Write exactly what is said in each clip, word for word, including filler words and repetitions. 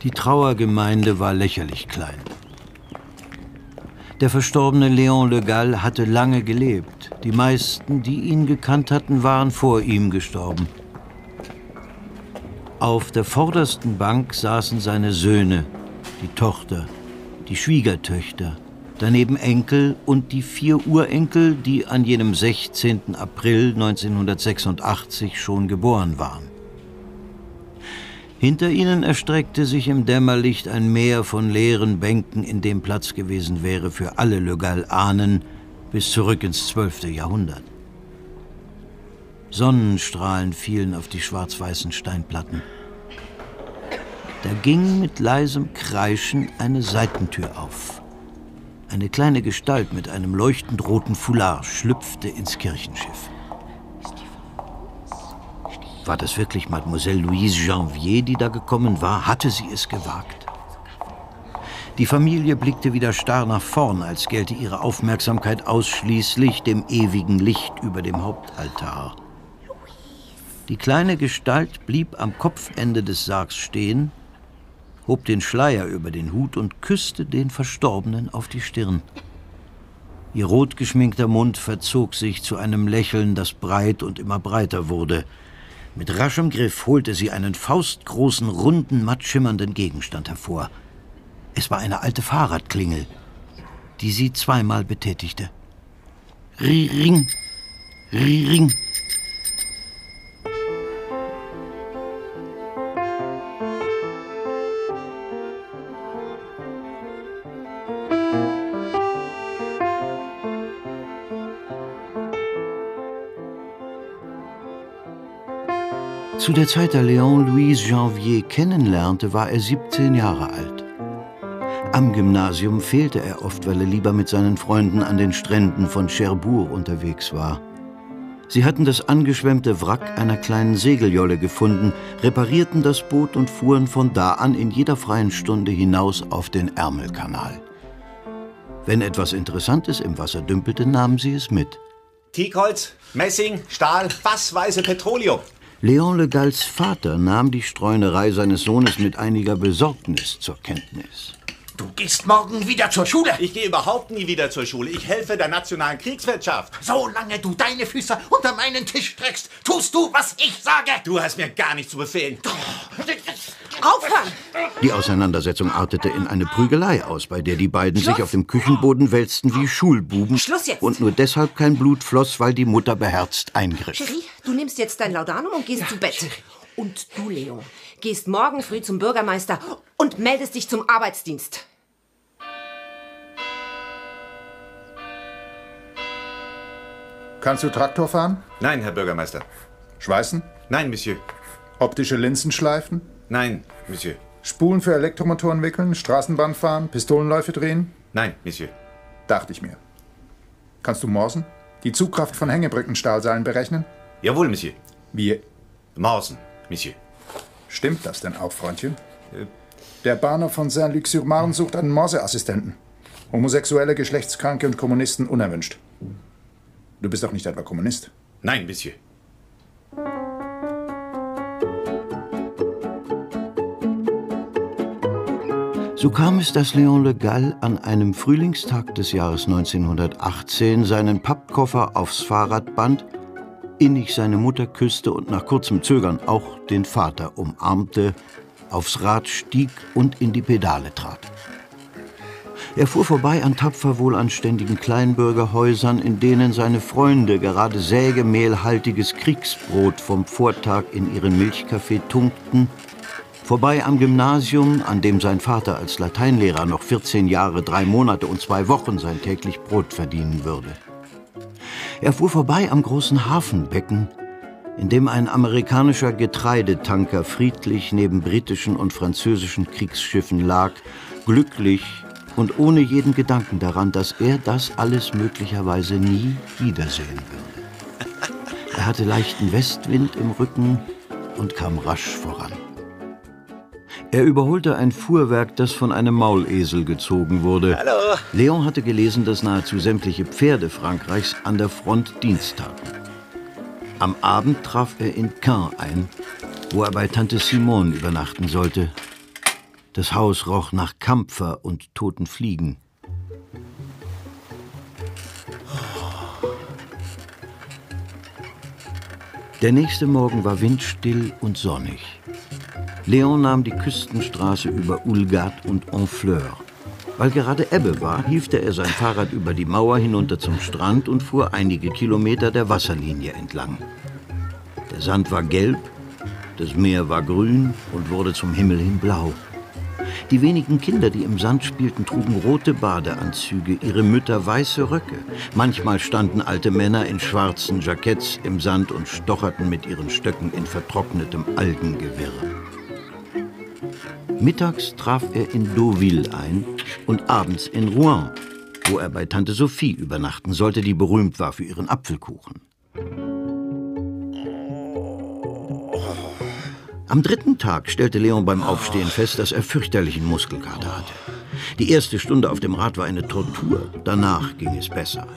Die Trauergemeinde war lächerlich klein. Der verstorbene Léon Le Gall hatte lange gelebt. Die meisten, die ihn gekannt hatten, waren vor ihm gestorben. Auf der vordersten Bank saßen seine Söhne, die Tochter, die Schwiegertöchter, daneben Enkel und die vier Urenkel, die an jenem sechzehnten April neunzehnhundertsechsundachtzig schon geboren waren. Hinter ihnen erstreckte sich im Dämmerlicht ein Meer von leeren Bänken, in dem Platz gewesen wäre für alle Le Gall-Ahnen bis zurück ins zwölfte Jahrhundert. Sonnenstrahlen fielen auf die schwarz-weißen Steinplatten. Da ging mit leisem Kreischen eine Seitentür auf. Eine kleine Gestalt mit einem leuchtend roten Foulard schlüpfte ins Kirchenschiff. War das wirklich Mademoiselle Louise Janvier, die da gekommen war? Hatte sie es gewagt? Die Familie blickte wieder starr nach vorn, als gelte ihre Aufmerksamkeit ausschließlich dem ewigen Licht über dem Hauptaltar. Die kleine Gestalt blieb am Kopfende des Sargs stehen, hob den Schleier über den Hut und küsste den Verstorbenen auf die Stirn. Ihr rot geschminkter Mund verzog sich zu einem Lächeln, das breit und immer breiter wurde. Mit raschem Griff holte sie einen faustgroßen, runden, matt schimmernden Gegenstand hervor. Es war eine alte Fahrradklingel, die sie zweimal betätigte. Ring, ring. Zu der Zeit, da Léon Louise Janvier kennenlernte, war er siebzehn Jahre alt. Am Gymnasium fehlte er oft, weil er lieber mit seinen Freunden an den Stränden von Cherbourg unterwegs war. Sie hatten das angeschwemmte Wrack einer kleinen Segeljolle gefunden, reparierten das Boot und fuhren von da an in jeder freien Stunde hinaus auf den Ärmelkanal. Wenn etwas Interessantes im Wasser dümpelte, nahmen sie es mit. Teakholz, Messing, Stahl, fassweise Petroleum. Léon Le Galls Vater nahm die Streunerei seines Sohnes mit einiger Besorgnis zur Kenntnis. Du gehst morgen wieder zur Schule? Ich gehe überhaupt nie wieder zur Schule. Ich helfe der nationalen Kriegswirtschaft. Solange du deine Füße unter meinen Tisch streckst, tust du, was ich sage. Du hast mir gar nicht zu befehlen. Aufhören! Die Auseinandersetzung artete in eine Prügelei aus, bei der die beiden Schluss. sich auf dem Küchenboden wälzten wie Schulbuben. Schluss jetzt! Und nur deshalb kein Blut floss, weil die Mutter beherzt eingriff. Cherie, du nimmst jetzt dein Laudanum und gehst ja, zu Bett. Cherie. Und du, Léon, gehst morgen früh zum Bürgermeister und meldest dich zum Arbeitsdienst. Kannst du Traktor fahren? Nein, Herr Bürgermeister. Schweißen? Nein, Monsieur. Optische Linsen schleifen? Nein, Monsieur. Spulen für Elektromotoren wickeln, Straßenbahn fahren, Pistolenläufe drehen? Nein, Monsieur. Dachte ich mir. Kannst du morsen? Die Zugkraft von Hängebrückenstahlseilen berechnen? Jawohl, Monsieur. Wie? Morsen, Monsieur. Stimmt das denn auch, Freundchen? Äh. Der Bahnhof von Saint-Luc-sur-Marne sucht einen Morseassistenten. Homosexuelle, Geschlechtskranke und Kommunisten unerwünscht. Du bist doch nicht etwa Kommunist? Nein, Monsieur. So kam es, dass Léon Le Gall an einem Frühlingstag des Jahres neunzehnhundertachtzehn seinen Pappkoffer aufs Fahrrad band, innig seine Mutter küsste und nach kurzem Zögern auch den Vater umarmte, aufs Rad stieg und in die Pedale trat. Er fuhr vorbei an tapfer wohlanständigen Kleinbürgerhäusern, in denen seine Freunde gerade sägemehlhaltiges Kriegsbrot vom Vortag in ihren Milchkaffee tunkten, vorbei am Gymnasium, an dem sein Vater als Lateinlehrer noch vierzehn Jahre, drei Monate und zwei Wochen sein täglich Brot verdienen würde. Er fuhr vorbei am großen Hafenbecken, in dem ein amerikanischer Getreidetanker friedlich neben britischen und französischen Kriegsschiffen lag, glücklich und ohne jeden Gedanken daran, dass er das alles möglicherweise nie wiedersehen würde. Er hatte leichten Westwind im Rücken und kam rasch voran. Er überholte ein Fuhrwerk, das von einem Maulesel gezogen wurde. Hallo. Léon hatte gelesen, dass nahezu sämtliche Pferde Frankreichs an der Front Dienst taten. Am Abend traf er in Caen ein, wo er bei Tante Simone übernachten sollte. Das Haus roch nach Kampfer und toten Fliegen. Der nächste Morgen war windstill und sonnig. Léon nahm die Küstenstraße über Oulgat und Honfleur. Weil gerade Ebbe war, hiefte er sein Fahrrad über die Mauer hinunter zum Strand und fuhr einige Kilometer der Wasserlinie entlang. Der Sand war gelb, das Meer war grün und wurde zum Himmel hin blau. Die wenigen Kinder, die im Sand spielten, trugen rote Badeanzüge, ihre Mütter weiße Röcke. Manchmal standen alte Männer in schwarzen Jacketts im Sand und stocherten mit ihren Stöcken in vertrocknetem Algengewirr. Mittags traf er in Deauville ein und abends in Rouen, wo er bei Tante Sophie übernachten sollte, die berühmt war für ihren Apfelkuchen. Am dritten Tag stellte Léon beim Aufstehen fest, dass er fürchterlichen Muskelkater hatte. Die erste Stunde auf dem Rad war eine Tortur, danach ging es besser.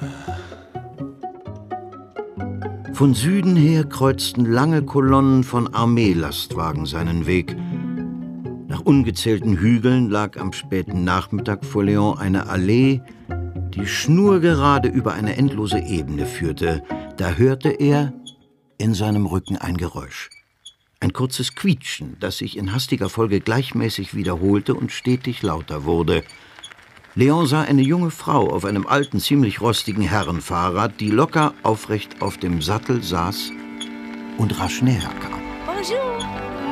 Von Süden her kreuzten lange Kolonnen von Armeelastwagen seinen Weg. Nach ungezählten Hügeln lag am späten Nachmittag vor Léon eine Allee, die schnurgerade über eine endlose Ebene führte. Da hörte er in seinem Rücken ein Geräusch. Ein kurzes Quietschen, das sich in hastiger Folge gleichmäßig wiederholte und stetig lauter wurde. Léon sah eine junge Frau auf einem alten, ziemlich rostigen Herrenfahrrad, die locker aufrecht auf dem Sattel saß und rasch näher kam. Bonjour.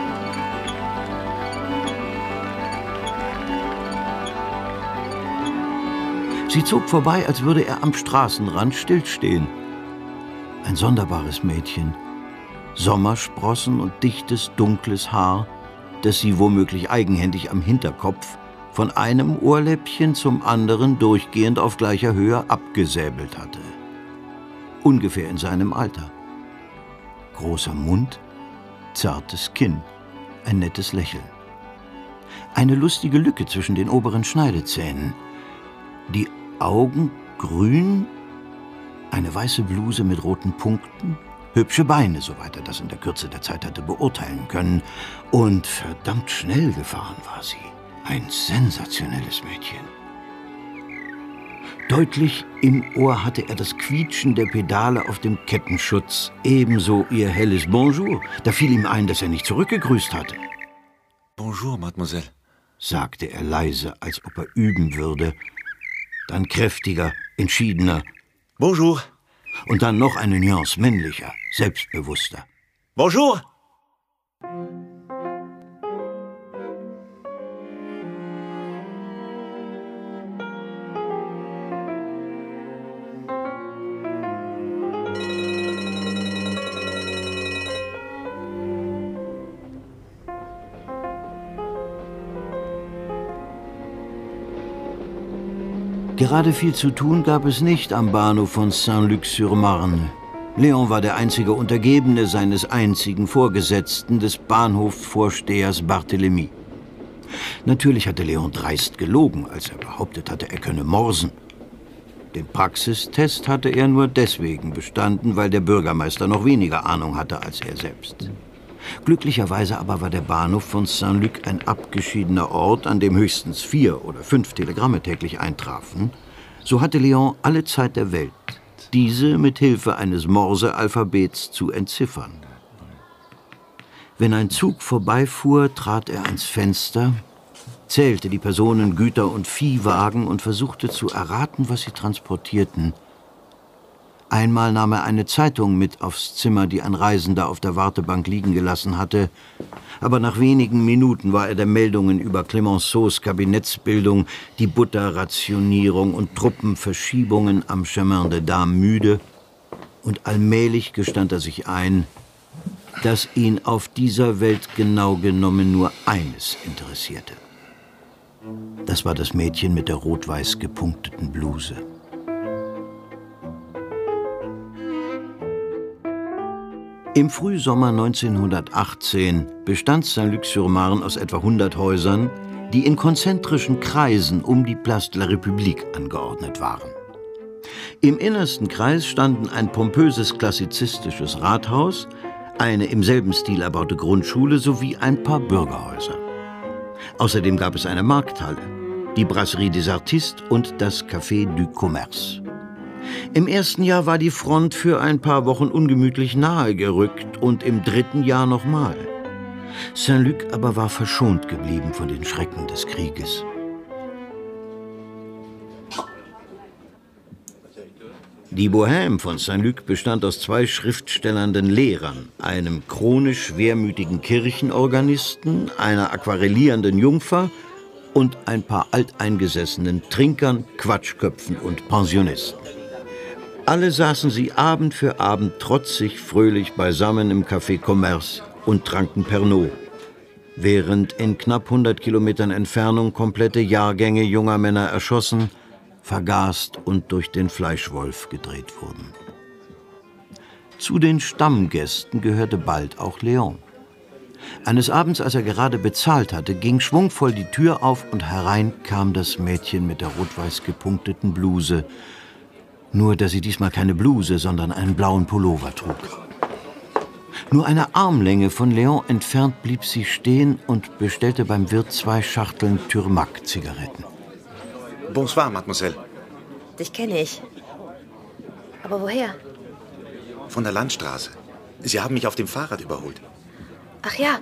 Sie zog vorbei, als würde er am Straßenrand stillstehen. Ein sonderbares Mädchen. Sommersprossen und dichtes, dunkles Haar, das sie womöglich eigenhändig am Hinterkopf von einem Ohrläppchen zum anderen durchgehend auf gleicher Höhe abgesäbelt hatte. Ungefähr in seinem Alter. Großer Mund, zartes Kinn, ein nettes Lächeln. Eine lustige Lücke zwischen den oberen Schneidezähnen. Die Augen grün, eine weiße Bluse mit roten Punkten, hübsche Beine, soweit er das in der Kürze der Zeit hatte beurteilen können. Und verdammt schnell gefahren war sie. Ein sensationelles Mädchen. Deutlich im Ohr hatte er das Quietschen der Pedale auf dem Kettenschutz, ebenso ihr helles Bonjour. Da fiel ihm ein, dass er nicht zurückgegrüßt hatte. Bonjour, Mademoiselle, sagte er leise, als ob er üben würde. Dann kräftiger, entschiedener. Bonjour. Und dann noch eine Nuance männlicher, selbstbewusster. Bonjour. Gerade viel zu tun gab es nicht am Bahnhof von Saint-Luc-sur-Marne. Léon war der einzige Untergebene seines einzigen Vorgesetzten, des Bahnhofsvorstehers Barthélemy. Natürlich hatte Léon dreist gelogen, als er behauptet hatte, er könne morsen. Den Praxistest hatte er nur deswegen bestanden, weil der Bürgermeister noch weniger Ahnung hatte als er selbst. Glücklicherweise aber war der Bahnhof von Saint-Luc ein abgeschiedener Ort, an dem höchstens vier oder fünf Telegramme täglich eintrafen. So hatte Léon alle Zeit der Welt, diese mit Hilfe eines Morse-Alphabets zu entziffern. Wenn ein Zug vorbeifuhr, trat er ans Fenster, zählte die Personen, Güter und Viehwagen und versuchte zu erraten, was sie transportierten. Einmal nahm er eine Zeitung mit aufs Zimmer, die ein Reisender auf der Wartebank liegen gelassen hatte. Aber nach wenigen Minuten war er der Meldungen über Clemenceaus Kabinettsbildung, die Butterrationierung und Truppenverschiebungen am Chemin des Dames müde. Und allmählich gestand er sich ein, dass ihn auf dieser Welt genau genommen nur eines interessierte. Das war das Mädchen mit der rot-weiß gepunkteten Bluse. Im Frühsommer neunzehnhundertachtzehn bestand Saint-Luc-sur-Marne aus etwa hundert Häusern, die in konzentrischen Kreisen um die Place de la République angeordnet waren. Im innersten Kreis standen ein pompöses klassizistisches Rathaus, eine im selben Stil erbaute Grundschule sowie ein paar Bürgerhäuser. Außerdem gab es eine Markthalle, die Brasserie des Artistes und das Café du Commerce. Im ersten Jahr war die Front für ein paar Wochen ungemütlich nahe gerückt und im dritten Jahr nochmal. Saint-Luc aber war verschont geblieben von den Schrecken des Krieges. Die Bohème von Saint-Luc bestand aus zwei schriftstellernden Lehrern, einem chronisch schwermütigen Kirchenorganisten, einer aquarellierenden Jungfer und ein paar alteingesessenen Trinkern, Quatschköpfen und Pensionisten. Alle saßen sie Abend für Abend trotzig fröhlich beisammen im Café Commerce und tranken Pernod, während in knapp hundert Kilometern Entfernung komplette Jahrgänge junger Männer erschossen, vergast und durch den Fleischwolf gedreht wurden. Zu den Stammgästen gehörte bald auch Léon. Eines Abends, als er gerade bezahlt hatte, ging schwungvoll die Tür auf und herein kam das Mädchen mit der rot-weiß gepunkteten Bluse. Nur, dass sie diesmal keine Bluse, sondern einen blauen Pullover trug. Nur eine Armlänge von Léon entfernt blieb sie stehen und bestellte beim Wirt zwei Schachteln Turmac-Zigaretten. Bonsoir, Mademoiselle. Dich kenne ich. Aber woher? Von der Landstraße. Sie haben mich auf dem Fahrrad überholt. Ach ja.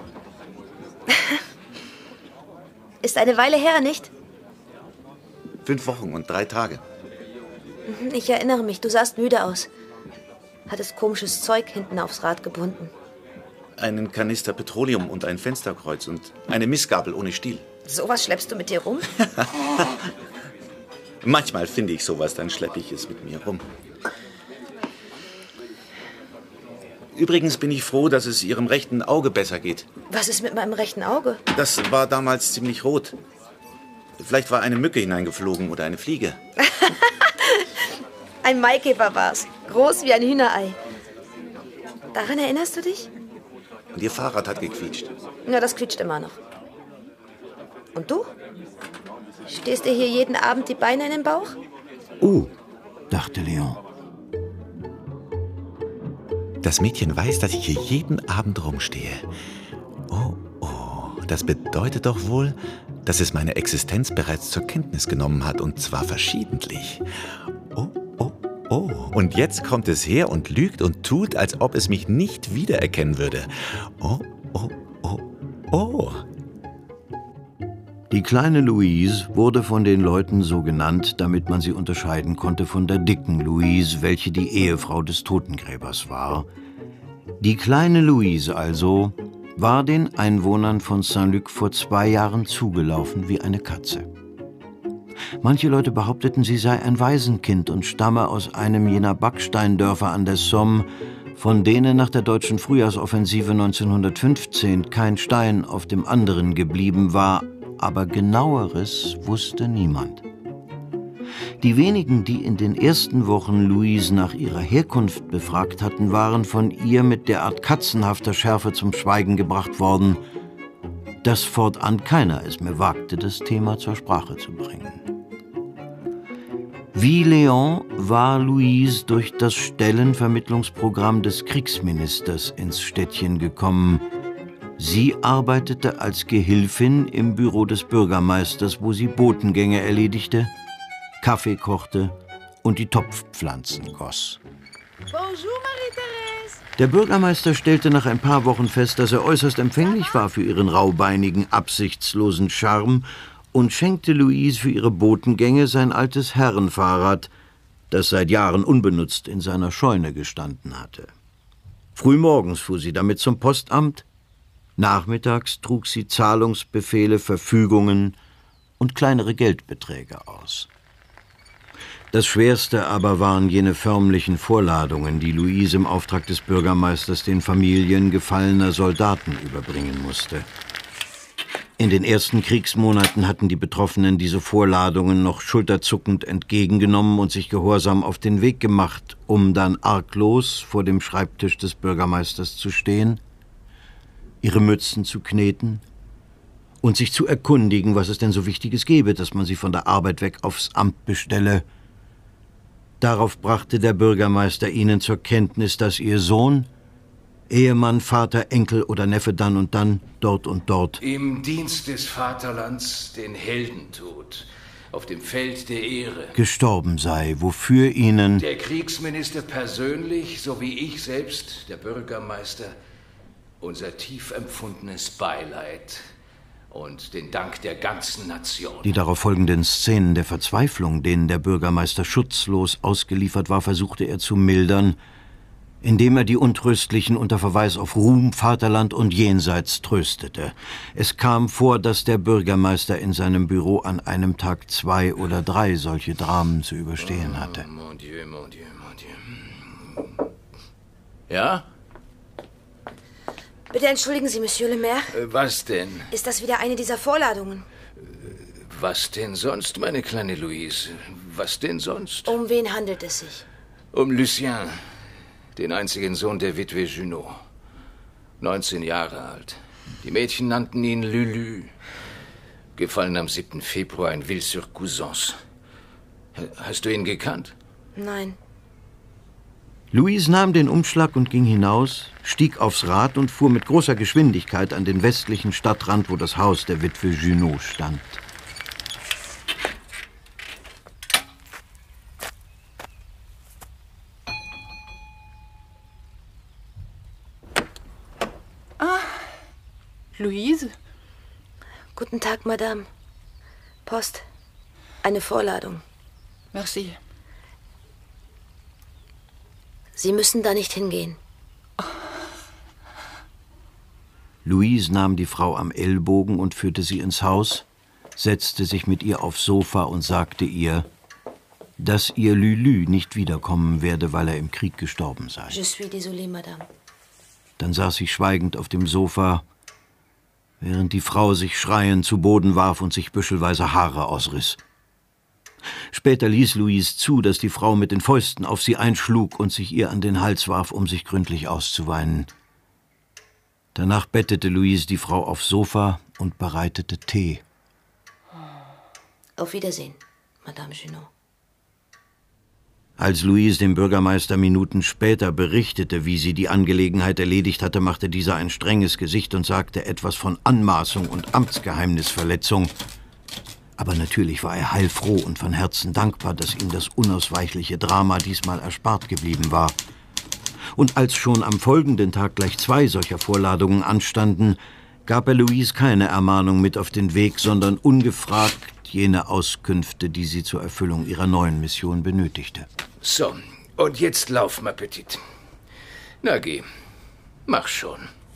Ist eine Weile her, nicht? Fünf Wochen und drei Tage. Ich erinnere mich, du sahst müde aus. Hattest komisches Zeug hinten aufs Rad gebunden. Einen Kanister Petroleum und ein Fensterkreuz und eine Missgabel ohne Stiel. Sowas schleppst du mit dir rum? Manchmal finde ich sowas, dann schleppe ich es mit mir rum. Übrigens bin ich froh, dass es Ihrem rechten Auge besser geht. Was ist mit meinem rechten Auge? Das war damals ziemlich rot. Vielleicht war eine Mücke hineingeflogen oder eine Fliege. Ein Maikäfer war's. Groß wie ein Hühnerei. Daran erinnerst du dich? Und Ihr Fahrrad hat gequietscht. Ja, das quietscht immer noch. Und du? Stehst dir hier jeden Abend die Beine in den Bauch? Oh, dachte Léon. Das Mädchen weiß, dass ich hier jeden Abend rumstehe. Oh, oh, das bedeutet doch wohl, dass es meine Existenz bereits zur Kenntnis genommen hat, und zwar verschiedentlich. Oh, oh, oh. Und jetzt kommt es her und lügt und tut, als ob es mich nicht wiedererkennen würde. Oh, oh, oh, oh. Die kleine Louise wurde von den Leuten so genannt, damit man sie unterscheiden konnte von der dicken Louise, welche die Ehefrau des Totengräbers war. Die kleine Louise also war den Einwohnern von Saint-Luc vor zwei Jahren zugelaufen wie eine Katze. Manche Leute behaupteten, sie sei ein Waisenkind und stamme aus einem jener Backsteindörfer an der Somme, von denen nach der deutschen Frühjahrsoffensive neunzehnhundertfünfzehn kein Stein auf dem anderen geblieben war, aber Genaueres wusste niemand. Die wenigen, die in den ersten Wochen Louise nach ihrer Herkunft befragt hatten, waren von ihr mit derart katzenhafter Schärfe zum Schweigen gebracht worden, dass fortan keiner es mehr wagte, das Thema zur Sprache zu bringen. Wie Léon war Louise durch das Stellenvermittlungsprogramm des Kriegsministers ins Städtchen gekommen. Sie arbeitete als Gehilfin im Büro des Bürgermeisters, wo sie Botengänge erledigte, Kaffee kochte und die Topfpflanzen goss. Bonjour, Marie-Thérèse. Der Bürgermeister stellte nach ein paar Wochen fest, dass er äußerst empfänglich war für ihren raubeinigen, absichtslosen Charme und schenkte Louise für ihre Botengänge sein altes Herrenfahrrad, das seit Jahren unbenutzt in seiner Scheune gestanden hatte. Frühmorgens fuhr sie damit zum Postamt, nachmittags trug sie Zahlungsbefehle, Verfügungen und kleinere Geldbeträge aus. Das Schwerste aber waren jene förmlichen Vorladungen, die Louise im Auftrag des Bürgermeisters den Familien gefallener Soldaten überbringen musste. In den ersten Kriegsmonaten hatten die Betroffenen diese Vorladungen noch schulterzuckend entgegengenommen und sich gehorsam auf den Weg gemacht, um dann arglos vor dem Schreibtisch des Bürgermeisters zu stehen, ihre Mützen zu kneten und sich zu erkundigen, was es denn so Wichtiges gebe, dass man sie von der Arbeit weg aufs Amt bestelle. Darauf brachte der Bürgermeister ihnen zur Kenntnis, dass ihr Sohn, Ehemann, Vater, Enkel oder Neffe dann und dann, dort und dort. Im Dienst des Vaterlands den Heldentod, auf dem Feld der Ehre. Gestorben sei, wofür ihnen Der Kriegsminister persönlich, sowie ich selbst, der Bürgermeister, unser tief empfundenes Beileid und den Dank der ganzen Nation. Die darauf folgenden Szenen der Verzweiflung, denen der Bürgermeister schutzlos ausgeliefert war, versuchte er zu mildern, indem er die Untröstlichen unter Verweis auf Ruhm, Vaterland und Jenseits tröstete. Es kam vor, dass der Bürgermeister in seinem Büro an einem Tag zwei oder drei solche Dramen zu überstehen hatte. Oh, mon Dieu, mon Dieu, mon Dieu. Ja? Bitte entschuldigen Sie, Monsieur le Maire. Äh, was denn? Ist das wieder eine dieser Vorladungen? Was denn sonst, meine kleine Louise? Was denn sonst? Um wen handelt es sich? Um Lucien, den einzigen Sohn der Witwe Junot. neunzehn Jahre alt. Die Mädchen nannten ihn Lulu. Gefallen am siebten Februar in Ville-sur-Couzance. Hast du ihn gekannt? Nein. Louise nahm den Umschlag und ging hinaus, stieg aufs Rad und fuhr mit großer Geschwindigkeit an den westlichen Stadtrand, wo das Haus der Witwe Junot stand. Louise? Guten Tag, Madame. Post. Eine Vorladung. Merci. Sie müssen da nicht hingehen. Louise nahm die Frau am Ellbogen und führte sie ins Haus, setzte sich mit ihr aufs Sofa und sagte ihr, dass ihr Lulu nicht wiederkommen werde, weil er im Krieg gestorben sei. Je suis désolée, Madame. Dann saß sie schweigend auf dem Sofa, während die Frau sich schreiend zu Boden warf und sich büschelweise Haare ausriss. Später ließ Louise zu, dass die Frau mit den Fäusten auf sie einschlug und sich ihr an den Hals warf, um sich gründlich auszuweinen. Danach bettete Louise die Frau aufs Sofa und bereitete Tee. Auf Wiedersehen, Madame Junot. Als Louise dem Bürgermeister Minuten später berichtete, wie sie die Angelegenheit erledigt hatte, machte dieser ein strenges Gesicht und sagte etwas von Anmaßung und Amtsgeheimnisverletzung. Aber natürlich war er heilfroh und von Herzen dankbar, dass ihm das unausweichliche Drama diesmal erspart geblieben war. Und als schon am folgenden Tag gleich zwei solcher Vorladungen anstanden, gab er Louise keine Ermahnung mit auf den Weg, sondern ungefragt jene Auskünfte, die sie zur Erfüllung ihrer neuen Mission benötigte. So, und jetzt lauf, ma Petite. Na geh, mach schon.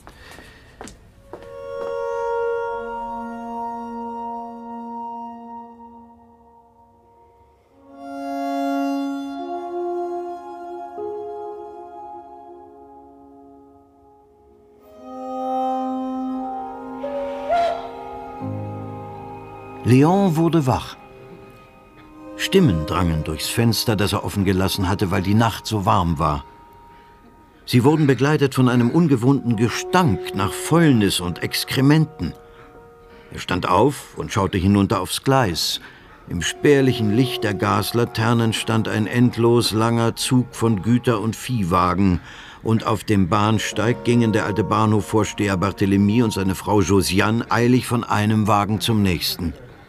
Léon wurde wach. Stimmen drangen durchs Fenster, das er offen gelassen hatte, weil die Nacht so warm war. Sie wurden begleitet von einem ungewohnten Gestank nach Fäulnis und Exkrementen. Er stand auf und schaute hinunter aufs Gleis. Im spärlichen Licht der Gaslaternen stand ein endlos langer Zug von Güter- und Viehwagen, und auf dem Bahnsteig gingen der alte Bahnhofvorsteher Barthélemy und seine Frau Josiane eilig von einem Wagen zum nächsten.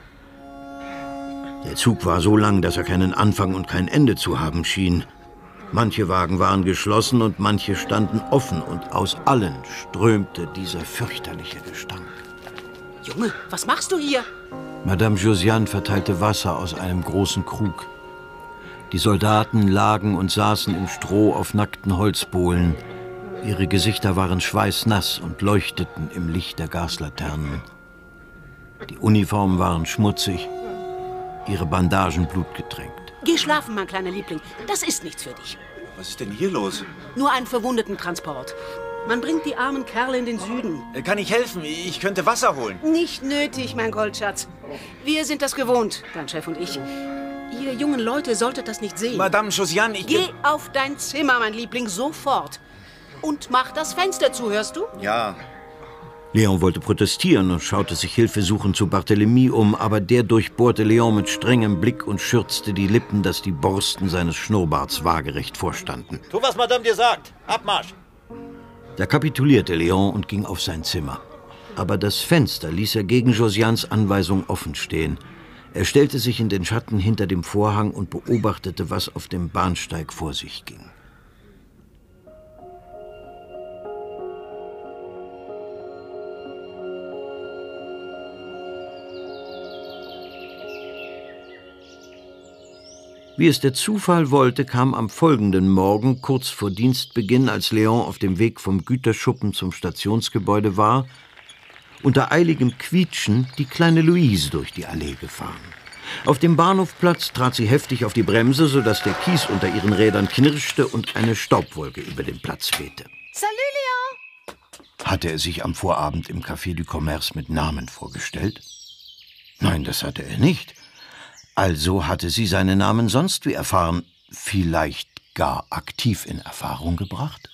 Der Zug war so lang, dass er keinen Anfang und kein Ende zu haben schien. Manche Wagen waren geschlossen und manche standen offen, und aus allen strömte dieser fürchterliche Gestank. Junge, was machst du hier? Madame Josiane verteilte Wasser aus einem großen Krug. Die Soldaten lagen und saßen im Stroh auf nackten Holzbohlen. Ihre Gesichter waren schweißnass und leuchteten im Licht der Gaslaternen. Die Uniformen waren schmutzig, ihre Bandagen blutgetränkt. Geh schlafen, mein kleiner Liebling. Das ist nichts für dich. Was ist denn hier los? Nur ein Verwundetentransport. Man bringt die armen Kerle in den Süden. Kann ich helfen? Ich könnte Wasser holen. Nicht nötig, mein Goldschatz. Wir sind das gewohnt, dein Chef und ich. Ihr jungen Leute solltet das nicht sehen. Madame Josiane, ich... Geh auf dein Zimmer, mein Liebling, sofort. Und mach das Fenster zu, hörst du? Ja. Léon wollte protestieren und schaute sich hilfesuchend zu Barthélemy um, aber der durchbohrte Léon mit strengem Blick und schürzte die Lippen, dass die Borsten seines Schnurrbarts waagerecht vorstanden. Tu, was Madame dir sagt. Abmarsch! Da kapitulierte Léon und ging auf sein Zimmer. Aber das Fenster ließ er gegen Josianes Anweisung offen stehen. Er stellte sich in den Schatten hinter dem Vorhang und beobachtete, was auf dem Bahnsteig vor sich ging. Wie es der Zufall wollte, kam am folgenden Morgen, kurz vor Dienstbeginn, als Léon auf dem Weg vom Güterschuppen zum Stationsgebäude war, unter eiligem Quietschen die kleine Louise durch die Allee gefahren. Auf dem Bahnhofplatz trat sie heftig auf die Bremse, sodass der Kies unter ihren Rädern knirschte und eine Staubwolke über den Platz wehte. Salut, Léon! Hatte er sich am Vorabend im Café du Commerce mit Namen vorgestellt? Nein, das hatte er nicht. Also hatte sie seinen Namen sonst wie erfahren, vielleicht gar aktiv in Erfahrung gebracht?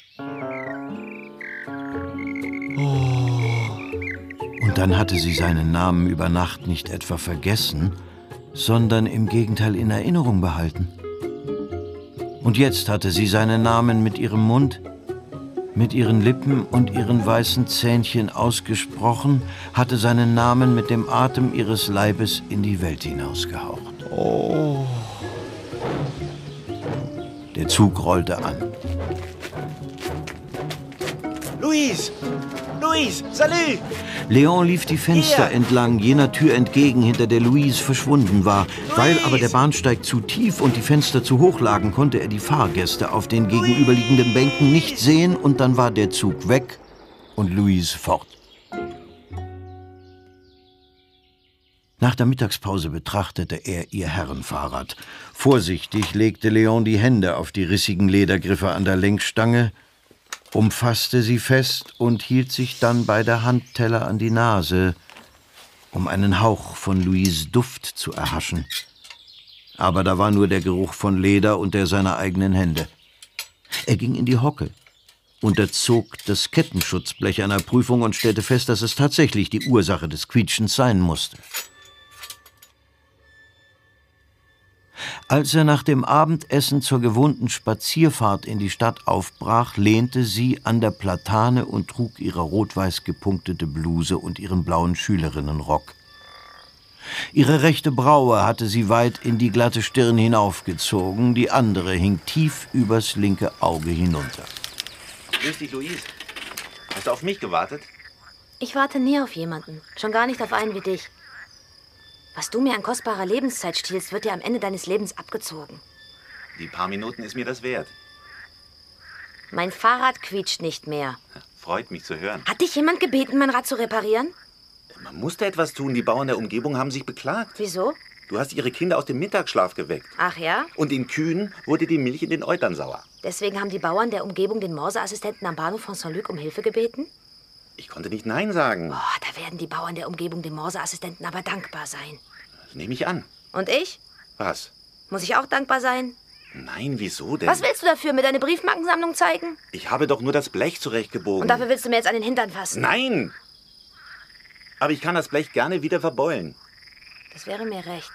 Oh. Und dann hatte sie seinen Namen über Nacht nicht etwa vergessen, sondern im Gegenteil in Erinnerung behalten. Und jetzt hatte sie seinen Namen mit ihrem Mund, mit ihren Lippen und ihren weißen Zähnchen ausgesprochen, hatte seinen Namen mit dem Atem ihres Leibes in die Welt hinausgehaucht. Oh. Der Zug rollte an. Louise! Louise! Salut! Léon lief die Fenster Hier. entlang, jener Tür entgegen, hinter der Louise verschwunden war. Louise. Weil aber der Bahnsteig zu tief und die Fenster zu hoch lagen, konnte er die Fahrgäste auf den Louise. gegenüberliegenden Bänken nicht sehen, und dann war der Zug weg und Louise fort. Nach der Mittagspause betrachtete er ihr Herrenfahrrad. Vorsichtig legte Léon die Hände auf die rissigen Ledergriffe an der Lenkstange, umfasste sie fest und hielt sich dann beide Handteller an die Nase, um einen Hauch von Louise' Duft zu erhaschen. Aber da war nur der Geruch von Leder und der seiner eigenen Hände. Er ging in die Hocke, unterzog das Kettenschutzblech einer Prüfung und stellte fest, dass es tatsächlich die Ursache des Quietschens sein musste. Als er nach dem Abendessen zur gewohnten Spazierfahrt in die Stadt aufbrach, lehnte sie an der Platane und trug ihre rot-weiß gepunktete Bluse und ihren blauen Schülerinnenrock. Ihre rechte Braue hatte sie weit in die glatte Stirn hinaufgezogen, die andere hing tief übers linke Auge hinunter. Grüß dich, Louise. Hast du auf mich gewartet? Ich warte nie auf jemanden, schon gar nicht auf einen wie dich. Was du mir an kostbarer Lebenszeit stiehlst, wird dir am Ende deines Lebens abgezogen. Die paar Minuten ist mir das wert. Mein Fahrrad quietscht nicht mehr. Freut mich zu hören. Hat dich jemand gebeten, mein Rad zu reparieren? Man musste etwas tun. Die Bauern der Umgebung haben sich beklagt. Wieso? Du hast ihre Kinder aus dem Mittagsschlaf geweckt. Ach ja? Und den Kühen wurde die Milch in den Eutern sauer. Deswegen haben die Bauern der Umgebung den Morseassistenten am Bahnhof von Saint-Luc um Hilfe gebeten? Ich konnte nicht Nein sagen. Oh, da werden die Bauern der Umgebung dem Morseassistenten aber dankbar sein. Das nehme ich an. Und ich? Was? Muss ich auch dankbar sein? Nein, wieso denn? Was willst du dafür, mir deine Briefmarkensammlung zeigen? Ich habe doch nur das Blech zurechtgebogen. Und dafür willst du mir jetzt an den Hintern fassen? Nein! Aber ich kann das Blech gerne wieder verbeulen. Das wäre mir recht.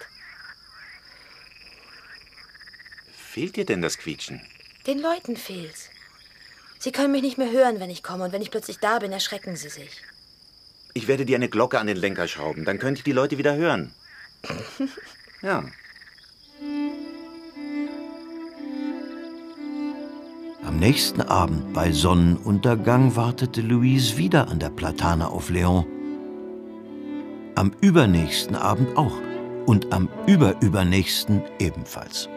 Fehlt dir denn das Quietschen? Den Leuten fehlt's. Sie können mich nicht mehr hören, wenn ich komme. Und wenn ich plötzlich da bin, erschrecken sie sich. Ich werde dir eine Glocke an den Lenker schrauben. Dann könnte ich die Leute wieder hören. Ja. Am nächsten Abend bei Sonnenuntergang wartete Louise wieder an der Platane auf Léon. Am übernächsten Abend auch. Und am überübernächsten ebenfalls.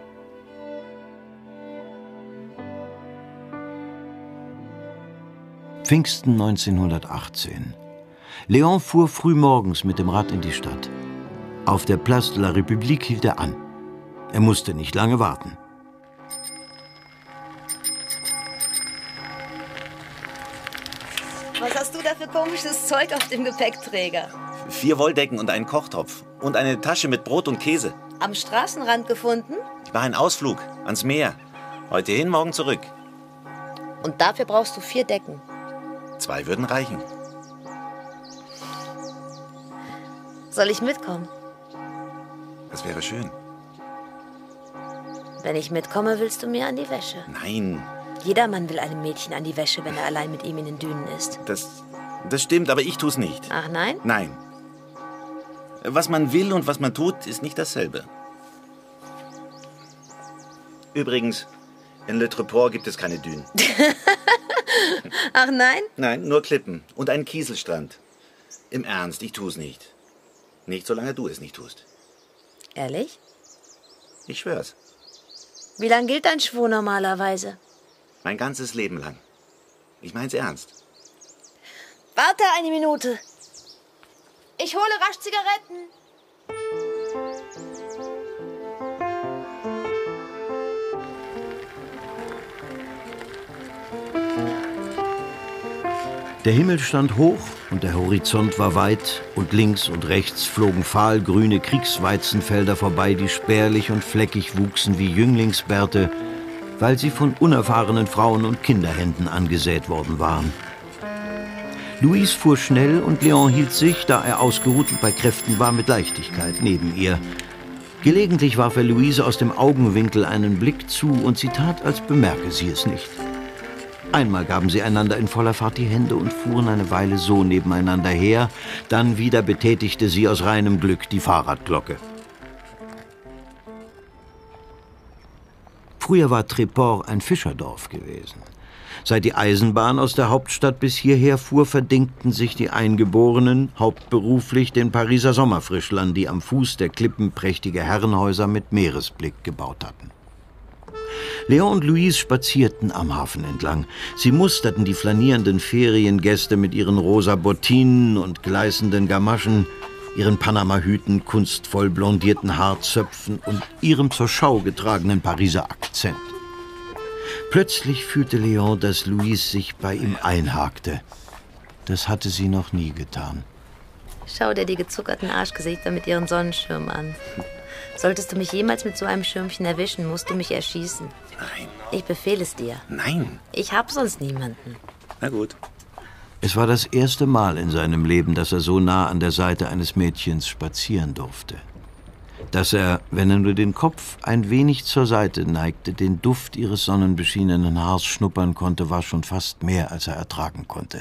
Pfingsten neunzehnhundertachtzehn. Léon fuhr frühmorgens mit dem Rad in die Stadt. Auf der Place de la République hielt er an. Er musste nicht lange warten. Was hast du da für komisches Zeug auf dem Gepäckträger? Vier Wolldecken und einen Kochtopf. Und eine Tasche mit Brot und Käse. Am Straßenrand gefunden? Ich mache einen Ausflug ans Meer. Heute hin, morgen zurück. Und dafür brauchst du vier Decken. Zwei würden reichen. Soll ich mitkommen? Das wäre schön. Wenn ich mitkomme, willst du mir an die Wäsche? Nein, Jeder Mann will einem Mädchen an die Wäsche, wenn er allein mit ihm in den Dünen ist. Das, das stimmt, aber ich tu's nicht. Ach nein? Nein. Was man will und was man tut, ist nicht dasselbe. Übrigens, in Le Treport gibt es keine Dünen. Ach nein? Nein, nur Klippen und einen Kieselstrand. Im Ernst, ich tu's nicht. Nicht, solange du es nicht tust. Ehrlich? Ich schwör's. Wie lang gilt dein Schwur normalerweise? Mein ganzes Leben lang. Ich mein's ernst. Warte eine Minute. Ich hole rasch Zigaretten. Der Himmel stand hoch und der Horizont war weit und links und rechts flogen fahlgrüne Kriegsweizenfelder vorbei, die spärlich und fleckig wuchsen wie Jünglingsbärte, weil sie von unerfahrenen Frauen und Kinderhänden angesät worden waren. Louise fuhr schnell und Léon hielt sich, da er ausgeruht und bei Kräften war, mit Leichtigkeit neben ihr. Gelegentlich warf er Louise aus dem Augenwinkel einen Blick zu und sie tat, als bemerke sie es nicht. Einmal gaben sie einander in voller Fahrt die Hände und fuhren eine Weile so nebeneinander her, dann wieder betätigte sie aus reinem Glück die Fahrradglocke. Früher war Tréport ein Fischerdorf gewesen. Seit die Eisenbahn aus der Hauptstadt bis hierher fuhr, verdingten sich die Eingeborenen hauptberuflich den Pariser Sommerfrischlern, die am Fuß der Klippen prächtige Herrenhäuser mit Meeresblick gebaut hatten. Léon und Louise spazierten am Hafen entlang. Sie musterten die flanierenden Feriengäste mit ihren rosa Bottinen und gleißenden Gamaschen, ihren Panamahüten, kunstvoll blondierten Haarzöpfen und ihrem zur Schau getragenen Pariser Akzent. Plötzlich fühlte Léon, dass Louise sich bei ihm einhakte. Das hatte sie noch nie getan. Schau dir die gezuckerten Arschgesichter mit ihren Sonnenschirmen an. Solltest du mich jemals mit so einem Schirmchen erwischen, musst du mich erschießen. Nein. Ich befehle es dir. Nein. Ich hab sonst niemanden. Na gut. Es war das erste Mal in seinem Leben, dass er so nah an der Seite eines Mädchens spazieren durfte. Dass er, wenn er nur den Kopf ein wenig zur Seite neigte, den Duft ihres sonnenbeschienenen Haars schnuppern konnte, war schon fast mehr, als er ertragen konnte.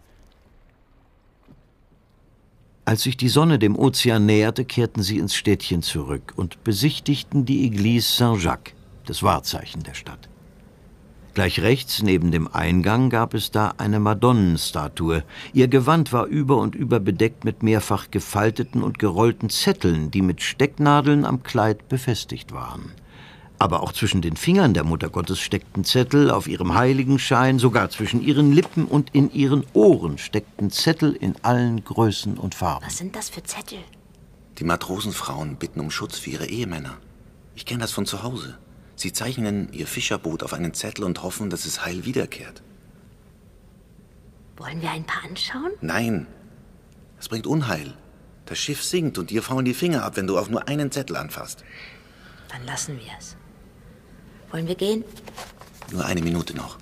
Als sich die Sonne dem Ozean näherte, kehrten sie ins Städtchen zurück und besichtigten die Église Saint-Jacques, das Wahrzeichen der Stadt. Gleich rechts neben dem Eingang gab es da eine Madonnenstatue. Ihr Gewand war über und über bedeckt mit mehrfach gefalteten und gerollten Zetteln, die mit Stecknadeln am Kleid befestigt waren. Aber auch zwischen den Fingern der Muttergottes steckten Zettel, auf ihrem Heiligenschein, sogar zwischen ihren Lippen und in ihren Ohren steckten Zettel in allen Größen und Farben. Was sind das für Zettel? Die Matrosenfrauen bitten um Schutz für ihre Ehemänner. Ich kenne das von zu Hause. Sie zeichnen ihr Fischerboot auf einen Zettel und hoffen, dass es heil wiederkehrt. Wollen wir ein paar anschauen? Nein, es bringt Unheil. Das Schiff sinkt und dir faulen die Finger ab, wenn du auch nur einen Zettel anfasst. Dann lassen wir es. Wollen wir gehen? Nur eine Minute noch.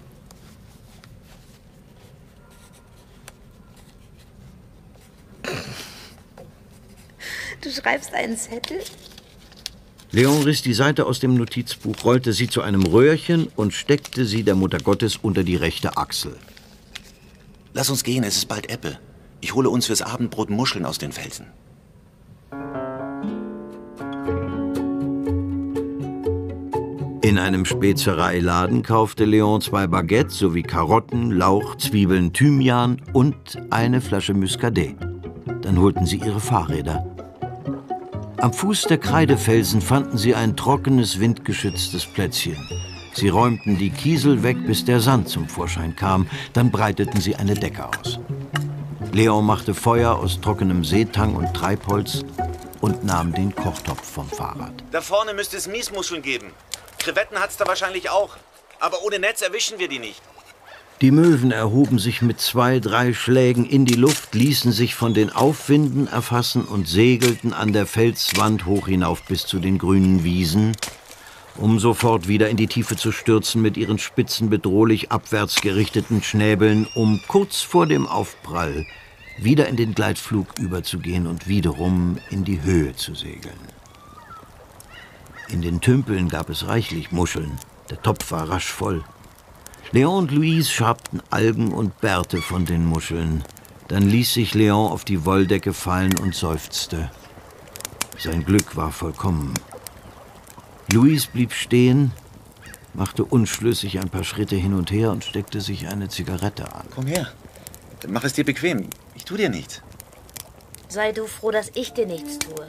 Du schreibst einen Zettel? Léon riss die Seite aus dem Notizbuch, rollte sie zu einem Röhrchen und steckte sie der Mutter Gottes unter die rechte Achsel. Lass uns gehen, es ist bald Ebbe. Ich hole uns fürs Abendbrot Muscheln aus den Felsen. In einem Spezereiladen kaufte Léon zwei Baguettes sowie Karotten, Lauch, Zwiebeln, Thymian und eine Flasche Muscadet. Dann holten sie ihre Fahrräder. Am Fuß der Kreidefelsen fanden sie ein trockenes, windgeschütztes Plätzchen. Sie räumten die Kiesel weg, bis der Sand zum Vorschein kam. Dann breiteten sie eine Decke aus. Léon machte Feuer aus trockenem Seetang und Treibholz und nahm den Kochtopf vom Fahrrad. Da vorne müsste es Miesmuscheln geben. Krevetten hat's da wahrscheinlich auch. Aber ohne Netz erwischen wir die nicht. Die Möwen erhoben sich mit zwei, drei Schlägen in die Luft, ließen sich von den Aufwinden erfassen und segelten an der Felswand hoch hinauf bis zu den grünen Wiesen, um sofort wieder in die Tiefe zu stürzen mit ihren spitzen, bedrohlich abwärts gerichteten Schnäbeln, um kurz vor dem Aufprall wieder in den Gleitflug überzugehen und wiederum in die Höhe zu segeln. In den Tümpeln gab es reichlich Muscheln. Der Topf war rasch voll. Léon und Louise schabten Algen und Bärte von den Muscheln. Dann ließ sich Léon auf die Wolldecke fallen und seufzte. Sein Glück war vollkommen. Louise blieb stehen, machte unschlüssig ein paar Schritte hin und her und steckte sich eine Zigarette an. Komm her, mach es dir bequem. Ich tu dir nichts. Sei du froh, dass ich dir nichts tue.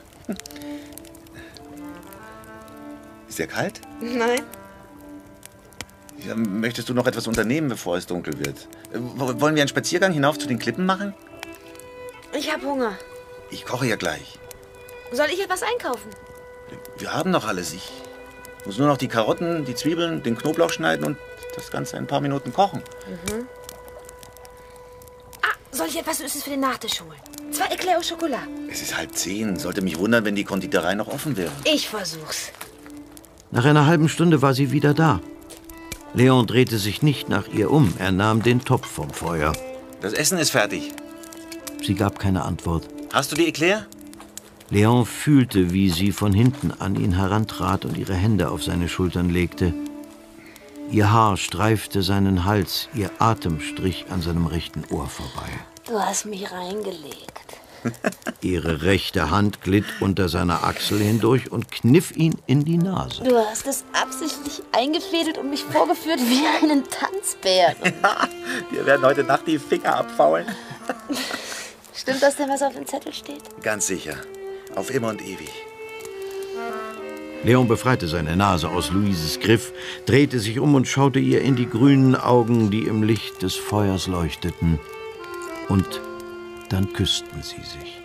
Ist dir kalt? Nein. Ja, möchtest du noch etwas unternehmen, bevor es dunkel wird? W- wollen wir einen Spaziergang hinauf zu den Klippen machen? Ich hab Hunger. Ich koche ja gleich. Soll ich etwas einkaufen? Wir haben noch alles. Ich muss nur noch die Karotten, die Zwiebeln, den Knoblauch schneiden und das Ganze in ein paar Minuten kochen. Mhm. Ah, soll ich etwas Süßes für den Nachtisch holen? Zwei Eclair au Chocolat. Es ist halb zehn. Sollte mich wundern, wenn die Konditorei noch offen wäre. Ich versuch's. Nach einer halben Stunde war sie wieder da. Léon drehte sich nicht nach ihr um. Er nahm den Topf vom Feuer. Das Essen ist fertig. Sie gab keine Antwort. Hast du die Eclair? Léon fühlte, wie sie von hinten an ihn herantrat und ihre Hände auf seine Schultern legte. Ihr Haar streifte seinen Hals, ihr Atem strich an seinem rechten Ohr vorbei. Du hast mich reingelegt. Ihre rechte Hand glitt unter seiner Achsel hindurch und kniff ihn in die Nase. Du hast es absichtlich eingefädelt und mich vorgeführt wie einen Tanzbär. Ja, wir werden heute Nacht die Finger abfaulen. Stimmt das denn, was auf dem Zettel steht? Ganz sicher. Auf immer und ewig. Léon befreite seine Nase aus Louises Griff, drehte sich um und schaute ihr in die grünen Augen, die im Licht des Feuers leuchteten. Und dann küssten sie sich.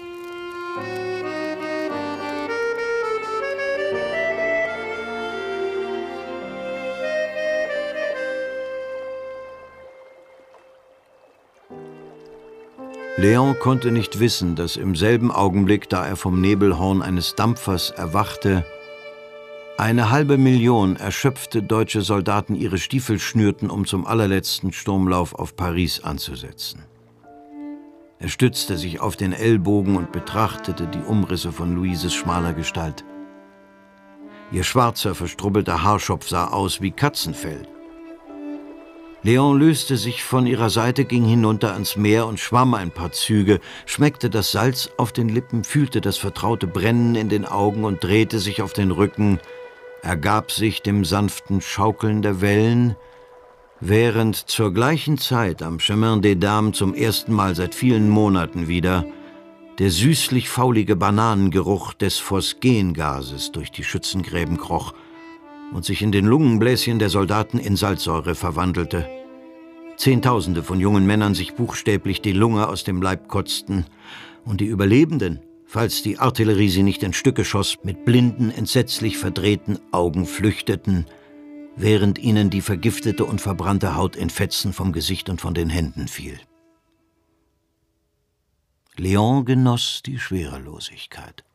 Léon konnte nicht wissen, dass im selben Augenblick, da er vom Nebelhorn eines Dampfers erwachte, eine halbe Million erschöpfte deutsche Soldaten ihre Stiefel schnürten, um zum allerletzten Sturmlauf auf Paris anzusetzen. Er stützte sich auf den Ellbogen und betrachtete die Umrisse von Louises schmaler Gestalt. Ihr schwarzer, verstrubbelter Haarschopf sah aus wie Katzenfell. Léon löste sich von ihrer Seite, ging hinunter ans Meer und schwamm ein paar Züge, schmeckte das Salz auf den Lippen, fühlte das vertraute Brennen in den Augen und drehte sich auf den Rücken, ergab sich dem sanften Schaukeln der Wellen, während zur gleichen Zeit am Chemin des Dames zum ersten Mal seit vielen Monaten wieder der süßlich-faulige Bananengeruch des Phosgengases durch die Schützengräben kroch und sich in den Lungenbläschen der Soldaten in Salzsäure verwandelte. Zehntausende von jungen Männern sich buchstäblich die Lunge aus dem Leib kotzten und die Überlebenden, falls die Artillerie sie nicht in Stücke schoss, mit blinden, entsetzlich verdrehten Augen flüchteten, während ihnen die vergiftete und verbrannte Haut in Fetzen vom Gesicht und von den Händen fiel. Léon genoss die Schwerelosigkeit.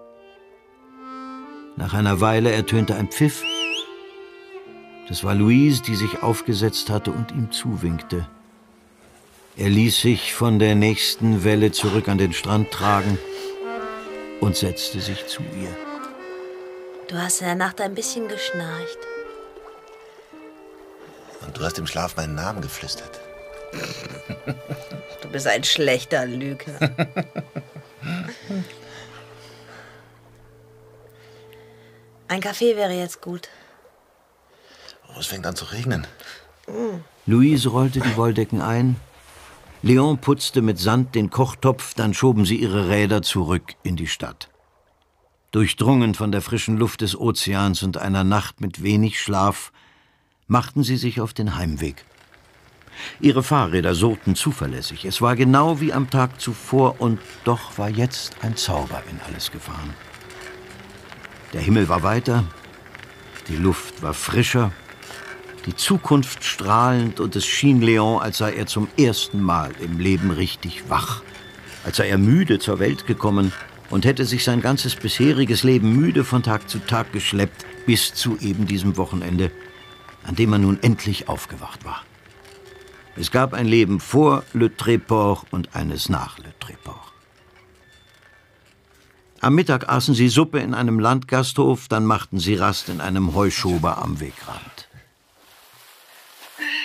Nach einer Weile ertönte ein Pfiff. Das war Louise, die sich aufgesetzt hatte und ihm zuwinkte. Er ließ sich von der nächsten Welle zurück an den Strand tragen und setzte sich zu ihr. Du hast in der Nacht ein bisschen geschnarcht. Und du hast im Schlaf meinen Namen geflüstert. Du bist ein schlechter Lügner. Ein Kaffee wäre jetzt gut. Oh, es fängt an zu regnen. Mm. Louise rollte die Wolldecken ein. Léon putzte mit Sand den Kochtopf, dann schoben sie ihre Räder zurück in die Stadt. Durchdrungen von der frischen Luft des Ozeans und einer Nacht mit wenig Schlaf, machten sie sich auf den Heimweg. Ihre Fahrräder surrten zuverlässig. Es war genau wie am Tag zuvor, und doch war jetzt ein Zauber in alles gefahren. Der Himmel war weiter, die Luft war frischer, die Zukunft strahlend, und es schien Léon, als sei er zum ersten Mal im Leben richtig wach, als sei er müde zur Welt gekommen und hätte sich sein ganzes bisheriges Leben müde von Tag zu Tag geschleppt, bis zu eben diesem Wochenende, an dem er nun endlich aufgewacht war. Es gab ein Leben vor Le Tréport und eines nach Le Tréport. Am Mittag aßen sie Suppe in einem Landgasthof, dann machten sie Rast in einem Heuschober am Wegrand.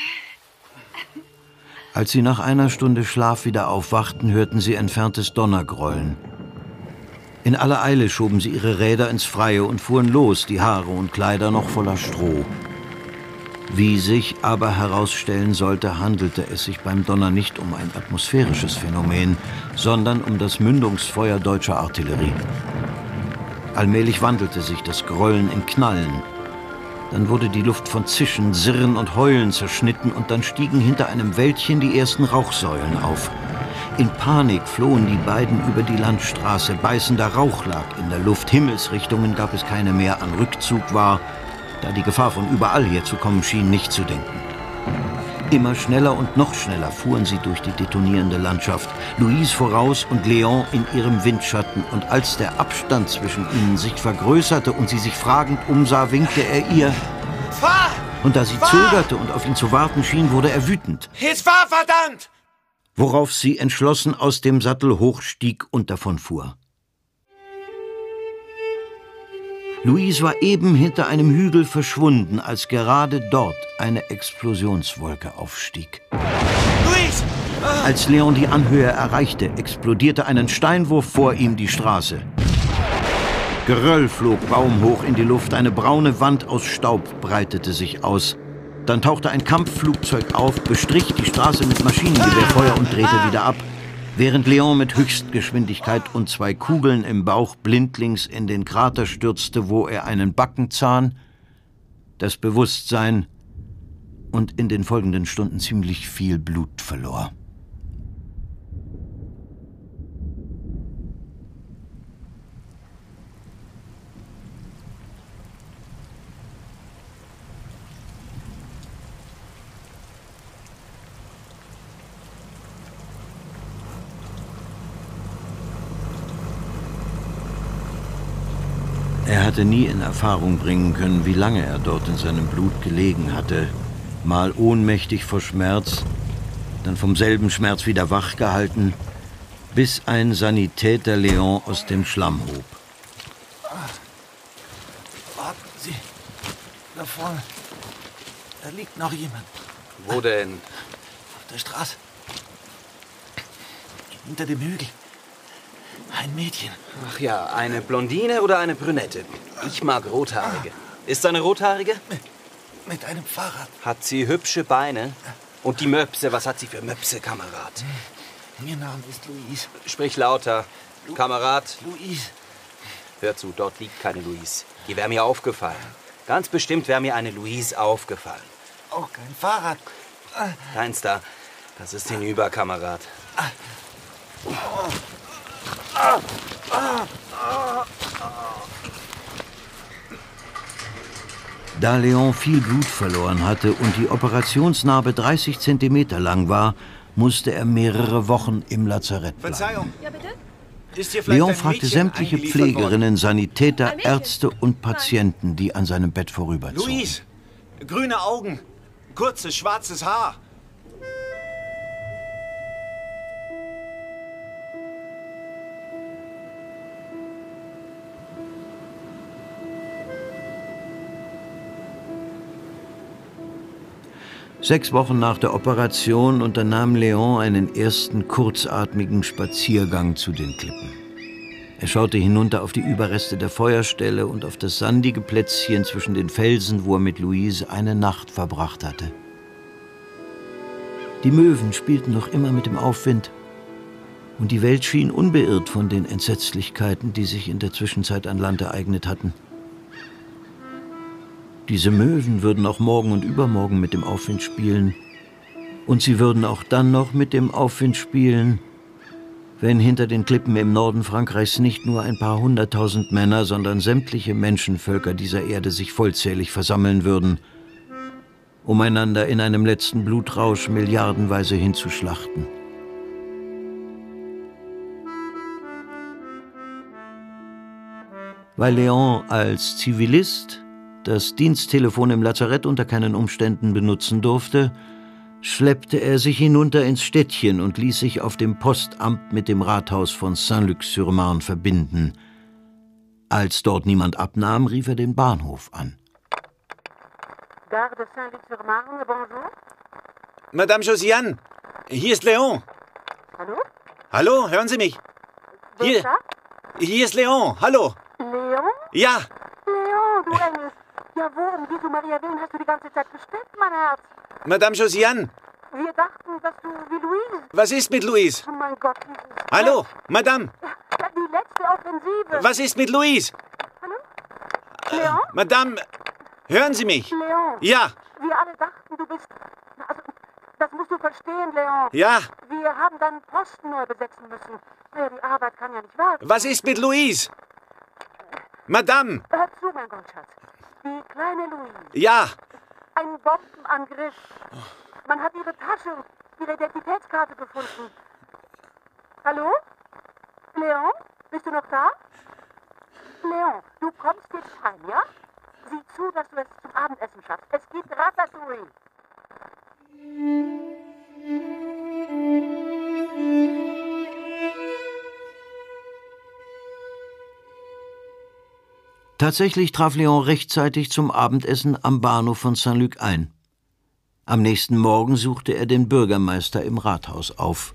Als sie nach einer Stunde Schlaf wieder aufwachten, hörten sie entferntes Donnergrollen. In aller Eile schoben sie ihre Räder ins Freie und fuhren los, die Haare und Kleider noch voller Stroh. Wie sich aber herausstellen sollte, handelte es sich beim Donner nicht um ein atmosphärisches Phänomen, sondern um das Mündungsfeuer deutscher Artillerie. Allmählich wandelte sich das Grollen in Knallen. Dann wurde die Luft von Zischen, Sirren und Heulen zerschnitten und dann stiegen hinter einem Wäldchen die ersten Rauchsäulen auf. In Panik flohen die beiden über die Landstraße. Beißender Rauch lag in der Luft. Himmelsrichtungen gab es keine mehr. An Rückzug war, da die Gefahr von überall herzukommen schien, nicht zu denken. Immer schneller und noch schneller fuhren sie durch die detonierende Landschaft. Louise voraus und Léon in ihrem Windschatten. Und als der Abstand zwischen ihnen sich vergrößerte und sie sich fragend umsah, winkte er ihr. Fahr! Und da sie fahr! zögerte und auf ihn zu warten schien, wurde er wütend. Jetzt fahr, verdammt! Worauf sie entschlossen aus dem Sattel hochstieg und davonfuhr. Louise war eben hinter einem Hügel verschwunden, als gerade dort eine Explosionswolke aufstieg. Louise! Als Léon die Anhöhe erreichte, explodierte einen Steinwurf vor ihm die Straße. Geröll flog baumhoch in die Luft, eine braune Wand aus Staub breitete sich aus. Dann tauchte ein Kampfflugzeug auf, bestrich die Straße mit Maschinengewehrfeuer und drehte wieder ab, während Léon mit Höchstgeschwindigkeit und zwei Kugeln im Bauch blindlings in den Krater stürzte, wo er einen Backenzahn, das Bewusstsein und in den folgenden Stunden ziemlich viel Blut verlor. Er hatte nie in Erfahrung bringen können, wie lange er dort in seinem Blut gelegen hatte. Mal ohnmächtig vor Schmerz, dann vom selben Schmerz wieder wachgehalten, bis ein Sanitäter Léon aus dem Schlamm hob. Warten Sie, da vorne, da liegt noch jemand. Wo denn? Auf der Straße. Hinter dem Hügel. Ein Mädchen. Ach ja, eine Blondine oder eine Brünette? Ich mag Rothaarige. Ist sie eine Rothaarige? Mit, mit einem Fahrrad. Hat sie hübsche Beine? Und die Möpse, was hat sie für Möpse, Kamerad? Ihr Name ist Louise. Sprich lauter. Lu Kamerad. Louise. Hör zu, dort liegt keine Louise. Die wäre mir aufgefallen. Ganz bestimmt wäre mir eine Louise aufgefallen. Auch kein Fahrrad. Keins da. Das ist hinüber, Kamerad. Oh. Da Léon viel Blut verloren hatte und die Operationsnarbe dreißig Zentimeter lang war, musste er mehrere Wochen im Lazarett bleiben. Verzeihung. Ja, bitte? Ist hier vielleicht Léon ein fragte Mädchen sämtliche eingeliefert Pflegerinnen, worden? Sanitäter, Ein Mädchen? Ärzte und Patienten, die an seinem Bett vorüberzogen. Louise, grüne Augen, kurzes schwarzes Haar. Sechs Wochen nach der Operation unternahm Léon einen ersten kurzatmigen Spaziergang zu den Klippen. Er schaute hinunter auf die Überreste der Feuerstelle und auf das sandige Plätzchen zwischen den Felsen, wo er mit Louise eine Nacht verbracht hatte. Die Möwen spielten noch immer mit dem Aufwind, und die Welt schien unbeirrt von den Entsetzlichkeiten, die sich in der Zwischenzeit an Land ereignet hatten. Diese Möwen würden auch morgen und übermorgen mit dem Aufwind spielen. Und sie würden auch dann noch mit dem Aufwind spielen, wenn hinter den Klippen im Norden Frankreichs nicht nur ein paar hunderttausend Männer, sondern sämtliche Menschenvölker dieser Erde sich vollzählig versammeln würden, um einander in einem letzten Blutrausch milliardenweise hinzuschlachten. Weil Léon als Zivilist das Diensttelefon im Lazarett unter keinen Umständen benutzen durfte, schleppte er sich hinunter ins Städtchen und ließ sich auf dem Postamt mit dem Rathaus von Saint-Luc-sur-Marne verbinden. Als dort niemand abnahm, rief er den Bahnhof an. Gare de Saint-Luc-sur-Marne, bonjour. Madame Josiane, Hier ist Leon. Hallo? Hallo, hören Sie mich? Wer Hier, ist da? hier ist Leon. Hallo. Leon? Ja. Leon, du Engel. Ja, wo um Jesu Maria willen hast du die ganze Zeit gesteckt, mein Herz? Madame Josiane, Wir dachten, dass du wie Louise... was ist mit Louise? Oh mein Gott, dieses... Hallo, Madame, Ja, die letzte Offensive. was ist mit Louise? Leon? Madame, hören Sie mich? Leon. Ja, Wir alle dachten, du bist... Also, das musst du verstehen, Leon. Ja. Wir haben deinen Posten neu besetzen müssen. Ja, die Arbeit kann ja nicht warten. was ist mit Louise? Madame, Hör zu, mein Goldschatz. Die kleine Louise. ja, Ein Bombenangriff. Man hat ihre Tasche und ihre Identitätskarte gefunden. Hallo? Leon? Bist du noch da? Leon, du kommst jetzt heim, ja? Sieh zu, dass du es zum Abendessen schaffst. Es gibt Ratatouille. Tatsächlich traf Leon rechtzeitig zum Abendessen am Bahnhof von Saint-Luc ein. Am nächsten Morgen suchte er den Bürgermeister im Rathaus auf.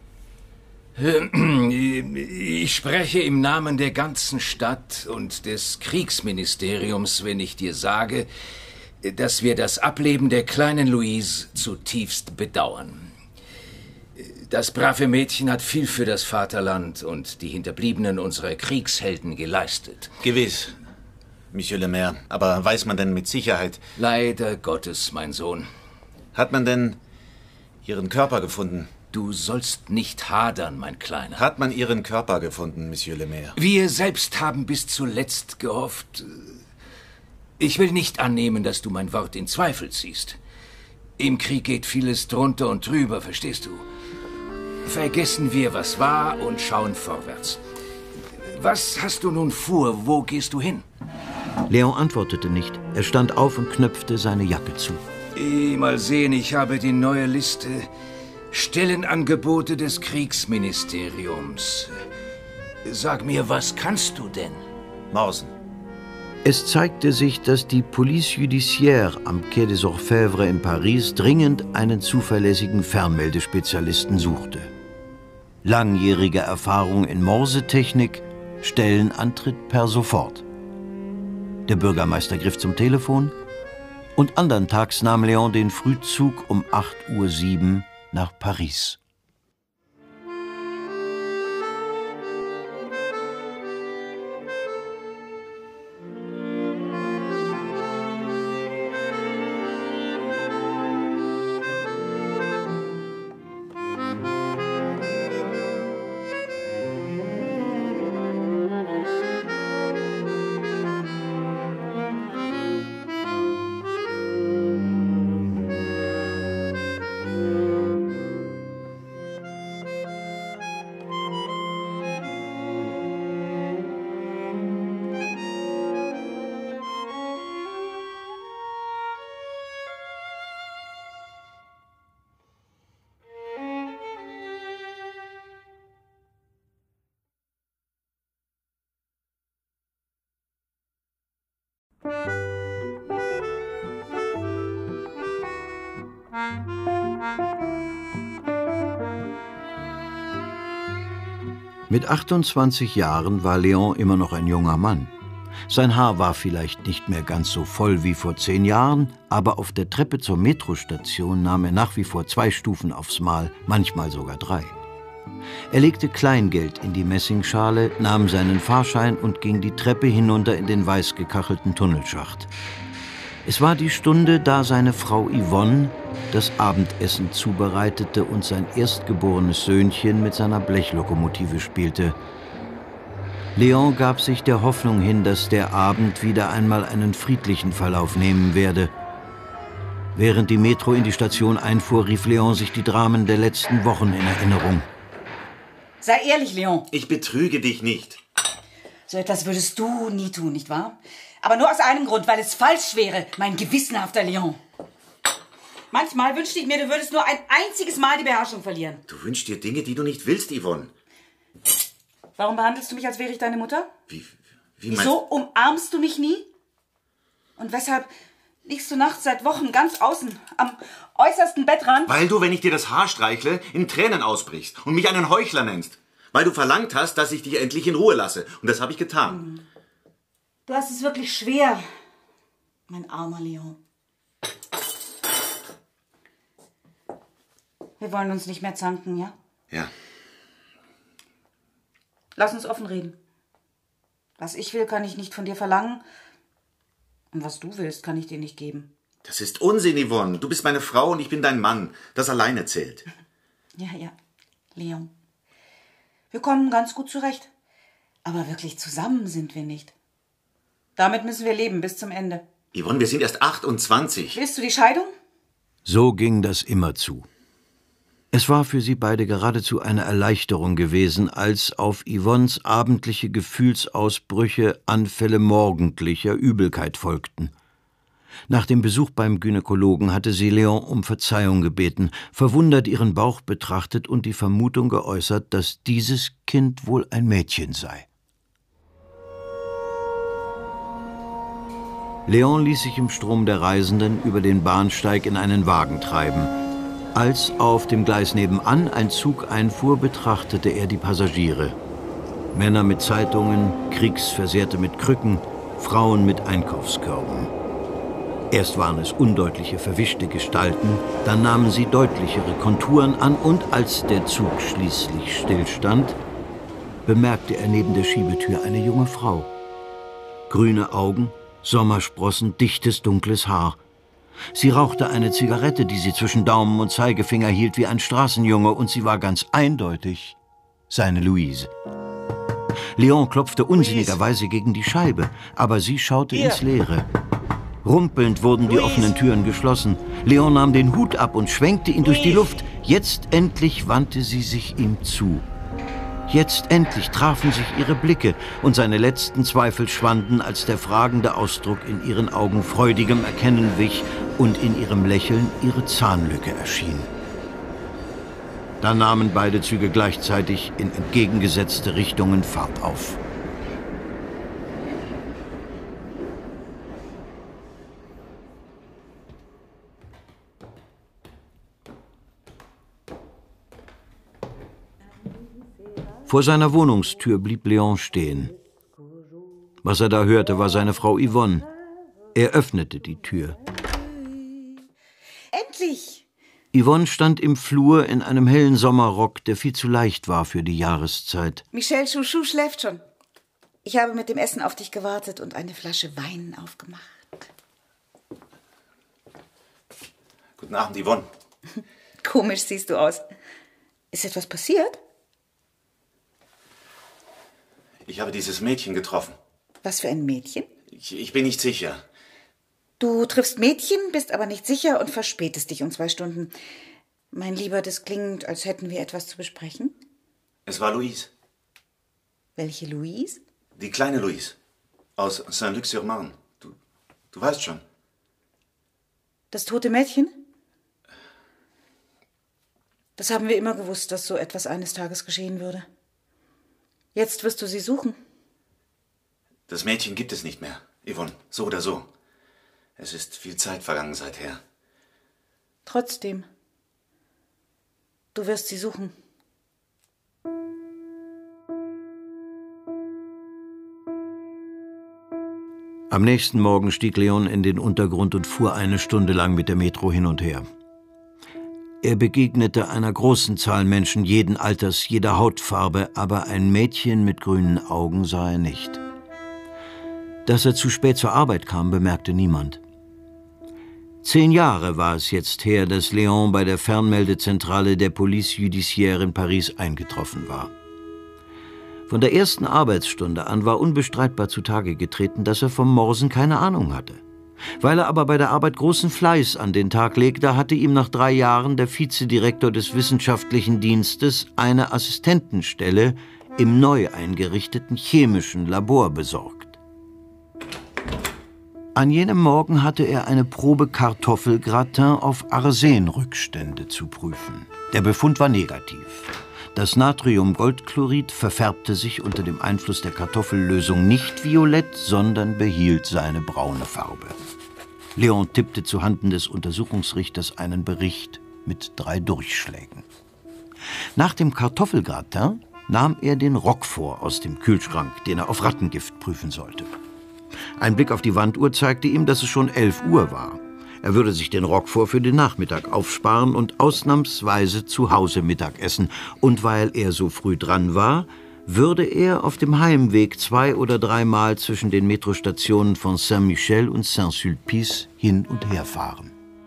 Ich spreche im Namen der ganzen Stadt und des Kriegsministeriums, wenn ich dir sage, dass wir das Ableben der kleinen Louise zutiefst bedauern. Das brave Mädchen hat viel für das Vaterland und die Hinterbliebenen unserer Kriegshelden geleistet. Gewiss, Monsieur le Maire. Aber weiß man denn mit Sicherheit? Leider Gottes, mein Sohn. Hat man denn ihren Körper gefunden? Du sollst nicht hadern, mein Kleiner. Hat man ihren Körper gefunden, Monsieur le Maire? Wir selbst haben bis zuletzt gehofft. Ich will nicht annehmen, dass du mein Wort in Zweifel ziehst. Im Krieg geht vieles drunter und drüber, verstehst du? Vergessen wir, was war, und schauen vorwärts. Was hast du nun vor? Wo gehst du hin? Leon antwortete nicht. Er stand auf und knöpfte seine Jacke zu. Eh, mal sehen, ich habe die neue Liste. Stellenangebote des Kriegsministeriums. Sag mir, was kannst du denn? Mausen. Es zeigte sich, dass die Police Judiciaire am Quai des Orfèvres in Paris dringend einen zuverlässigen Fernmeldespezialisten suchte. Langjährige Erfahrung in Morsetechnik, Stellenantritt per sofort. Der Bürgermeister griff zum Telefon und andern Tags nahm Leon den Frühzug um acht Uhr sieben nach Paris. Mit achtundzwanzig Jahren war Leon immer noch ein junger Mann. Sein Haar war vielleicht nicht mehr ganz so voll wie vor zehn Jahren, aber auf der Treppe zur Metrostation nahm er nach wie vor zwei Stufen aufs Mal, manchmal sogar drei. Er legte Kleingeld in die Messingschale, nahm seinen Fahrschein und ging die Treppe hinunter in den weiß gekachelten Tunnelschacht. Es war die Stunde, da seine Frau Yvonne das Abendessen zubereitete und sein erstgeborenes Söhnchen mit seiner Blechlokomotive spielte. Leon gab sich der Hoffnung hin, dass der Abend wieder einmal einen friedlichen Verlauf nehmen werde. Während die Metro in die Station einfuhr, rief Leon sich die Dramen der letzten Wochen in Erinnerung. Sei ehrlich, Leon. Ich betrüge dich nicht. So etwas würdest du nie tun, nicht wahr? Aber nur aus einem Grund, weil es falsch wäre, mein gewissenhafter Leon. Manchmal wünschte ich mir, du würdest nur ein einziges Mal die Beherrschung verlieren. Du wünschst dir Dinge, die du nicht willst, Yvonne. Warum behandelst du mich, als wäre ich deine Mutter? Wie, wie Wieso umarmst du mich nie? Und weshalb liegst du nachts seit Wochen ganz außen, am äußersten Bettrand? Weil du, wenn ich dir das Haar streichle, in Tränen ausbrichst und mich einen Heuchler nennst. Weil du verlangt hast, dass ich dich endlich in Ruhe lasse. Und das habe ich getan. Du hast es wirklich schwer, mein armer Leon. Wir wollen uns nicht mehr zanken, ja? Ja. Lass uns offen reden. Was ich will, kann ich nicht von dir verlangen. Und was du willst, kann ich dir nicht geben. Das ist Unsinn, Yvonne. Du bist meine Frau und ich bin dein Mann. Das alleine zählt. Ja, ja, Leon. Wir kommen ganz gut zurecht. Aber wirklich zusammen sind wir nicht. Damit müssen wir leben bis zum Ende. Yvonne, wir sind erst achtundzwanzig. Willst du die Scheidung? So ging das immer zu. Es war für sie beide geradezu eine Erleichterung gewesen, als auf Yvonnes abendliche Gefühlsausbrüche Anfälle morgendlicher Übelkeit folgten. Nach dem Besuch beim Gynäkologen hatte sie Leon um Verzeihung gebeten, verwundert ihren Bauch betrachtet und die Vermutung geäußert, dass dieses Kind wohl ein Mädchen sei. Leon ließ sich im Strom der Reisenden über den Bahnsteig in einen Wagen treiben. Als auf dem Gleis nebenan ein Zug einfuhr, betrachtete er die Passagiere. Männer mit Zeitungen, Kriegsversehrte mit Krücken, Frauen mit Einkaufskörben. Erst waren es undeutliche, verwischte Gestalten, dann nahmen sie deutlichere Konturen an und als der Zug schließlich stillstand, bemerkte er neben der Schiebetür eine junge Frau. Grüne Augen, Sommersprossen, dichtes, dunkles Haar. Sie rauchte eine Zigarette, die sie zwischen Daumen und Zeigefinger hielt wie ein Straßenjunge, und sie war ganz eindeutig seine Luise. Leon klopfte unsinnigerweise gegen die Scheibe, aber sie schaute Hier. ins Leere. Rumpelnd wurden die offenen Türen geschlossen. Leon nahm den Hut ab und schwenkte ihn durch die Luft. Jetzt endlich wandte sie sich ihm zu. Jetzt endlich trafen sich ihre Blicke und seine letzten Zweifel schwanden, als der fragende Ausdruck in ihren Augen freudigem Erkennen wich und in ihrem Lächeln ihre Zahnlücke erschien. Da nahmen beide Züge gleichzeitig in entgegengesetzte Richtungen Fahrt auf. Vor seiner Wohnungstür blieb Leon stehen. Was er da hörte, war seine Frau Yvonne. Er öffnete die Tür. Endlich! Yvonne stand im Flur in einem hellen Sommerrock, der viel zu leicht war für die Jahreszeit. Michel Chouchou schläft schon. Ich habe mit dem Essen auf dich gewartet und eine Flasche Wein aufgemacht. Guten Abend, Yvonne. Komisch siehst du aus. Ist etwas passiert? Ich habe dieses Mädchen getroffen. Was für ein Mädchen? Ich, ich bin nicht sicher. Du triffst Mädchen, bist aber nicht sicher und verspätest dich um zwei Stunden. Mein Lieber, das klingt, als hätten wir etwas zu besprechen. Es war Louise. Welche Louise? Die kleine Louise. Aus Saint-Luc-sur-Marne. Du, du weißt schon. Das tote Mädchen? Das haben wir immer gewusst, dass so etwas eines Tages geschehen würde. Jetzt wirst du sie suchen. Das Mädchen gibt es nicht mehr, Yvonne. So oder so. Es ist viel Zeit vergangen seither. Trotzdem. Du wirst sie suchen. Am nächsten Morgen stieg Leon in den Untergrund und fuhr eine Stunde lang mit der Metro hin und her. Er begegnete einer großen Zahl Menschen jeden Alters, jeder Hautfarbe, aber ein Mädchen mit grünen Augen sah er nicht. Dass er zu spät zur Arbeit kam, bemerkte niemand. Zehn Jahre war es jetzt her, dass Leon bei der Fernmeldezentrale der Police Judiciaire in Paris eingetroffen war. Von der ersten Arbeitsstunde an war unbestreitbar zutage getreten, dass er vom Morsen keine Ahnung hatte. Weil er aber bei der Arbeit großen Fleiß an den Tag legte, hatte ihm nach drei Jahren der Vizedirektor des Wissenschaftlichen Dienstes eine Assistentenstelle im neu eingerichteten chemischen Labor besorgt. An jenem Morgen hatte er eine Probe Kartoffelgratin auf Arsenrückstände zu prüfen. Der Befund war negativ. Das Natriumgoldchlorid verfärbte sich unter dem Einfluss der Kartoffellösung nicht violett, sondern behielt seine braune Farbe. Léon tippte zuhanden des Untersuchungsrichters einen Bericht mit drei Durchschlägen. Nach dem Kartoffelgratin nahm er den Roquefort aus dem Kühlschrank, den er auf Rattengift prüfen sollte. Ein Blick auf die Wanduhr zeigte ihm, dass es schon elf Uhr war. Er würde sich den Roquefort für den Nachmittag aufsparen und ausnahmsweise zu Hause Mittag essen. Und weil er so früh dran war, würde er auf dem Heimweg zwei oder dreimal zwischen den Metrostationen von Saint-Michel und Saint-Sulpice hin und her fahren.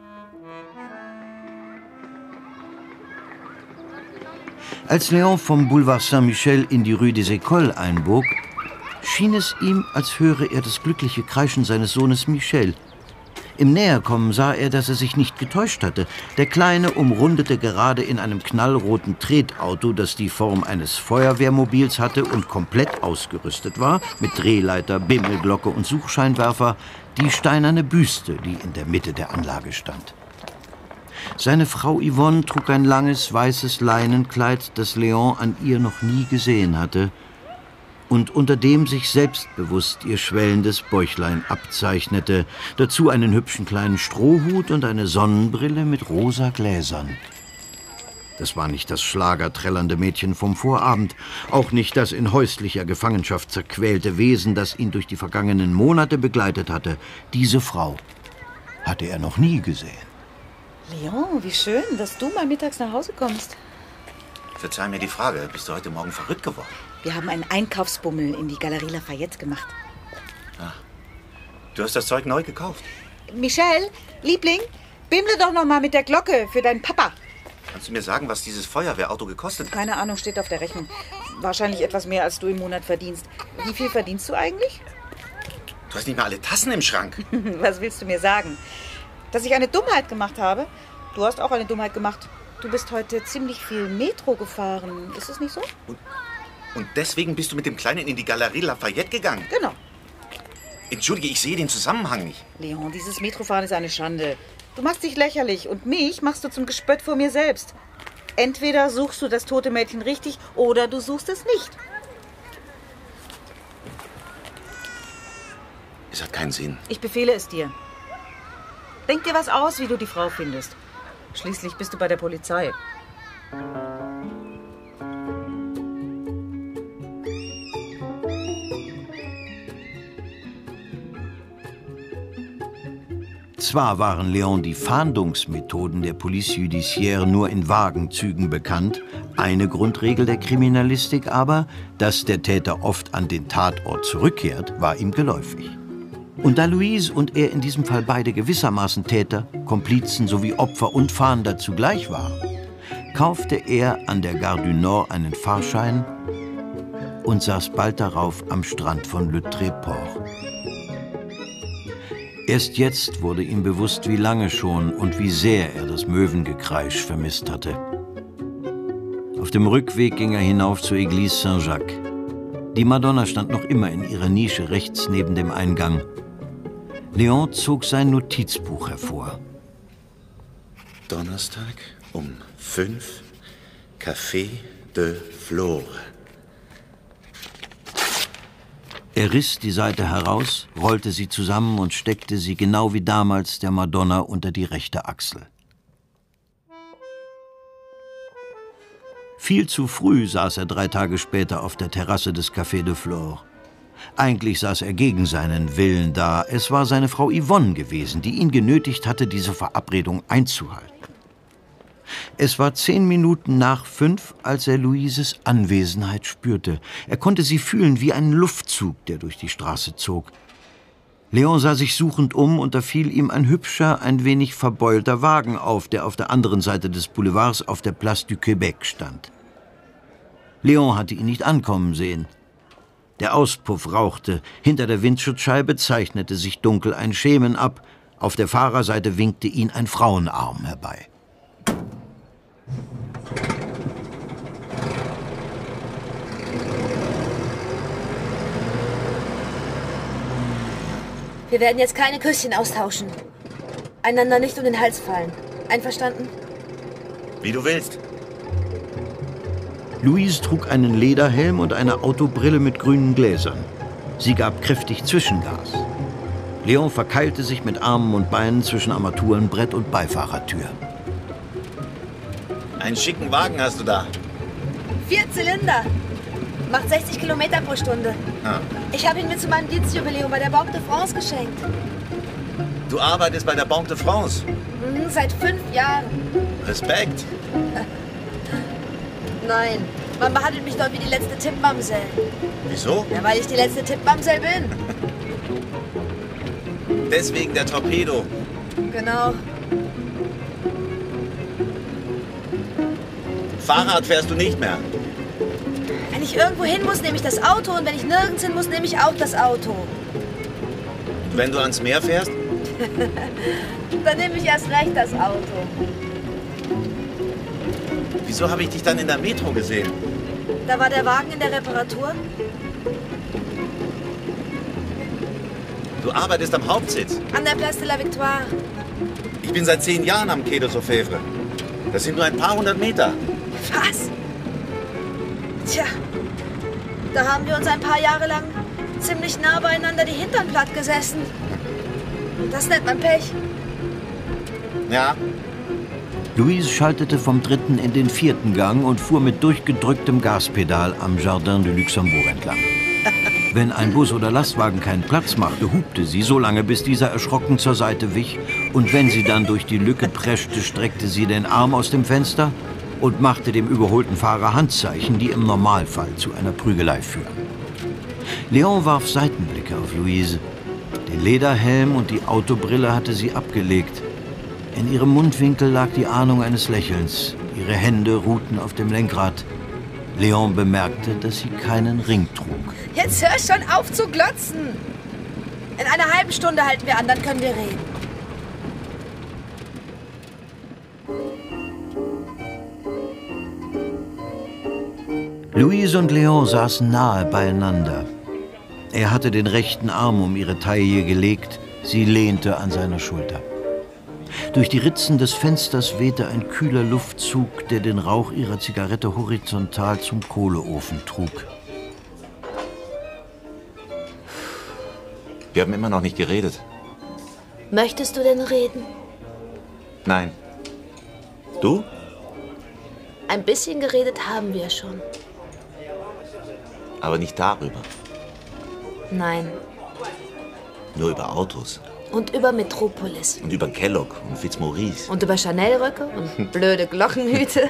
Als Léon vom Boulevard Saint-Michel in die Rue des Écoles einbog, schien es ihm, als höre er das glückliche Kreischen seines Sohnes Michel. Im Näherkommen sah er, dass er sich nicht getäuscht hatte. Der Kleine umrundete gerade in einem knallroten Tretauto, das die Form eines Feuerwehrmobils hatte und komplett ausgerüstet war, mit Drehleiter, Bimmelglocke und Suchscheinwerfer, die steinerne Büste, die in der Mitte der Anlage stand. Seine Frau Yvonne trug ein langes, weißes Leinenkleid, das Léon an ihr noch nie gesehen hatte, und unter dem sich selbstbewusst ihr schwellendes Bäuchlein abzeichnete, dazu einen hübschen kleinen Strohhut und eine Sonnenbrille mit rosa Gläsern. Das war nicht das schlagerträllernde Mädchen vom Vorabend, auch nicht das in häuslicher Gefangenschaft zerquälte Wesen, das ihn durch die vergangenen Monate begleitet hatte. Diese Frau hatte er noch nie gesehen. Léon, wie schön, dass du mal mittags nach Hause kommst. Verzeih mir die Frage, bist du heute Morgen verrückt geworden? Wir haben einen Einkaufsbummel in die Galerie Lafayette gemacht. Ah, du hast das Zeug neu gekauft. Michel, Liebling, bimmle doch noch mal mit der Glocke für deinen Papa. Kannst du mir sagen, was dieses Feuerwehrauto gekostet hat? Keine Ahnung, steht auf der Rechnung. Wahrscheinlich etwas mehr, als du im Monat verdienst. Wie viel verdienst du eigentlich? Du hast nicht mal alle Tassen im Schrank. Was willst du mir sagen? Dass ich eine Dummheit gemacht habe? Du hast auch eine Dummheit gemacht. Du bist heute ziemlich viel Metro gefahren. Ist es nicht so? Und, und deswegen bist du mit dem Kleinen in die Galerie Lafayette gegangen? Genau. Entschuldige, ich sehe den Zusammenhang nicht. Leon, dieses Metrofahren ist eine Schande. Du machst dich lächerlich und mich machst du zum Gespött vor mir selbst. Entweder suchst du das tote Mädchen richtig oder du suchst es nicht. Es hat keinen Sinn. Ich befehle es dir. Denk dir was aus, wie du die Frau findest. Schließlich bist du bei der Polizei. Zwar waren Léon die Fahndungsmethoden der Police Judiciaire nur in vagen Zügen bekannt, eine Grundregel der Kriminalistik aber, dass der Täter oft an den Tatort zurückkehrt, war ihm geläufig. Und da Louise und er in diesem Fall beide gewissermaßen Täter, Komplizen sowie Opfer und Fahnder zugleich waren, kaufte er an der Gare du Nord einen Fahrschein und saß bald darauf am Strand von Le Tréport. Erst jetzt wurde ihm bewusst, wie lange schon und wie sehr er das Möwengekreisch vermisst hatte. Auf dem Rückweg ging er hinauf zur Église Saint-Jacques. Die Madonna stand noch immer in ihrer Nische rechts neben dem Eingang. Léon zog sein Notizbuch hervor. Donnerstag um fünf, Café de Flore. Er riss die Seite heraus, rollte sie zusammen und steckte sie genau wie damals der Madonna unter die rechte Achsel. Viel zu früh saß er drei Tage später auf der Terrasse des Café de Flore. Eigentlich saß er gegen seinen Willen da. Es war seine Frau Yvonne gewesen, die ihn genötigt hatte, diese Verabredung einzuhalten. Es war zehn Minuten nach fünf, als er Louises Anwesenheit spürte. Er konnte sie fühlen wie einen Luftzug, der durch die Straße zog. Léon sah sich suchend um und da fiel ihm ein hübscher, ein wenig verbeulter Wagen auf, der auf der anderen Seite des Boulevards auf der Place du Québec stand. Léon hatte ihn nicht ankommen sehen. Der Auspuff rauchte, hinter der Windschutzscheibe zeichnete sich dunkel ein Schemen ab, auf der Fahrerseite winkte ihn ein Frauenarm herbei. Wir werden jetzt keine Küsschen austauschen. Einander nicht um den Hals fallen. Einverstanden? Wie du willst. Louise trug einen Lederhelm und eine Autobrille mit grünen Gläsern. Sie gab kräftig Zwischengas. Léon verkeilte sich mit Armen und Beinen zwischen Armaturenbrett und Beifahrertür. Einen schicken Wagen hast du da. Vier Zylinder. Macht sechzig Kilometer pro Stunde. Ah. Ich habe ihn mir zu meinem Dienstjubiläum bei der Banque de France geschenkt. Du arbeitest bei der Banque de France. Mhm, seit fünf Jahren. Respekt. Nein, man behandelt mich dort wie die letzte Tippmamsell. Wieso? Ja, weil ich die letzte Tippmamsell bin. Deswegen der Torpedo. Genau. Fahrrad fährst du nicht mehr. Wenn ich irgendwo hin muss, nehme ich das Auto. Und wenn ich nirgends hin muss, nehme ich auch das Auto. Wenn du ans Meer fährst? Dann nehme ich erst recht das Auto. Wieso habe ich dich dann in der Metro gesehen? Da war der Wagen in der Reparatur. Du arbeitest am Hauptsitz. An der Place de la Victoire. Ich bin seit zehn Jahren am Quai des Orfèvres. Das sind nur ein paar hundert Meter. Was? Tja, da haben wir uns ein paar Jahre lang ziemlich nah beieinander die Hintern platt gesessen. Das nennt man Pech. Ja. Louise schaltete vom dritten in den vierten Gang und fuhr mit durchgedrücktem Gaspedal am Jardin de Luxembourg entlang. Wenn ein Bus oder Lastwagen keinen Platz machte, hupte sie, so lange bis dieser erschrocken zur Seite wich. Und wenn sie dann durch die Lücke preschte, streckte sie den Arm aus dem Fenster und machte dem überholten Fahrer Handzeichen, die im Normalfall zu einer Prügelei führen. Léon warf Seitenblicke auf Louise. Den Lederhelm und die Autobrille hatte sie abgelegt. In ihrem Mundwinkel lag die Ahnung eines Lächelns. Ihre Hände ruhten auf dem Lenkrad. Léon bemerkte, dass sie keinen Ring trug. Jetzt hör schon auf zu glotzen. In einer halben Stunde halten wir an, dann können wir reden. Louise und Léon saßen nahe beieinander. Er hatte den rechten Arm um ihre Taille gelegt, sie lehnte an seiner Schulter. Durch die Ritzen des Fensters wehte ein kühler Luftzug, der den Rauch ihrer Zigarette horizontal zum Kohleofen trug. Wir haben immer noch nicht geredet. Möchtest du denn reden? Nein. Du? Ein bisschen geredet haben wir schon. Aber nicht darüber. Nein. Nur über Autos. Und über Metropolis. Und über Kellogg und Fitzmaurice. Und über Chanel-Röcke und blöde Glockenhüte.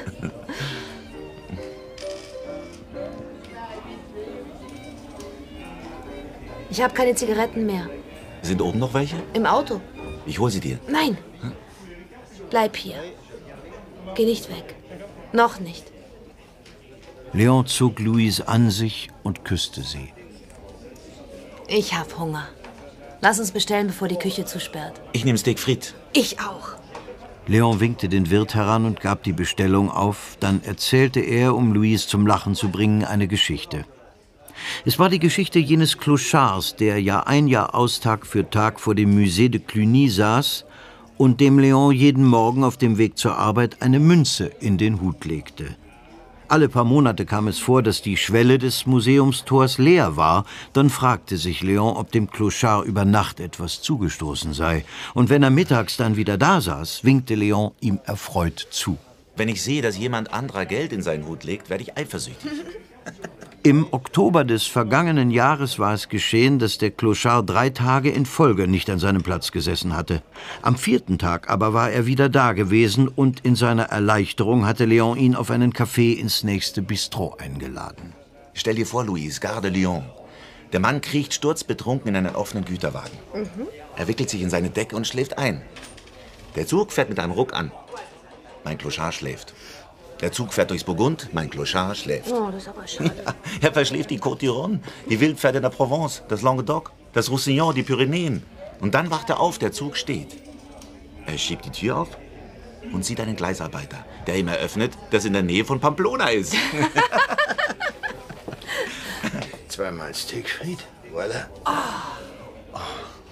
Ich habe keine Zigaretten mehr. Sind oben noch welche? Im Auto. Ich hol sie dir. Nein. Bleib hier. Geh nicht weg. Noch nicht. Léon zog Louise an sich und küsste sie. Ich hab Hunger. Lass uns bestellen, bevor die Küche zusperrt. Ich nehme Steak Frites. Ich auch. Léon winkte den Wirt heran und gab die Bestellung auf. Dann erzählte er, um Louise zum Lachen zu bringen, eine Geschichte. Es war die Geschichte jenes Clochards, der Jahr ein Jahr aus Tag für Tag vor dem Musée de Cluny saß und dem Léon jeden Morgen auf dem Weg zur Arbeit eine Münze in den Hut legte. Alle paar Monate kam es vor, dass die Schwelle des Museumstors leer war. Dann fragte sich Léon, ob dem Clochard über Nacht etwas zugestoßen sei. Und wenn er mittags dann wieder da saß, winkte Léon ihm erfreut zu. Wenn ich sehe, dass jemand anderer Geld in seinen Hut legt, werde ich eifersüchtig. Im Oktober des vergangenen Jahres war es geschehen, dass der Clochard drei Tage in Folge nicht an seinem Platz gesessen hatte. Am vierten Tag aber war er wieder da gewesen und in seiner Erleichterung hatte Léon ihn auf einen Kaffee ins nächste Bistro eingeladen. Stell dir vor, Louise, Gare de Lyon. Der Mann kriecht sturzbetrunken in einen offenen Güterwagen. Mhm. Er wickelt sich in seine Decke und schläft ein. Der Zug fährt mit einem Ruck an. Mein Clochard schläft. Der Zug fährt durchs Burgund, mein Clochard schläft. Oh, das ist aber schade. Ja, er verschläft die Côte d'Iron, die Wildpferde der Provence, das Languedoc, das Roussillon, die Pyrenäen. Und dann wacht er auf, der Zug steht. Er schiebt die Tür auf und sieht einen Gleisarbeiter, der ihm eröffnet, dass in der Nähe von Pamplona ist. Zweimal Steak Frites, voilà. Oh. Oh.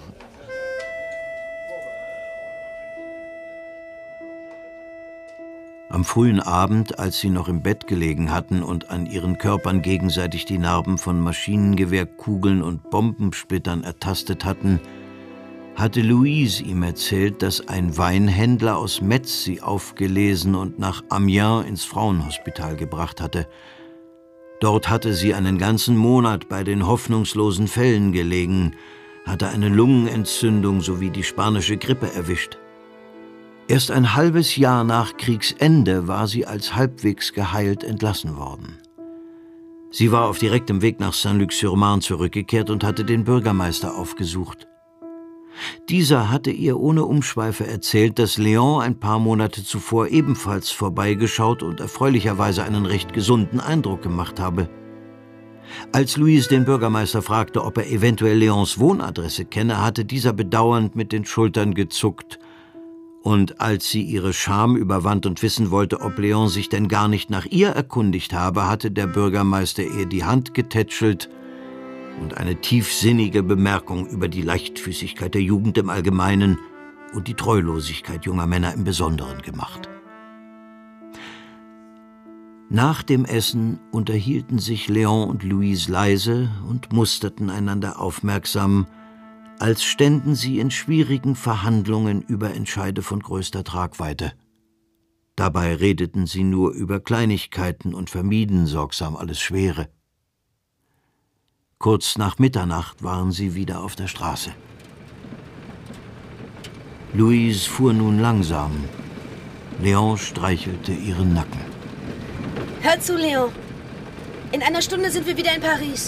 Am frühen Abend, als sie noch im Bett gelegen hatten und an ihren Körpern gegenseitig die Narben von Maschinengewehrkugeln und Bombensplittern ertastet hatten, hatte Louise ihm erzählt, dass ein Weinhändler aus Metz sie aufgelesen und nach Amiens ins Frauenhospital gebracht hatte. Dort hatte sie einen ganzen Monat bei den hoffnungslosen Fällen gelegen, hatte eine Lungenentzündung sowie die spanische Grippe erwischt. Erst ein halbes Jahr nach Kriegsende war sie als halbwegs geheilt entlassen worden. Sie war auf direktem Weg nach Saint-Luc-sur-Marne zurückgekehrt und hatte den Bürgermeister aufgesucht. Dieser hatte ihr ohne Umschweife erzählt, dass Léon ein paar Monate zuvor ebenfalls vorbeigeschaut und erfreulicherweise einen recht gesunden Eindruck gemacht habe. Als Louise den Bürgermeister fragte, ob er eventuell Léons Wohnadresse kenne, hatte dieser bedauernd mit den Schultern gezuckt. Und als sie ihre Scham überwand und wissen wollte, ob Léon sich denn gar nicht nach ihr erkundigt habe, hatte der Bürgermeister ihr die Hand getätschelt und eine tiefsinnige Bemerkung über die Leichtfüßigkeit der Jugend im Allgemeinen und die Treulosigkeit junger Männer im Besonderen gemacht. Nach dem Essen unterhielten sich Léon und Louise leise und musterten einander aufmerksam, als ständen sie in schwierigen Verhandlungen über Entscheide von größter Tragweite. Dabei redeten sie nur über Kleinigkeiten und vermieden sorgsam alles Schwere. Kurz nach Mitternacht waren sie wieder auf der Straße. Louise fuhr nun langsam. Léon streichelte ihren Nacken. Hör zu, Léon. In einer Stunde sind wir wieder in Paris.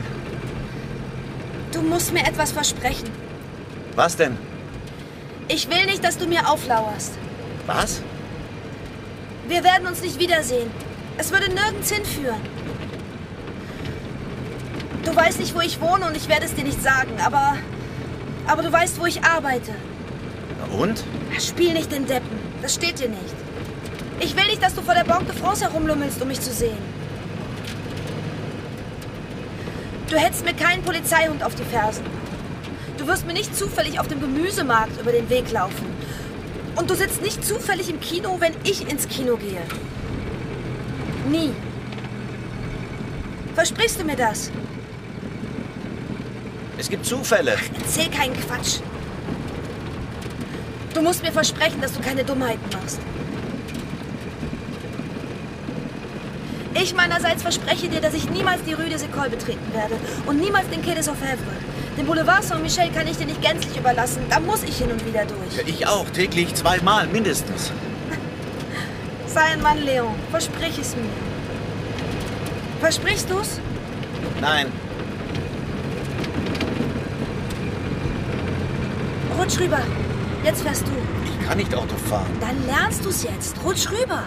Du musst mir etwas versprechen. Was denn? Ich will nicht, dass du mir auflauerst. Was? Wir werden uns nicht wiedersehen. Es würde nirgends hinführen. Du weißt nicht, wo ich wohne und ich werde es dir nicht sagen, aber... Aber du weißt, wo ich arbeite. Na und? Spiel nicht den Deppen. Das steht dir nicht. Ich will nicht, dass du vor der Banque de France herumlummelst, um mich zu sehen. Du hetzt mir keinen Polizeihund auf die Fersen. Du wirst mir nicht zufällig auf dem Gemüsemarkt über den Weg laufen. Und du sitzt nicht zufällig im Kino, wenn ich ins Kino gehe. Nie. Versprichst du mir das? Es gibt Zufälle. Ach, erzähl keinen Quatsch. Du musst mir versprechen, dass du keine Dummheiten machst. Ich meinerseits verspreche dir, dass ich niemals die Rue des Écoles betreten werde und niemals den Quai des Orfèvres. Den Boulevard Saint-Michel kann ich dir nicht gänzlich überlassen. Da muss ich hin und wieder durch. Ja, ich auch. Täglich zweimal mindestens. Sei ein Mann, Léon. Versprich es mir. Versprichst du's? Nein. Rutsch rüber. Jetzt fährst du. Ich kann nicht Auto fahren. Dann lernst du's jetzt. Rutsch rüber.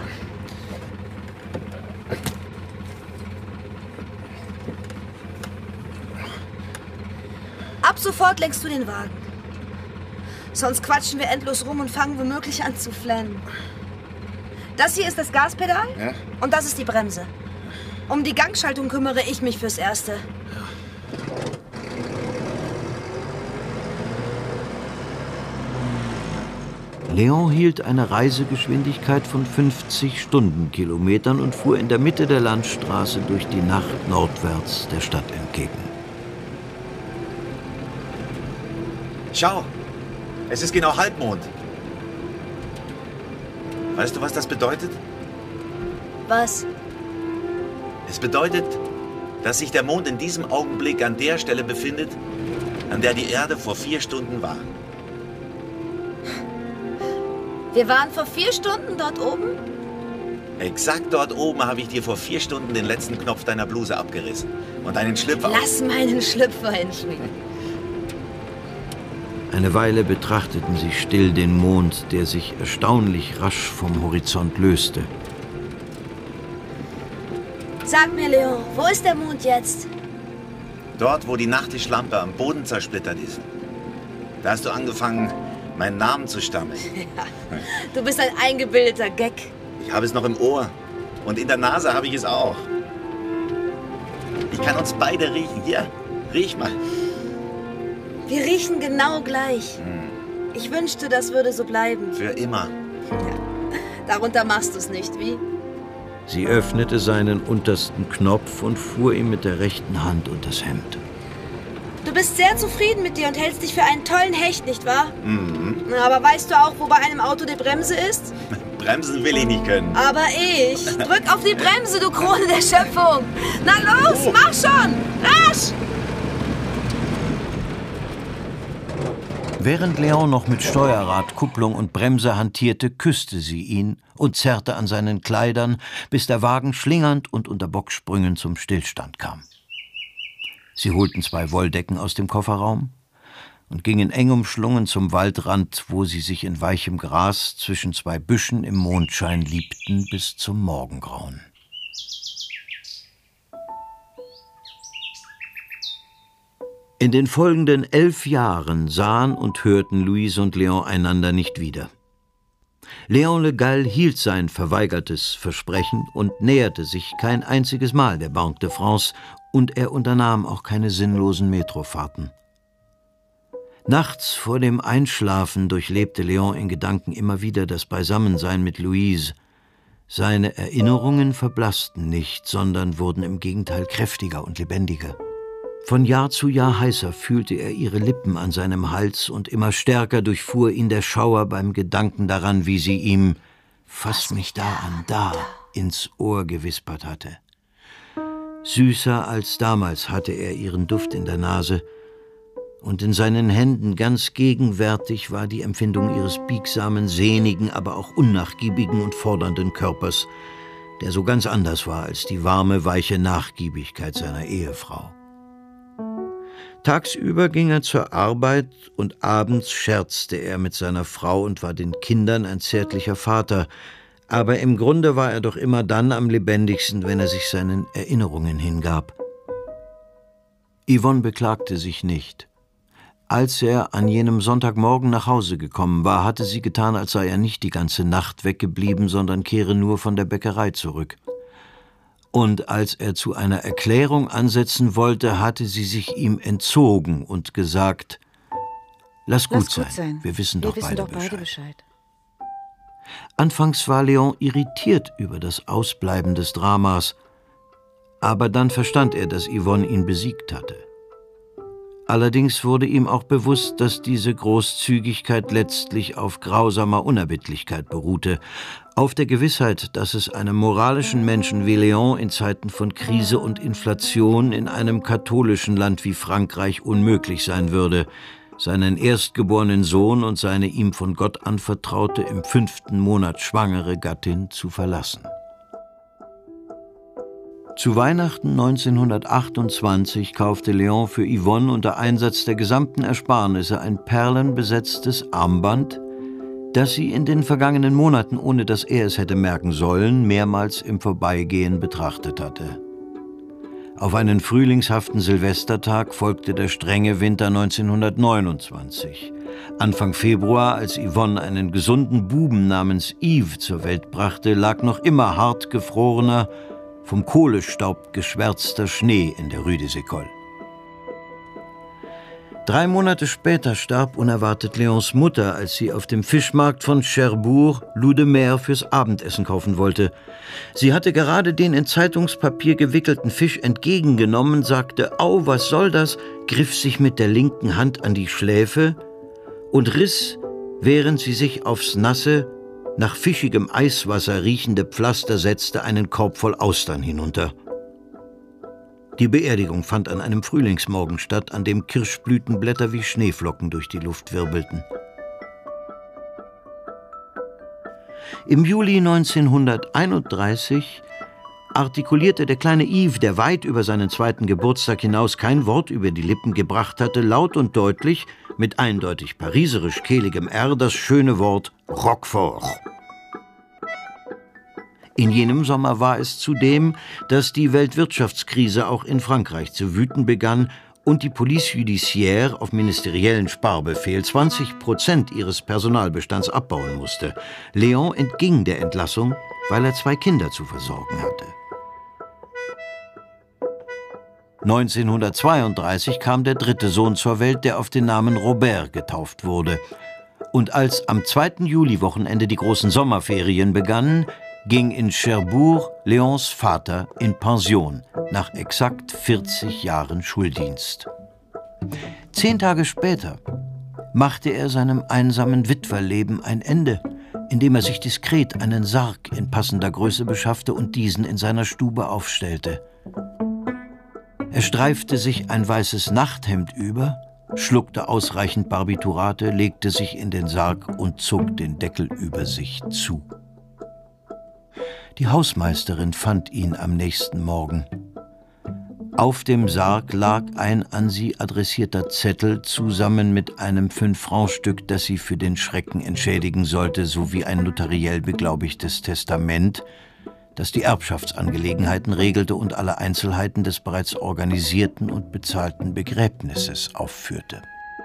Ab sofort lenkst du den Wagen. Sonst quatschen wir endlos rum und fangen womöglich an zu flennen. Das hier ist das Gaspedal ja. Und das ist die Bremse. Um die Gangschaltung kümmere ich mich fürs Erste. Léon hielt eine Reisegeschwindigkeit von fünfzig Stundenkilometern und fuhr in der Mitte der Landstraße durch die Nacht nordwärts der Stadt entgegen. Schau, es ist genau Halbmond. Weißt du, was das bedeutet? Was? Es bedeutet, dass sich der Mond in diesem Augenblick an der Stelle befindet, an der die Erde vor vier Stunden war. Wir waren vor vier Stunden dort oben? Exakt dort oben habe ich dir vor vier Stunden den letzten Knopf deiner Bluse abgerissen und einen Schlüpfer... Lass meinen Schlüpfer hinschmieden. Eine Weile betrachteten sie still den Mond, der sich erstaunlich rasch vom Horizont löste. Sag mir, Léon, wo ist der Mond jetzt? Dort, wo die Nachttischlampe am Boden zersplittert ist. Da hast du angefangen, meinen Namen zu stammeln. Ja, du bist ein eingebildeter Gag. Ich habe es noch im Ohr. Und in der Nase habe ich es auch. Ich kann uns beide riechen. Hier, riech mal. Wir riechen genau gleich. Hm. Ich wünschte, das würde so bleiben. Für immer. Ja, darunter machst du es nicht, wie? Sie öffnete seinen untersten Knopf und fuhr ihm mit der rechten Hand unters Hemd. Du bist sehr zufrieden mit dir und hältst dich für einen tollen Hecht, nicht wahr? Mhm. Aber weißt du auch, wo bei einem Auto die Bremse ist? Bremsen will ich nicht können. Aber ich. Drück auf die Bremse, du Krone der Schöpfung. Na los, mach schon. Rasch! Während Léon noch mit Steuerrad, Kupplung und Bremse hantierte, küsste sie ihn und zerrte an seinen Kleidern, bis der Wagen schlingernd und unter Bocksprüngen zum Stillstand kam. Sie holten zwei Wolldecken aus dem Kofferraum und gingen eng umschlungen zum Waldrand, wo sie sich in weichem Gras zwischen zwei Büschen im Mondschein liebten bis zum Morgengrauen. In den folgenden elf Jahren sahen und hörten Louise und Léon einander nicht wieder. Léon Le Gall hielt sein verweigertes Versprechen und näherte sich kein einziges Mal der Banque de France, und er unternahm auch keine sinnlosen Metrofahrten. Nachts vor dem Einschlafen durchlebte Léon in Gedanken immer wieder das Beisammensein mit Louise. Seine Erinnerungen verblassten nicht, sondern wurden im Gegenteil kräftiger und lebendiger. Von Jahr zu Jahr heißer fühlte er ihre Lippen an seinem Hals, und immer stärker durchfuhr ihn der Schauer beim Gedanken daran, wie sie ihm »Fass mich da an, da« ins Ohr gewispert hatte. Süßer als damals hatte er ihren Duft in der Nase, und in seinen Händen ganz gegenwärtig war die Empfindung ihres biegsamen, sehnigen, aber auch unnachgiebigen und fordernden Körpers, der so ganz anders war als die warme, weiche Nachgiebigkeit seiner Ehefrau. Tagsüber ging er zur Arbeit und abends scherzte er mit seiner Frau und war den Kindern ein zärtlicher Vater, aber im Grunde war er doch immer dann am lebendigsten, wenn er sich seinen Erinnerungen hingab. Yvonne beklagte sich nicht. Als er an jenem Sonntagmorgen nach Hause gekommen war, hatte sie getan, als sei er nicht die ganze Nacht weggeblieben, sondern kehre nur von der Bäckerei zurück. Und als er zu einer Erklärung ansetzen wollte, hatte sie sich ihm entzogen und gesagt, »Lass gut, Lass gut sein. sein, wir wissen, wir doch, wissen beide doch beide Bescheid.« Anfangs war Léon irritiert über das Ausbleiben des Dramas, aber dann verstand er, dass Yvonne ihn besiegt hatte. Allerdings wurde ihm auch bewusst, dass diese Großzügigkeit letztlich auf grausamer Unerbittlichkeit beruhte, auf der Gewissheit, dass es einem moralischen Menschen wie Léon in Zeiten von Krise und Inflation in einem katholischen Land wie Frankreich unmöglich sein würde, seinen erstgeborenen Sohn und seine ihm von Gott anvertraute, im fünften Monat schwangere Gattin zu verlassen. Zu Weihnachten neunzehnhundertachtundzwanzig kaufte Léon für Yvonne unter Einsatz der gesamten Ersparnisse ein perlenbesetztes Armband, das sie in den vergangenen Monaten, ohne dass er es hätte merken sollen, mehrmals im Vorbeigehen betrachtet hatte. Auf einen frühlingshaften Silvestertag folgte der strenge Winter neunzehnhundertneunundzwanzig. Anfang Februar, als Yvonne einen gesunden Buben namens Yves zur Welt brachte, lag noch immer hart gefrorener, vom Kohlestaub geschwärzter Schnee in der Rue des Écoles. Drei Monate später starb unerwartet Léons Mutter, als sie auf dem Fischmarkt von Cherbourg Loup de Mer fürs Abendessen kaufen wollte. Sie hatte gerade den in Zeitungspapier gewickelten Fisch entgegengenommen, sagte, »Au, was soll das?«, griff sich mit der linken Hand an die Schläfe und riss, während sie sich aufs nasse, nach fischigem Eiswasser riechende Pflaster setzte, einen Korb voll Austern hinunter. Die Beerdigung fand an einem Frühlingsmorgen statt, an dem Kirschblütenblätter wie Schneeflocken durch die Luft wirbelten. Im Juli neunzehnhunderteinunddreißig artikulierte der kleine Yves, der weit über seinen zweiten Geburtstag hinaus kein Wort über die Lippen gebracht hatte, laut und deutlich, mit eindeutig pariserisch-kehligem R, das schöne Wort Roquefort. In jenem Sommer war es zudem, dass die Weltwirtschaftskrise auch in Frankreich zu wüten begann und die Police judiciaire auf ministeriellen Sparbefehl zwanzig Prozent ihres Personalbestands abbauen musste. Léon entging der Entlassung, weil er zwei Kinder zu versorgen hatte. neunzehnhundertzweiunddreißig kam der dritte Sohn zur Welt, der auf den Namen Robert getauft wurde. Und als am zweiten Juli-Wochenende die großen Sommerferien begannen, ging in Cherbourg Léons Vater in Pension nach exakt vierzig Jahren Schuldienst. Zehn Tage später machte er seinem einsamen Witwerleben ein Ende, indem er sich diskret einen Sarg in passender Größe beschaffte und diesen in seiner Stube aufstellte. Er streifte sich ein weißes Nachthemd über, schluckte ausreichend Barbiturate, legte sich in den Sarg und zog den Deckel über sich zu. Die Hausmeisterin fand ihn am nächsten Morgen. Auf dem Sarg lag ein an sie adressierter Zettel zusammen mit einem Fünf-Franc-Stück, das sie für den Schrecken entschädigen sollte, sowie ein notariell beglaubigtes Testament, das die Erbschaftsangelegenheiten regelte und alle Einzelheiten des bereits organisierten und bezahlten Begräbnisses aufführte.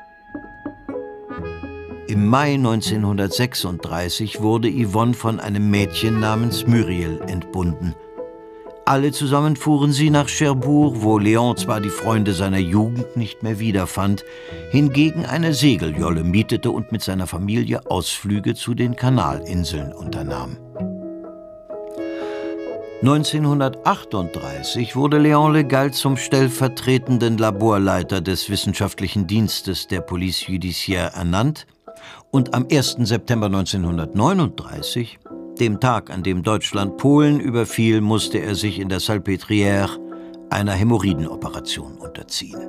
Im Mai neunzehnhundertsechsunddreißig wurde Yvonne von einem Mädchen namens Muriel entbunden. Alle zusammen fuhren sie nach Cherbourg, wo Léon zwar die Freunde seiner Jugend nicht mehr wiederfand, hingegen eine Segeljolle mietete und mit seiner Familie Ausflüge zu den Kanalinseln unternahm. neunzehnhundertachtunddreißig wurde Léon Le Gall zum stellvertretenden Laborleiter des Wissenschaftlichen Dienstes der Police Judiciaire ernannt und am ersten September neunzehnhundertneununddreißig, dem Tag, an dem Deutschland Polen überfiel, musste er sich in der Salpêtrière einer Hämorrhoidenoperation unterziehen.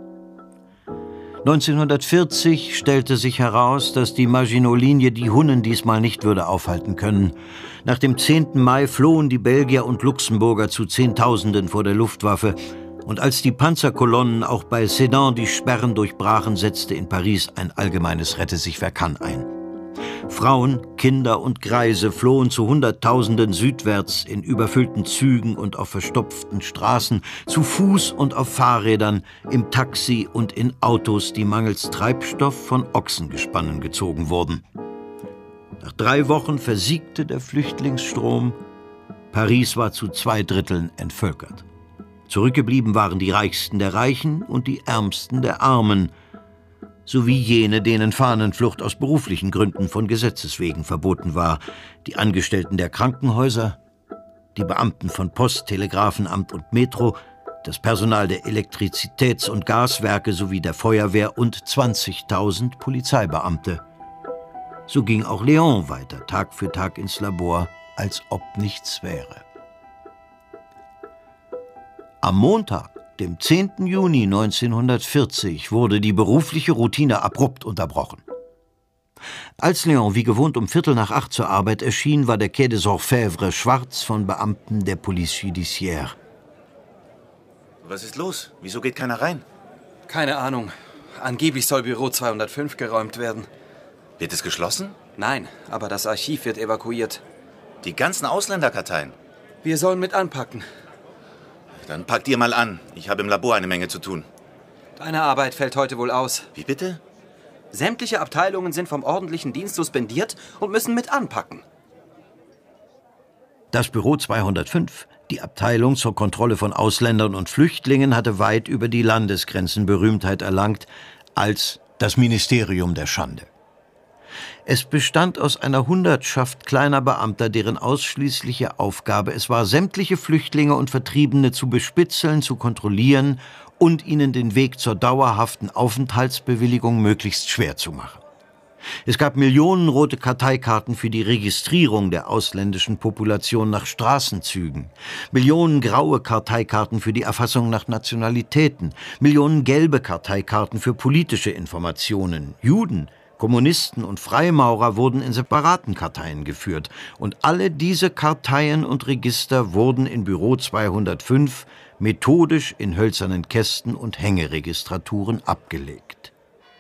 neunzehnhundertvierzig stellte sich heraus, dass die Maginot-Linie die Hunnen diesmal nicht würde aufhalten können. Nach dem zehnten Mai flohen die Belgier und Luxemburger zu Zehntausenden vor der Luftwaffe. Und als die Panzerkolonnen auch bei Sedan die Sperren durchbrachen, setzte in Paris ein allgemeines Rette-sich-wer-kann ein. Frauen, Kinder und Greise flohen zu Hunderttausenden südwärts in überfüllten Zügen und auf verstopften Straßen, zu Fuß und auf Fahrrädern, im Taxi und in Autos, die mangels Treibstoff von Ochsengespannen gezogen wurden. Nach drei Wochen versiegte der Flüchtlingsstrom. Paris war zu zwei Dritteln entvölkert. Zurückgeblieben waren die Reichsten der Reichen und die Ärmsten der Armen, sowie jene, denen Fahnenflucht aus beruflichen Gründen von Gesetzes wegen verboten war, die Angestellten der Krankenhäuser, die Beamten von Post, Telegrafenamt und Metro, das Personal der Elektrizitäts- und Gaswerke sowie der Feuerwehr und zwanzigtausend Polizeibeamte. So ging auch Léon weiter, Tag für Tag ins Labor, als ob nichts wäre. Am Montag, dem zehnten Juni neunzehnhundertvierzig, wurde die berufliche Routine abrupt unterbrochen. Als Léon wie gewohnt um Viertel nach acht zur Arbeit erschien, war der Quai des Orfèvres schwarz von Beamten der Police Judiciaire. Was ist los? Wieso geht keiner rein? Keine Ahnung. Angeblich soll Büro zweihundertfünf geräumt werden. Wird es geschlossen? Nein, aber das Archiv wird evakuiert. Die ganzen Ausländerkarteien? Wir sollen mit anpacken. Dann packt ihr mal an. Ich habe im Labor eine Menge zu tun. Deine Arbeit fällt heute wohl aus. Wie bitte? Sämtliche Abteilungen sind vom ordentlichen Dienst suspendiert und müssen mit anpacken. Das Büro zweihundertfünf, die Abteilung zur Kontrolle von Ausländern und Flüchtlingen, hatte weit über die Landesgrenzen Berühmtheit erlangt als das Ministerium der Schande. Es bestand aus einer Hundertschaft kleiner Beamter, deren ausschließliche Aufgabe es war, sämtliche Flüchtlinge und Vertriebene zu bespitzeln, zu kontrollieren und ihnen den Weg zur dauerhaften Aufenthaltsbewilligung möglichst schwer zu machen. Es gab Millionen rote Karteikarten für die Registrierung der ausländischen Population nach Straßenzügen, Millionen graue Karteikarten für die Erfassung nach Nationalitäten, Millionen gelbe Karteikarten für politische Informationen. Juden, Kommunisten und Freimaurer wurden in separaten Karteien geführt, und alle diese Karteien und Register wurden in Büro zweihundertfünf methodisch in hölzernen Kästen und Hängeregistraturen abgelegt.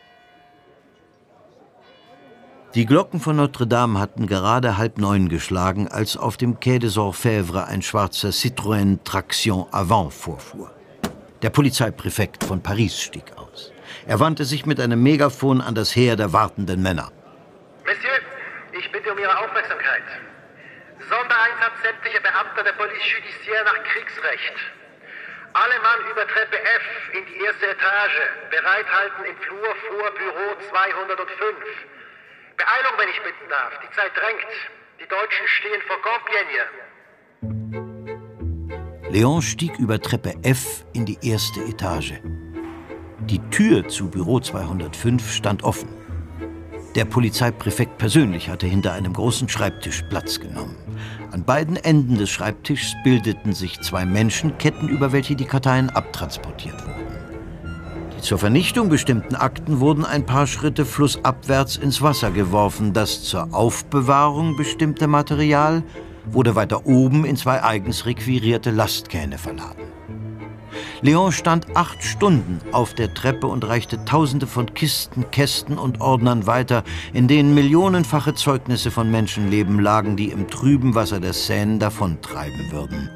Die Glocken von Notre Dame hatten gerade halb neun geschlagen, als auf dem Quai des Orfèvres ein schwarzer Citroën Traction Avant vorfuhr. Der Polizeipräfekt von Paris stieg aus. Er wandte sich mit einem Megafon an das Heer der wartenden Männer. Monsieur, ich bitte um Ihre Aufmerksamkeit. Sondereinsatz sämtlicher Beamter der Police Judiciaire nach Kriegsrecht. Alle Mann über Treppe F in die erste Etage. Bereithalten im Flur vor Büro zweihundertfünf. Beeilung, wenn ich bitten darf. Die Zeit drängt. Die Deutschen stehen vor Compiègne. Léon stieg über Treppe F in die erste Etage. Die Tür zu Büro zweihundertfünf stand offen. Der Polizeipräfekt persönlich hatte hinter einem großen Schreibtisch Platz genommen. An beiden Enden des Schreibtischs bildeten sich zwei Menschenketten, über welche die Karteien abtransportiert wurden. Die zur Vernichtung bestimmten Akten wurden ein paar Schritte flussabwärts ins Wasser geworfen. Das zur Aufbewahrung bestimmte Material wurde weiter oben in zwei eigens requirierte Lastkähne verladen. Léon stand acht Stunden auf der Treppe und reichte Tausende von Kisten, Kästen und Ordnern weiter, in denen millionenfache Zeugnisse von Menschenleben lagen, die im trüben Wasser der Seine davontreiben würden.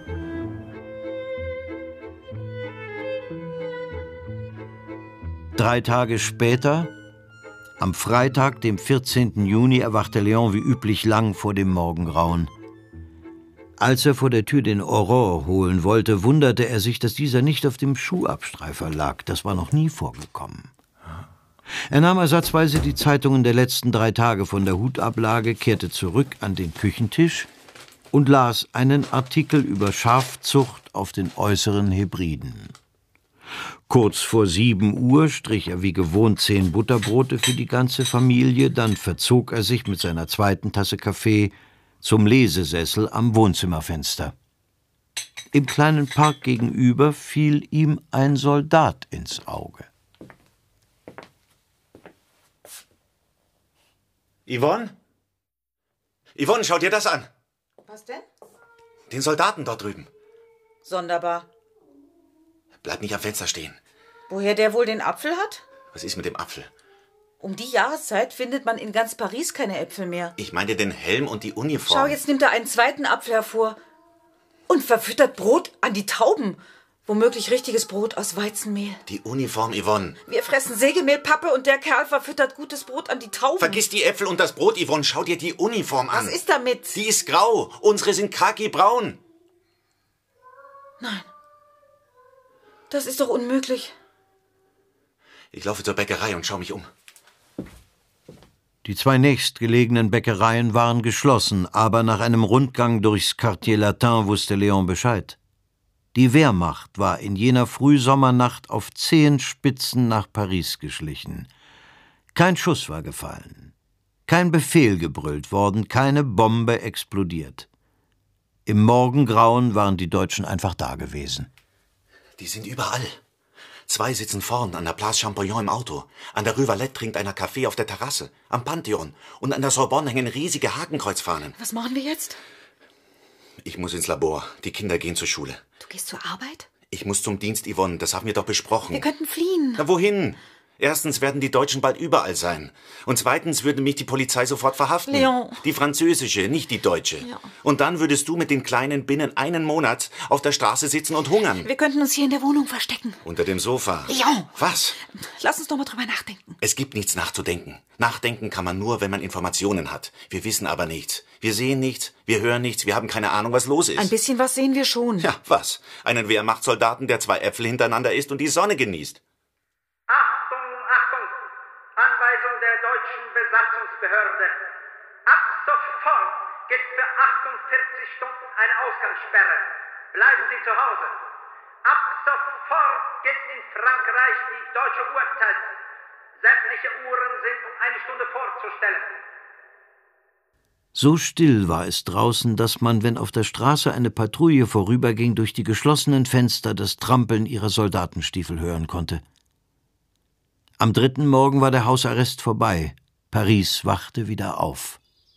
Drei Tage später, am Freitag, dem vierzehnten Juni, erwachte Léon wie üblich lang vor dem Morgengrauen. Als er vor der Tür den Aurore holen wollte, wunderte er sich, dass dieser nicht auf dem Schuhabstreifer lag. Das war noch nie vorgekommen. Er nahm ersatzweise die Zeitungen der letzten drei Tage von der Hutablage, kehrte zurück an den Küchentisch und las einen Artikel über Schafzucht auf den äußeren Hebriden. Kurz vor sieben Uhr strich er wie gewohnt zehn Butterbrote für die ganze Familie, dann verzog er sich mit seiner zweiten Tasse Kaffee zum Lesesessel am Wohnzimmerfenster. Im kleinen Park gegenüber fiel ihm ein Soldat ins Auge. Yvonne? Yvonne, schau dir das an. Was denn? Den Soldaten dort drüben. Sonderbar. Bleib nicht am Fenster stehen. Woher der wohl den Apfel hat? Was ist mit dem Apfel? Um die Jahreszeit findet man in ganz Paris keine Äpfel mehr. Ich meine den Helm und die Uniform. Schau, jetzt nimmt er einen zweiten Apfel hervor und verfüttert Brot an die Tauben. Womöglich richtiges Brot aus Weizenmehl. Die Uniform, Yvonne. Wir fressen Sägemehlpappe und der Kerl verfüttert gutes Brot an die Tauben. Vergiss die Äpfel und das Brot, Yvonne. Schau dir die Uniform an. Was ist damit? Die ist grau. Unsere sind khaki-braun. Nein. Das ist doch unmöglich. Ich laufe zur Bäckerei und schau mich um. Die zwei nächstgelegenen Bäckereien waren geschlossen, aber nach einem Rundgang durchs Quartier Latin wusste Léon Bescheid. Die Wehrmacht war in jener Frühsommernacht auf Zehenspitzen nach Paris geschlichen. Kein Schuss war gefallen, kein Befehl gebrüllt worden, keine Bombe explodiert. Im Morgengrauen waren die Deutschen einfach da gewesen. Die sind überall. Zwei sitzen vorn an der Place Champollion im Auto. An der Rue Valette trinkt einer Kaffee auf der Terrasse. Am Pantheon. Und an der Sorbonne hängen riesige Hakenkreuzfahnen. Was machen wir jetzt? Ich muss ins Labor. Die Kinder gehen zur Schule. Du gehst zur Arbeit? Ich muss zum Dienst, Yvonne. Das haben wir doch besprochen. Wir könnten fliehen. Na, wohin? Erstens werden die Deutschen bald überall sein. Und zweitens würde mich die Polizei sofort verhaften. Léon. Die französische, nicht die deutsche. Ja. Und dann würdest du mit den Kleinen binnen einen Monat auf der Straße sitzen und hungern. Wir könnten uns hier in der Wohnung verstecken. Unter dem Sofa. Léon. Was? Lass uns doch mal drüber nachdenken. Es gibt nichts nachzudenken. Nachdenken kann man nur, wenn man Informationen hat. Wir wissen aber nichts. Wir sehen nichts, wir hören nichts, wir haben keine Ahnung, was los ist. Ein bisschen was sehen wir schon. Ja, was? Einen Wehrmachtssoldaten, der zwei Äpfel hintereinander isst und die Sonne genießt. Achtung, Achtung! Anweisung der deutschen Besatzungsbehörde. Ab sofort gilt für achtundvierzig Stunden eine Ausgangssperre. Bleiben Sie zu Hause. Ab sofort gilt in Frankreich die deutsche Uhrzeit. Sämtliche Uhren sind um eine Stunde vorzustellen. So still war es draußen, dass man, wenn auf der Straße eine Patrouille vorüberging, durch die geschlossenen Fenster das Trampeln ihrer Soldatenstiefel hören konnte. Am dritten Morgen war der Hausarrest vorbei. Paris wachte wieder auf.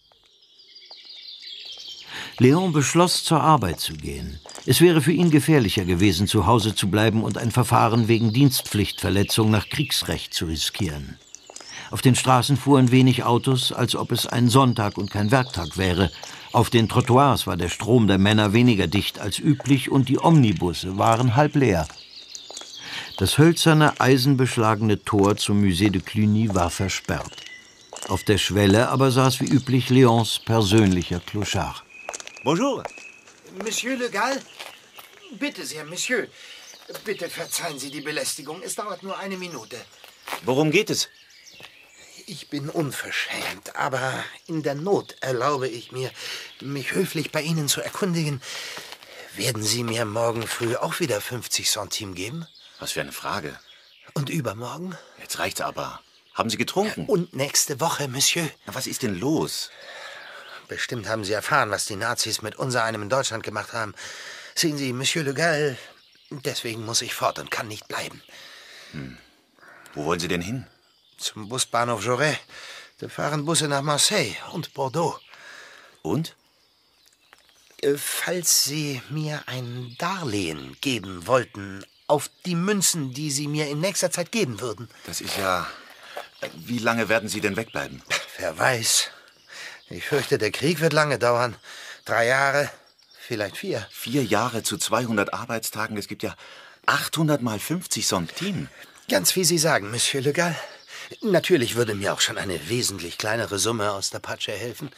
Léon beschloss, zur Arbeit zu gehen. Es wäre für ihn gefährlicher gewesen, zu Hause zu bleiben und ein Verfahren wegen Dienstpflichtverletzung nach Kriegsrecht zu riskieren. Auf den Straßen fuhren wenig Autos, als ob es ein Sonntag und kein Werktag wäre. Auf den Trottoirs war der Strom der Männer weniger dicht als üblich und die Omnibusse waren halb leer. Das hölzerne, eisenbeschlagene Tor zum Musée de Cluny war versperrt. Auf der Schwelle aber saß wie üblich Léons persönlicher Clochard. Bonjour. Monsieur Le Gall? Bitte sehr, Monsieur. Bitte verzeihen Sie die Belästigung. Es dauert nur eine Minute. Worum geht es? Ich bin unverschämt, aber in der Not erlaube ich mir, mich höflich bei Ihnen zu erkundigen. Werden Sie mir morgen früh auch wieder fünfzig Centime geben? Was für eine Frage. Und übermorgen? Jetzt reicht's aber. Haben Sie getrunken? Und nächste Woche, Monsieur. Na, was ist denn los? Bestimmt haben Sie erfahren, was die Nazis mit unser einem in Deutschland gemacht haben. Sehen Sie, Monsieur Le Gall, deswegen muss ich fort und kann nicht bleiben. Hm. Wo wollen Sie denn hin? Zum Busbahnhof Jaurès. Da fahren Busse nach Marseille und Bordeaux. Und? Äh, falls Sie mir ein Darlehen geben wollten, auf die Münzen, die Sie mir in nächster Zeit geben würden. Das ist ja... Wie lange werden Sie denn wegbleiben? Wer weiß. Ich fürchte, der Krieg wird lange dauern. Drei Jahre, vielleicht vier. Vier Jahre zu zweihundert Arbeitstagen, es gibt ja achthundert mal fünfzig Centimes. Ganz wie Sie sagen, Monsieur Le Gall. Natürlich würde mir auch schon eine wesentlich kleinere Summe aus der Patsche helfen.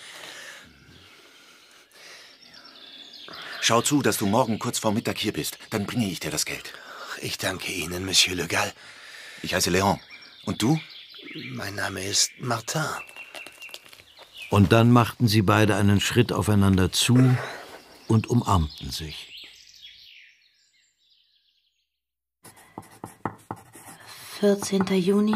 Schau zu, dass du morgen kurz vor Mittag hier bist. Dann bringe ich dir das Geld. Ich danke Ihnen, Monsieur Le Gall. Ich heiße Léon. Und du? Mein Name ist Martin. Und dann machten sie beide einen Schritt aufeinander zu und umarmten sich. vierzehnter Juni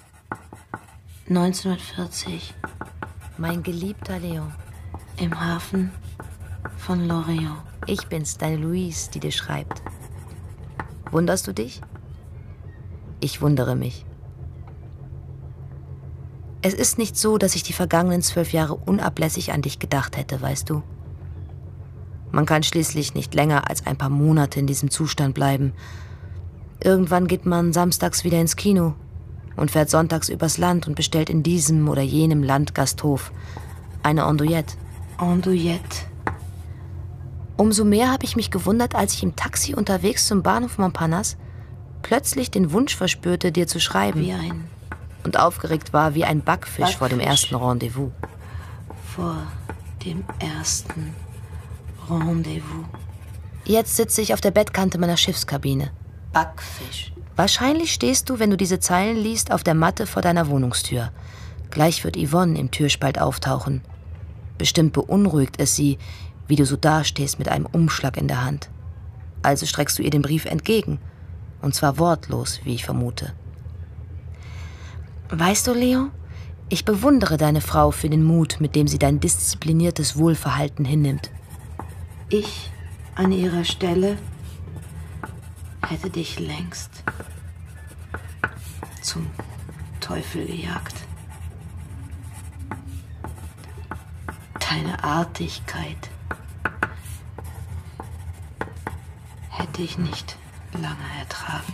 neunzehnhundertvierzig. Mein geliebter Léon. Im Hafen von Lorient. Ich bin's, deine Louise, die dir schreibt. Wunderst du dich? Ich wundere mich. Es ist nicht so, dass ich die vergangenen zwölf Jahre unablässig an dich gedacht hätte, weißt du? Man kann schließlich nicht länger als ein paar Monate in diesem Zustand bleiben. Irgendwann geht man samstags wieder ins Kino und fährt sonntags übers Land und bestellt in diesem oder jenem Landgasthof eine Andouillette. Andouillette. Umso mehr habe ich mich gewundert, als ich im Taxi unterwegs zum Bahnhof Montparnasse plötzlich den Wunsch verspürte, dir zu schreiben. Wie ein... Und aufgeregt war wie ein Backfisch, Backfisch vor dem ersten Rendezvous. Vor dem ersten Rendezvous. Jetzt sitze ich auf der Bettkante meiner Schiffskabine. Backfisch. Wahrscheinlich stehst du, wenn du diese Zeilen liest, auf der Matte vor deiner Wohnungstür. Gleich wird Yvonne im Türspalt auftauchen. Bestimmt beunruhigt es sie, wie du so dastehst mit einem Umschlag in der Hand. Also streckst du ihr den Brief entgegen. Und zwar wortlos, wie ich vermute. Weißt du, Léon, ich bewundere deine Frau für den Mut, mit dem sie dein diszipliniertes Wohlverhalten hinnimmt. Ich an ihrer Stelle hätte dich längst zum Teufel gejagt. Deine Artigkeit hätte ich nicht lange ertragen.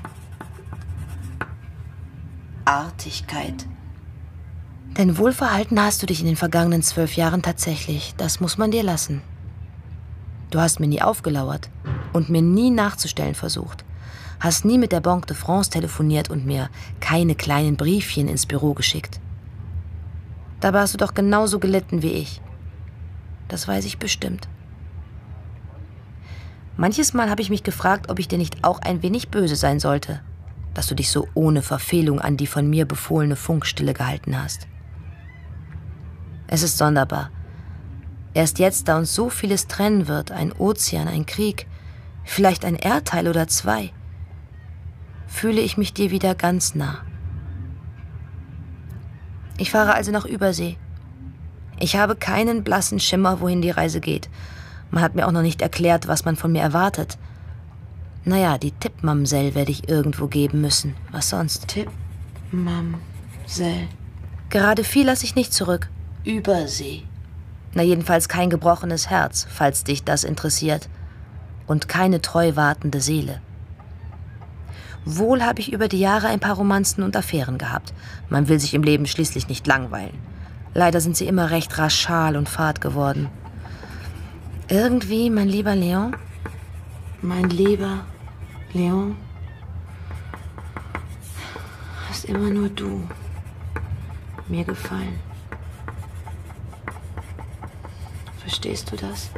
Artigkeit. Denn Wohlverhalten hast du dich in den vergangenen zwölf Jahren tatsächlich. Das muss man dir lassen. Du hast mir nie aufgelauert und mir nie nachzustellen versucht. Hast nie mit der Banque de France telefoniert und mir keine kleinen Briefchen ins Büro geschickt. Dabei hast du doch genauso gelitten wie ich. Das weiß ich bestimmt. Manches Mal habe ich mich gefragt, ob ich dir nicht auch ein wenig böse sein sollte, dass du dich so ohne Verfehlung an die von mir befohlene Funkstille gehalten hast. Es ist sonderbar. Erst jetzt, da uns so vieles trennen wird, ein Ozean, ein Krieg, vielleicht ein Erdteil oder zwei, fühle ich mich dir wieder ganz nah. Ich fahre also nach Übersee. Ich habe keinen blassen Schimmer, wohin die Reise geht. Man hat mir auch noch nicht erklärt, was man von mir erwartet. Naja, die Tippmamsell werde ich irgendwo geben müssen. Was sonst? Tippmamsell. Gerade viel lasse ich nicht zurück. Übersee. Na, jedenfalls kein gebrochenes Herz, falls dich das interessiert. Und keine treu wartende Seele. Wohl habe ich über die Jahre ein paar Romanzen und Affären gehabt. Man will sich im Leben schließlich nicht langweilen. Leider sind sie immer recht rasch schal und fad geworden. Irgendwie, mein lieber Léon, Mein lieber Léon, hast immer nur du mir gefallen. Verstehst du das?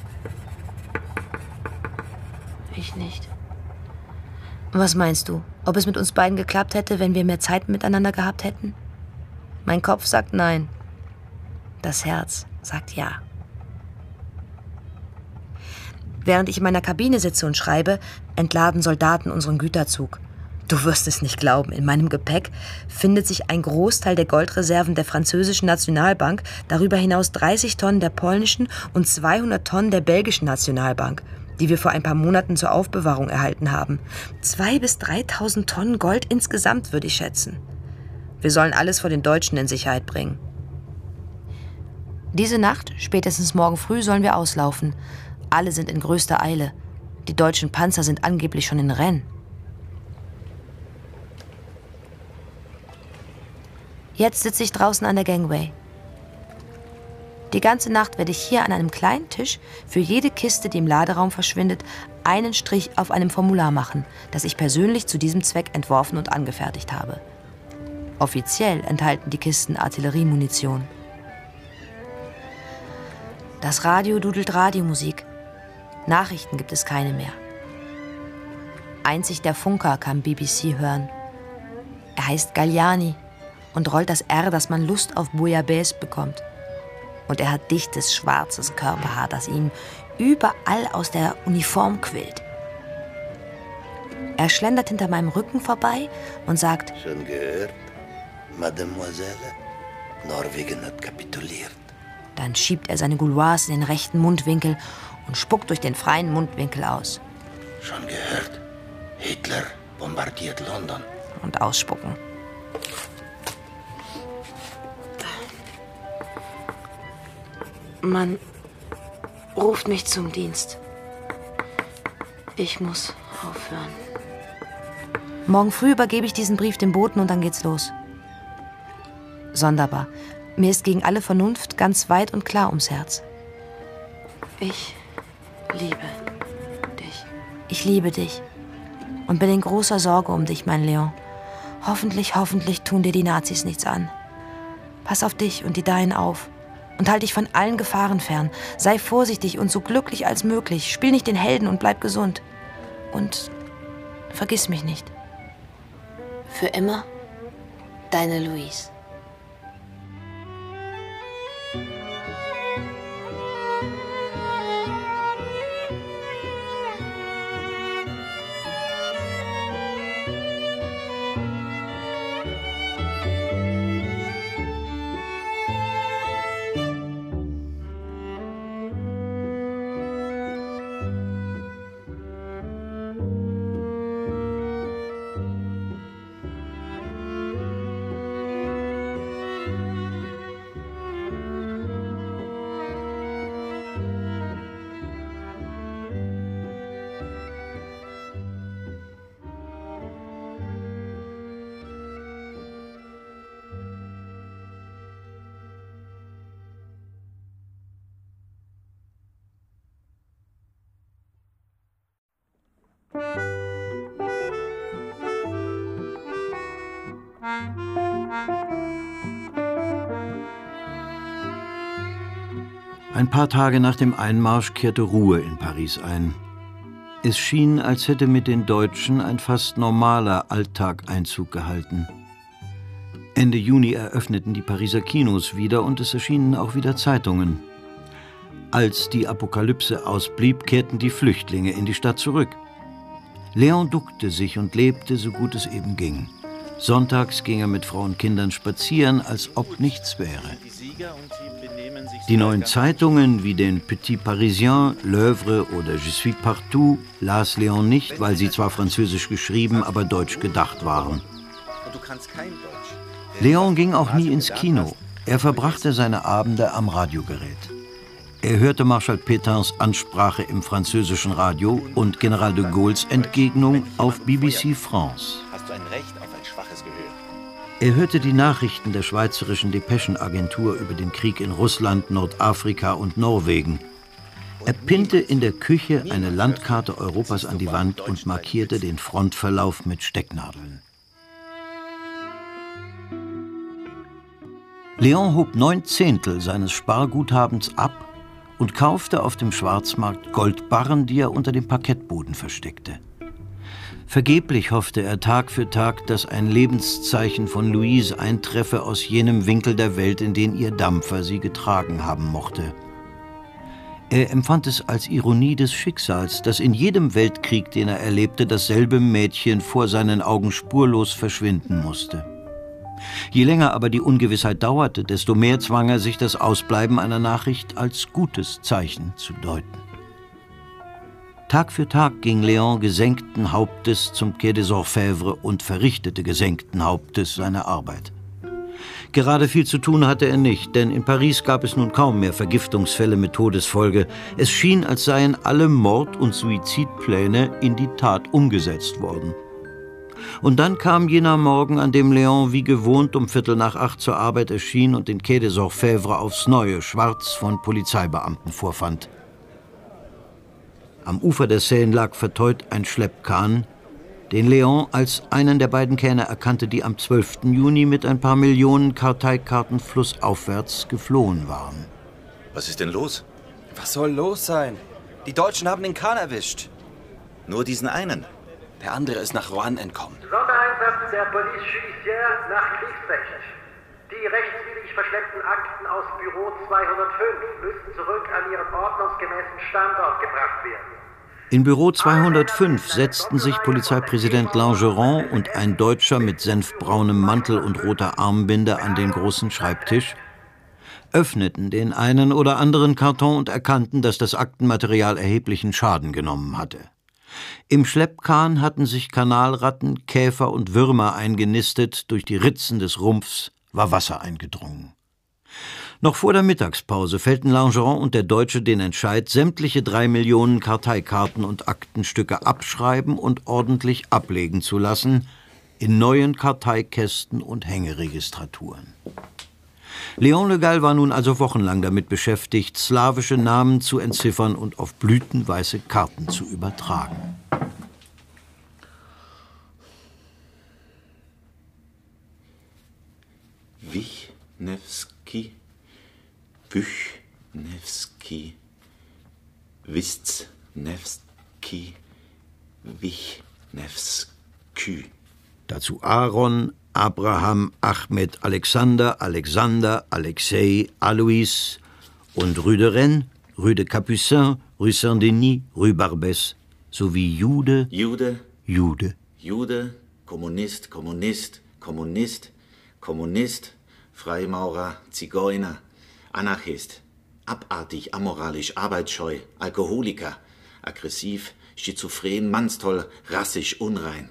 Ich nicht. Was meinst du? Ob es mit uns beiden geklappt hätte, wenn wir mehr Zeit miteinander gehabt hätten? Mein Kopf sagt nein. Das Herz sagt ja. Während ich in meiner Kabine sitze und schreibe, entladen Soldaten unseren Güterzug. Du wirst es nicht glauben, in meinem Gepäck findet sich ein Großteil der Goldreserven der französischen Nationalbank, darüber hinaus dreißig Tonnen der polnischen und zweihundert Tonnen der belgischen Nationalbank, die wir vor ein paar Monaten zur Aufbewahrung erhalten haben. Zweitausend bis dreitausend Tonnen Gold insgesamt, würde ich schätzen. Wir sollen alles vor den Deutschen in Sicherheit bringen. Diese Nacht, spätestens morgen früh, sollen wir auslaufen. Alle sind in größter Eile. Die deutschen Panzer sind angeblich schon in Rennes. Jetzt sitze ich draußen an der Gangway. Die ganze Nacht werde ich hier an einem kleinen Tisch für jede Kiste, die im Laderaum verschwindet, einen Strich auf einem Formular machen, das ich persönlich zu diesem Zweck entworfen und angefertigt habe. Offiziell enthalten die Kisten Artilleriemunition. Das Radio dudelt Radiomusik. Nachrichten gibt es keine mehr. Einzig der Funker kann B B C hören. Er heißt Galliani und rollt das R, dass man Lust auf Bouillabaisse bekommt. Und er hat dichtes, schwarzes Körperhaar, das ihm überall aus der Uniform quillt. Er schlendert hinter meinem Rücken vorbei und sagt: Schon gehört, Mademoiselle, Norwegen hat kapituliert. Dann schiebt er seine Gouloirs in den rechten Mundwinkel und spuckt durch den freien Mundwinkel aus. Schon gehört, Hitler bombardiert London. Und ausspucken. Man ruft mich zum Dienst. Ich muss aufhören. Morgen früh übergebe ich diesen Brief dem Boten und dann geht's los. Sonderbar. Mir ist gegen alle Vernunft ganz weit und klar ums Herz. Ich liebe dich. Ich liebe dich und bin in großer Sorge um dich, mein Leon. Hoffentlich, hoffentlich tun dir die Nazis nichts an. Pass auf dich und die Deinen auf und halt dich von allen Gefahren fern. Sei vorsichtig und so glücklich als möglich. Spiel nicht den Helden und bleib gesund. Und vergiss mich nicht. Für immer, deine Louise. Ein paar Tage nach dem Einmarsch kehrte Ruhe in Paris ein. Es schien, als hätte mit den Deutschen ein fast normaler Alltag Einzug gehalten. Ende Juni eröffneten die Pariser Kinos wieder und es erschienen auch wieder Zeitungen. Als die Apokalypse ausblieb, kehrten die Flüchtlinge in die Stadt zurück. Leon duckte sich und lebte, so gut es eben ging. Sonntags ging er mit Frau und Kindern spazieren, als ob nichts wäre. Die neuen Zeitungen wie den Petit Parisien, L'Œuvre oder Je suis partout las Leon nicht, weil sie zwar französisch geschrieben, aber deutsch gedacht waren. Leon ging auch nie ins Kino. Er verbrachte seine Abende am Radiogerät. Er hörte Marschall Pétains Ansprache im französischen Radio und General de Gaulles Entgegnung auf B B C France. Hast du ein Recht auf ein schwaches Gehör? Er hörte die Nachrichten der schweizerischen Depeschenagentur über den Krieg in Russland, Nordafrika und Norwegen. Er pinnte in der Küche eine Landkarte Europas an die Wand und markierte den Frontverlauf mit Stecknadeln. Leon hob neun Zehntel seines Sparguthabens ab und kaufte auf dem Schwarzmarkt Goldbarren, die er unter dem Parkettboden versteckte. Vergeblich hoffte er Tag für Tag, dass ein Lebenszeichen von Louise eintreffe aus jenem Winkel der Welt, in den ihr Dampfer sie getragen haben mochte. Er empfand es als Ironie des Schicksals, dass in jedem Weltkrieg, den er erlebte, dasselbe Mädchen vor seinen Augen spurlos verschwinden musste. Je länger aber die Ungewissheit dauerte, desto mehr zwang er sich, das Ausbleiben einer Nachricht als gutes Zeichen zu deuten. Tag für Tag ging Léon gesenkten Hauptes zum Quai des Orfèvres und verrichtete gesenkten Hauptes seine Arbeit. Gerade viel zu tun hatte er nicht, denn in Paris gab es nun kaum mehr Vergiftungsfälle mit Todesfolge. Es schien, als seien alle Mord- und Suizidpläne in die Tat umgesetzt worden. Und dann kam jener Morgen, an dem Léon wie gewohnt um Viertel nach acht zur Arbeit erschien und den Quai des Orfèvres aufs Neue schwarz von Polizeibeamten vorfand. Am Ufer der Seine lag verteut ein Schleppkahn, den Léon als einen der beiden Kähne erkannte, die am zwölften Juni mit ein paar Millionen Karteikarten flussaufwärts geflohen waren. Was ist denn los? Was soll los sein? Die Deutschen haben den Kahn erwischt. Nur diesen einen? Der andere ist nach Roanne entkommen. Sondereinsatz der Police Judiciaire nach Kriegsrecht. Die rechtswidrig verschleppten Akten aus Büro zweihundertfünf müssen zurück an ihren ordnungsgemäßen Standort gebracht werden. In Büro zweihundertfünf setzten sich Polizeipräsident Langeron und ein Deutscher mit senfbraunem Mantel und roter Armbinde an den großen Schreibtisch, öffneten den einen oder anderen Karton und erkannten, dass das Aktenmaterial erheblichen Schaden genommen hatte. Im Schleppkahn hatten sich Kanalratten, Käfer und Würmer eingenistet, durch die Ritzen des Rumpfs war Wasser eingedrungen. Noch vor der Mittagspause fällten Langeron und der Deutsche den Entscheid, sämtliche drei Millionen Karteikarten und Aktenstücke abschreiben und ordentlich ablegen zu lassen, in neuen Karteikästen und Hängeregistraturen. Léon Le Gall war nun also wochenlang damit beschäftigt, slawische Namen zu entziffern und auf blütenweiße Karten zu übertragen. Wisniewski, Wisniewski, Wisniewski, Wisniewski. Dazu Aaron, Abraham, Ahmed, Alexander, Alexander, Alexei, Alois und Rue de Rennes, Rue de Capucin, Rue Saint-Denis, Rue Barbès sowie Jude, Jude, Jude, Jude, Kommunist, Kommunist, Kommunist, Kommunist, Freimaurer, Zigeuner, Anarchist, abartig, amoralisch, arbeitsscheu, Alkoholiker, aggressiv, schizophren, mannstoll, rassisch, unrein.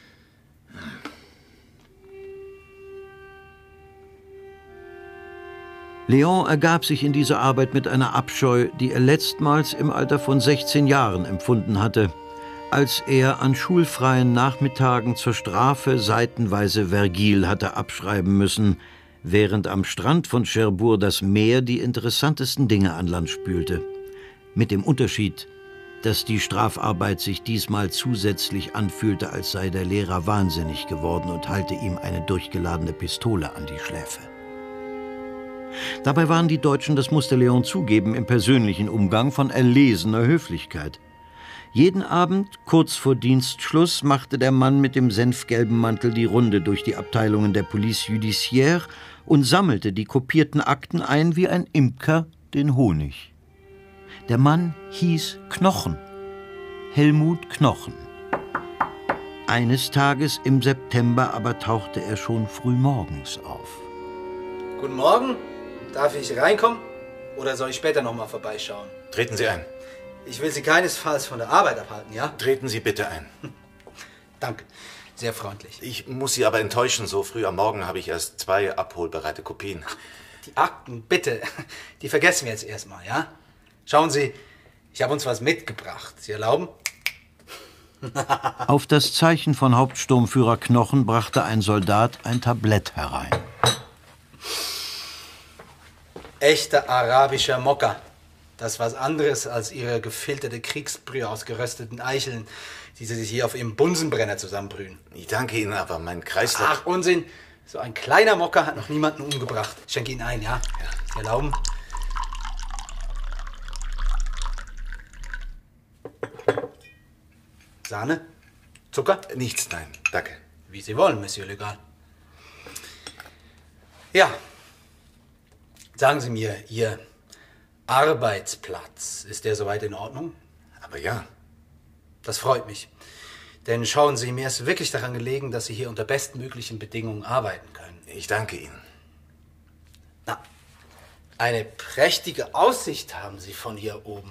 Léon ergab sich in diese Arbeit mit einer Abscheu, die er letztmals im Alter von sechzehn Jahren empfunden hatte, als er an schulfreien Nachmittagen zur Strafe seitenweise Vergil hatte abschreiben müssen, während am Strand von Cherbourg das Meer die interessantesten Dinge an Land spülte. Mit dem Unterschied, dass die Strafarbeit sich diesmal zusätzlich anfühlte, als sei der Lehrer wahnsinnig geworden und halte ihm eine durchgeladene Pistole an die Schläfe. Dabei waren die Deutschen, das musste Léon zugeben, im persönlichen Umgang von erlesener Höflichkeit. Jeden Abend, kurz vor Dienstschluss, machte der Mann mit dem senfgelben Mantel die Runde durch die Abteilungen der Police Judiciaire und sammelte die kopierten Akten ein wie ein Imker den Honig. Der Mann hieß Knochen, Helmut Knochen. Eines Tages im September aber tauchte er schon frühmorgens auf. Guten Morgen. Darf ich reinkommen? Oder soll ich später noch mal vorbeischauen? Treten Sie ein. Ich will Sie keinesfalls von der Arbeit abhalten, ja? Treten Sie bitte ein. Danke. Sehr freundlich. Ich muss Sie aber enttäuschen. So früh am Morgen habe ich erst zwei abholbereite Kopien. Die Akten, bitte. Die vergessen wir jetzt erstmal, ja? Schauen Sie, ich habe uns was mitgebracht. Sie erlauben? Auf das Zeichen von Hauptsturmführer Knochen brachte ein Soldat ein Tablett herein. Echter arabischer Mokka. Das ist was anderes als Ihre gefilterte Kriegsbrühe aus gerösteten Eicheln, die Sie sich hier auf Ihrem Bunsenbrenner zusammenbrühen. Ich danke Ihnen, aber mein Kreislauf... Ach, Unsinn. So ein kleiner Mokka hat noch niemanden umgebracht. Ich schenke Ihnen ein, ja? Ja. Sie erlauben? Sahne? Zucker? Nichts, nein. Danke. Wie Sie wollen, Monsieur Le Gall. Ja. Sagen Sie mir, Ihr Arbeitsplatz. Ist der soweit in Ordnung? Aber ja. Das freut mich. Denn schauen Sie, mir ist wirklich daran gelegen, dass Sie hier unter bestmöglichen Bedingungen arbeiten können. Ich danke Ihnen. Na, eine prächtige Aussicht haben Sie von hier oben.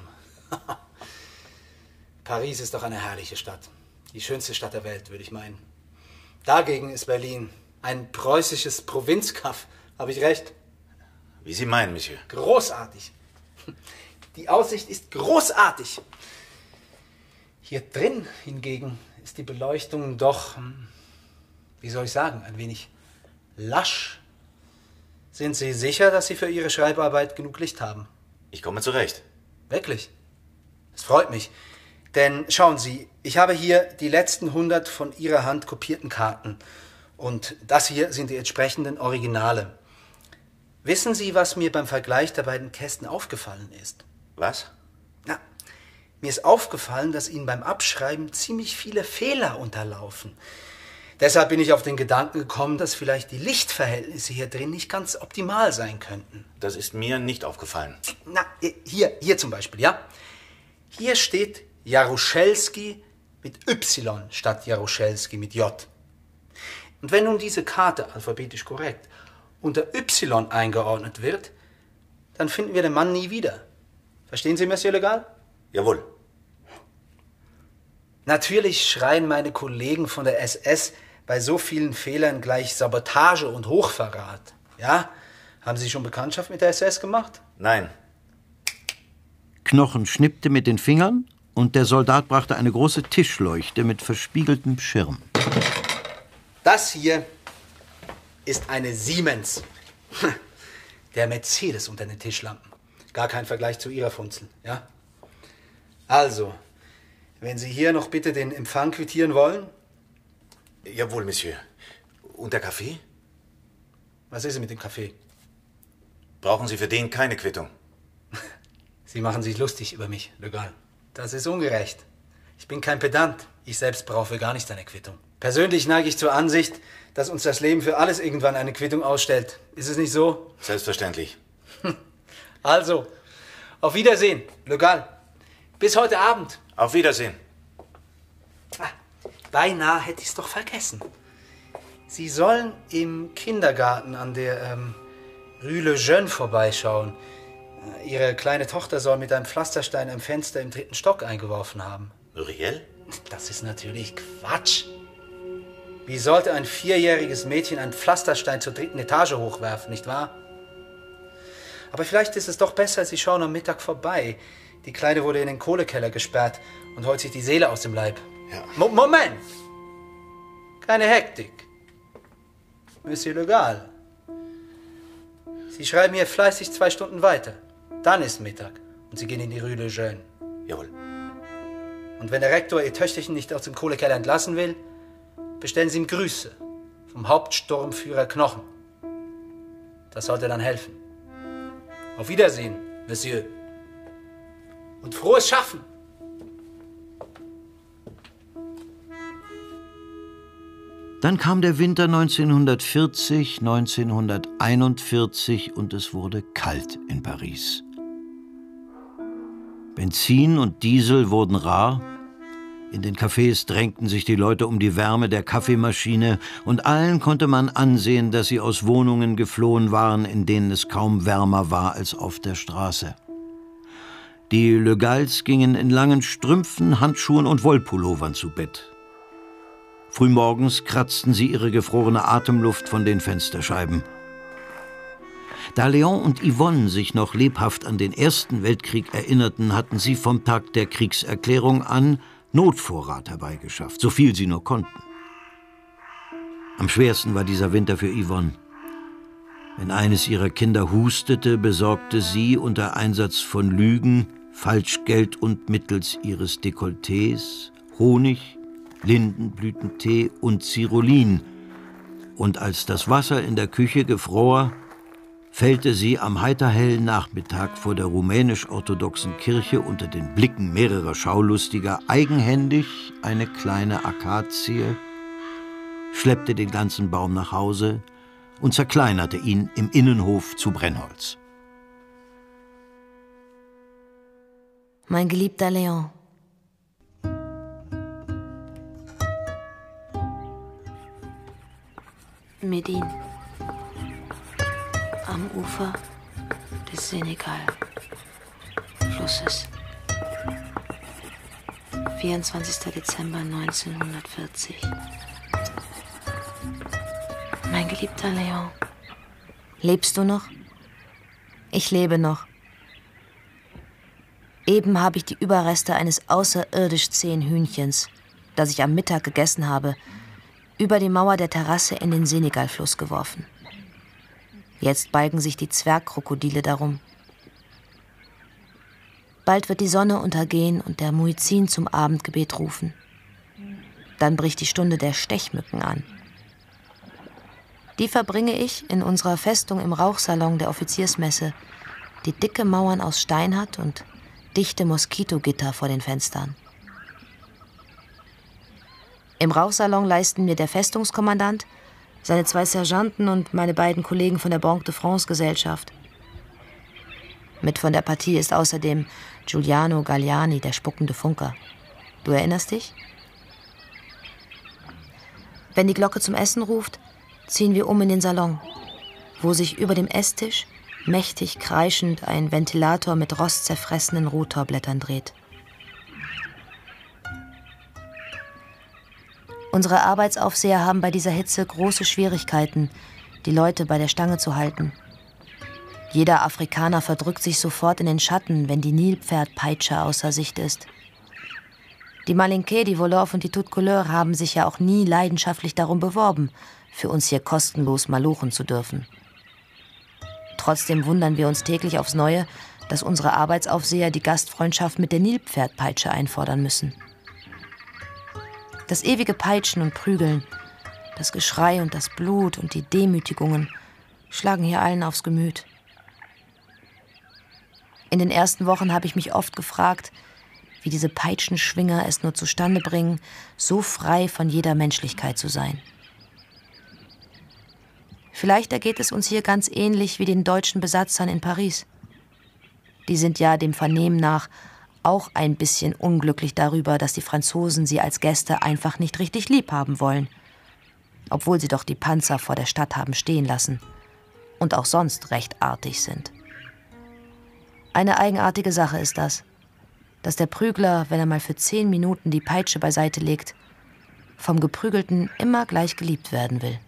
Paris ist doch eine herrliche Stadt. Die schönste Stadt der Welt, würde ich meinen. Dagegen ist Berlin ein preußisches Provinzkaff. Habe ich recht? Wie Sie meinen, Monsieur. Großartig. Die Aussicht ist großartig. Hier drin hingegen ist die Beleuchtung doch, wie soll ich sagen, ein wenig lasch. Sind Sie sicher, dass Sie für Ihre Schreibarbeit genug Licht haben? Ich komme zurecht. Wirklich? Das freut mich. Denn schauen Sie, ich habe hier die letzten hundert von Ihrer Hand kopierten Karten. Und das hier sind die entsprechenden Originale. Wissen Sie, was mir beim Vergleich der beiden Kästen aufgefallen ist? Was? Na, mir ist aufgefallen, dass Ihnen beim Abschreiben ziemlich viele Fehler unterlaufen. Deshalb bin ich auf den Gedanken gekommen, dass vielleicht die Lichtverhältnisse hier drin nicht ganz optimal sein könnten. Das ist mir nicht aufgefallen. Na, hier, hier zum Beispiel, ja? Hier steht Jaruzelski mit Y statt Jaruzelski mit J. Und wenn nun diese Karte, alphabetisch korrekt, unter Y eingeordnet wird, dann finden wir den Mann nie wieder. Verstehen Sie, Monsieur Legal? Jawohl. Natürlich schreien meine Kollegen von der S S bei so vielen Fehlern gleich Sabotage und Hochverrat. Ja? Haben Sie schon Bekanntschaft mit der S S gemacht? Nein. Knochen schnippte mit den Fingern und der Soldat brachte eine große Tischleuchte mit verspiegeltem Schirm. Das hier ist eine Siemens. Der Mercedes unter den Tischlampen. Gar kein Vergleich zu Ihrer Funzel, ja? Also, wenn Sie hier noch bitte den Empfang quittieren wollen. Jawohl, Monsieur. Und der Kaffee? Was ist denn mit dem Kaffee? Brauchen Sie für den keine Quittung? Sie machen sich lustig über mich, Legal. Das ist ungerecht. Ich bin kein Pedant. Ich selbst brauche gar nicht eine Quittung. Persönlich neige ich zur Ansicht, dass uns das Leben für alles irgendwann eine Quittung ausstellt. Ist es nicht so? Selbstverständlich. Also, auf Wiedersehen, Legal. Bis heute Abend. Auf Wiedersehen. Ah, beinahe hätte ich es doch vergessen. Sie sollen im Kindergarten an der ähm, Rue Le Jeune vorbeischauen. Ihre kleine Tochter soll mit einem Pflasterstein ein Fenster im dritten Stock eingeworfen haben. Muriel? Das ist natürlich Quatsch. Wie sollte ein vierjähriges Mädchen einen Pflasterstein zur dritten Etage hochwerfen, nicht wahr? Aber vielleicht ist es doch besser, Sie schauen am Mittag vorbei. Die Kleine wurde in den Kohlekeller gesperrt und heult sich die Seele aus dem Leib. Ja. Mo- Moment! Keine Hektik. Monsieur Legal. Sie schreiben hier fleißig zwei Stunden weiter. Dann ist Mittag und Sie gehen in die Rue Le Jeune. Jawohl. Und wenn der Rektor Ihr Töchterchen nicht aus dem Kohlekeller entlassen will, bestellen Sie ihm Grüße vom Hauptsturmführer Knochen. Das sollte dann helfen. Auf Wiedersehen, Monsieur. Und frohes Schaffen! Dann kam der Winter neunzehnhundertvierzig, neunzehnhunderteinundvierzig und es wurde kalt in Paris. Benzin und Diesel wurden rar. In den Cafés drängten sich die Leute um die Wärme der Kaffeemaschine und allen konnte man ansehen, dass sie aus Wohnungen geflohen waren, in denen es kaum wärmer war als auf der Straße. Die Le Gals gingen in langen Strümpfen, Handschuhen und Wollpullovern zu Bett. Frühmorgens kratzten sie ihre gefrorene Atemluft von den Fensterscheiben. Da Léon und Yvonne sich noch lebhaft an den Ersten Weltkrieg erinnerten, hatten sie vom Tag der Kriegserklärung an Notvorrat herbeigeschafft, so viel sie nur konnten. Am schwersten war dieser Winter für Yvonne. Wenn eines ihrer Kinder hustete, besorgte sie unter Einsatz von Lügen, Falschgeld und mittels ihres Dekolletés Honig, Lindenblütentee und Cyrolin. Und als das Wasser in der Küche gefror, fällte sie am heiterhellen Nachmittag vor der rumänisch-orthodoxen Kirche unter den Blicken mehrerer Schaulustiger eigenhändig eine kleine Akazie, schleppte den ganzen Baum nach Hause und zerkleinerte ihn im Innenhof zu Brennholz. Mein geliebter Léon. Médine. Am Ufer des Senegal-Flusses. vierundzwanzigster Dezember neunzehnhundertvierzig. Mein geliebter Léon. Lebst du noch? Ich lebe noch. Eben habe ich die Überreste eines außerirdisch zähen Hühnchens, das ich am Mittag gegessen habe, über die Mauer der Terrasse in den Senegalfluss geworfen. Jetzt balgen sich die Zwergkrokodile darum. Bald wird die Sonne untergehen und der Muezzin zum Abendgebet rufen. Dann bricht die Stunde der Stechmücken an. Die verbringe ich in unserer Festung im Rauchsalon der Offiziersmesse, die dicke Mauern aus Stein hat und dichte Moskitogitter vor den Fenstern. Im Rauchsalon leisten mir der Festungskommandant, seine zwei Sergeanten und meine beiden Kollegen von der Banque de France Gesellschaft. Mit von der Partie ist außerdem Giuliano Galliani, der spuckende Funker. Du erinnerst dich? Wenn die Glocke zum Essen ruft, ziehen wir um in den Salon, wo sich über dem Esstisch mächtig kreischend ein Ventilator mit rostzerfressenen Rotorblättern dreht. Unsere Arbeitsaufseher haben bei dieser Hitze große Schwierigkeiten, die Leute bei der Stange zu halten. Jeder Afrikaner verdrückt sich sofort in den Schatten, wenn die Nilpferdpeitsche außer Sicht ist. Die Malinké, die Wolof und die Toute Couleur haben sich ja auch nie leidenschaftlich darum beworben, für uns hier kostenlos malochen zu dürfen. Trotzdem wundern wir uns täglich aufs Neue, dass unsere Arbeitsaufseher die Gastfreundschaft mit der Nilpferdpeitsche einfordern müssen. Das ewige Peitschen und Prügeln, das Geschrei und das Blut und die Demütigungen schlagen hier allen aufs Gemüt. In den ersten Wochen habe ich mich oft gefragt, wie diese Peitschenschwinger es nur zustande bringen, so frei von jeder Menschlichkeit zu sein. Vielleicht ergeht es uns hier ganz ähnlich wie den deutschen Besatzern in Paris. Die sind ja dem Vernehmen nach auch ein bisschen unglücklich darüber, dass die Franzosen sie als Gäste einfach nicht richtig lieb haben wollen, obwohl sie doch die Panzer vor der Stadt haben stehen lassen und auch sonst recht artig sind. Eine eigenartige Sache ist das, dass der Prügler, wenn er mal für zehn Minuten die Peitsche beiseite legt, vom Geprügelten immer gleich geliebt werden will.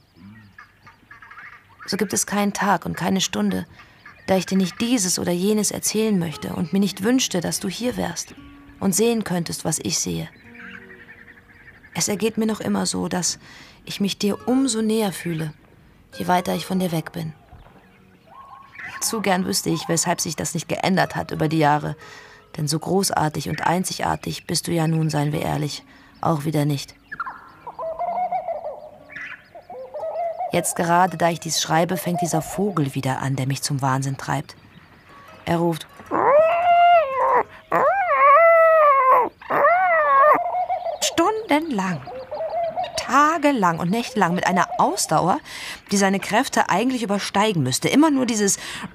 So gibt es keinen Tag und keine Stunde, da ich dir nicht dieses oder jenes erzählen möchte und mir nicht wünschte, dass du hier wärst und sehen könntest, was ich sehe. Es ergeht mir noch immer so, dass ich mich dir umso näher fühle, je weiter ich von dir weg bin. Zu gern wüsste ich, weshalb sich das nicht geändert hat über die Jahre, denn so großartig und einzigartig bist du ja nun, seien wir ehrlich, auch wieder nicht. Jetzt gerade, da ich dies schreibe, fängt dieser Vogel wieder an, der mich zum Wahnsinn treibt. Er ruft stundenlang, tagelang und nächtelang mit einer Ausdauer, die seine Kräfte eigentlich übersteigen müsste. Immer nur dieses...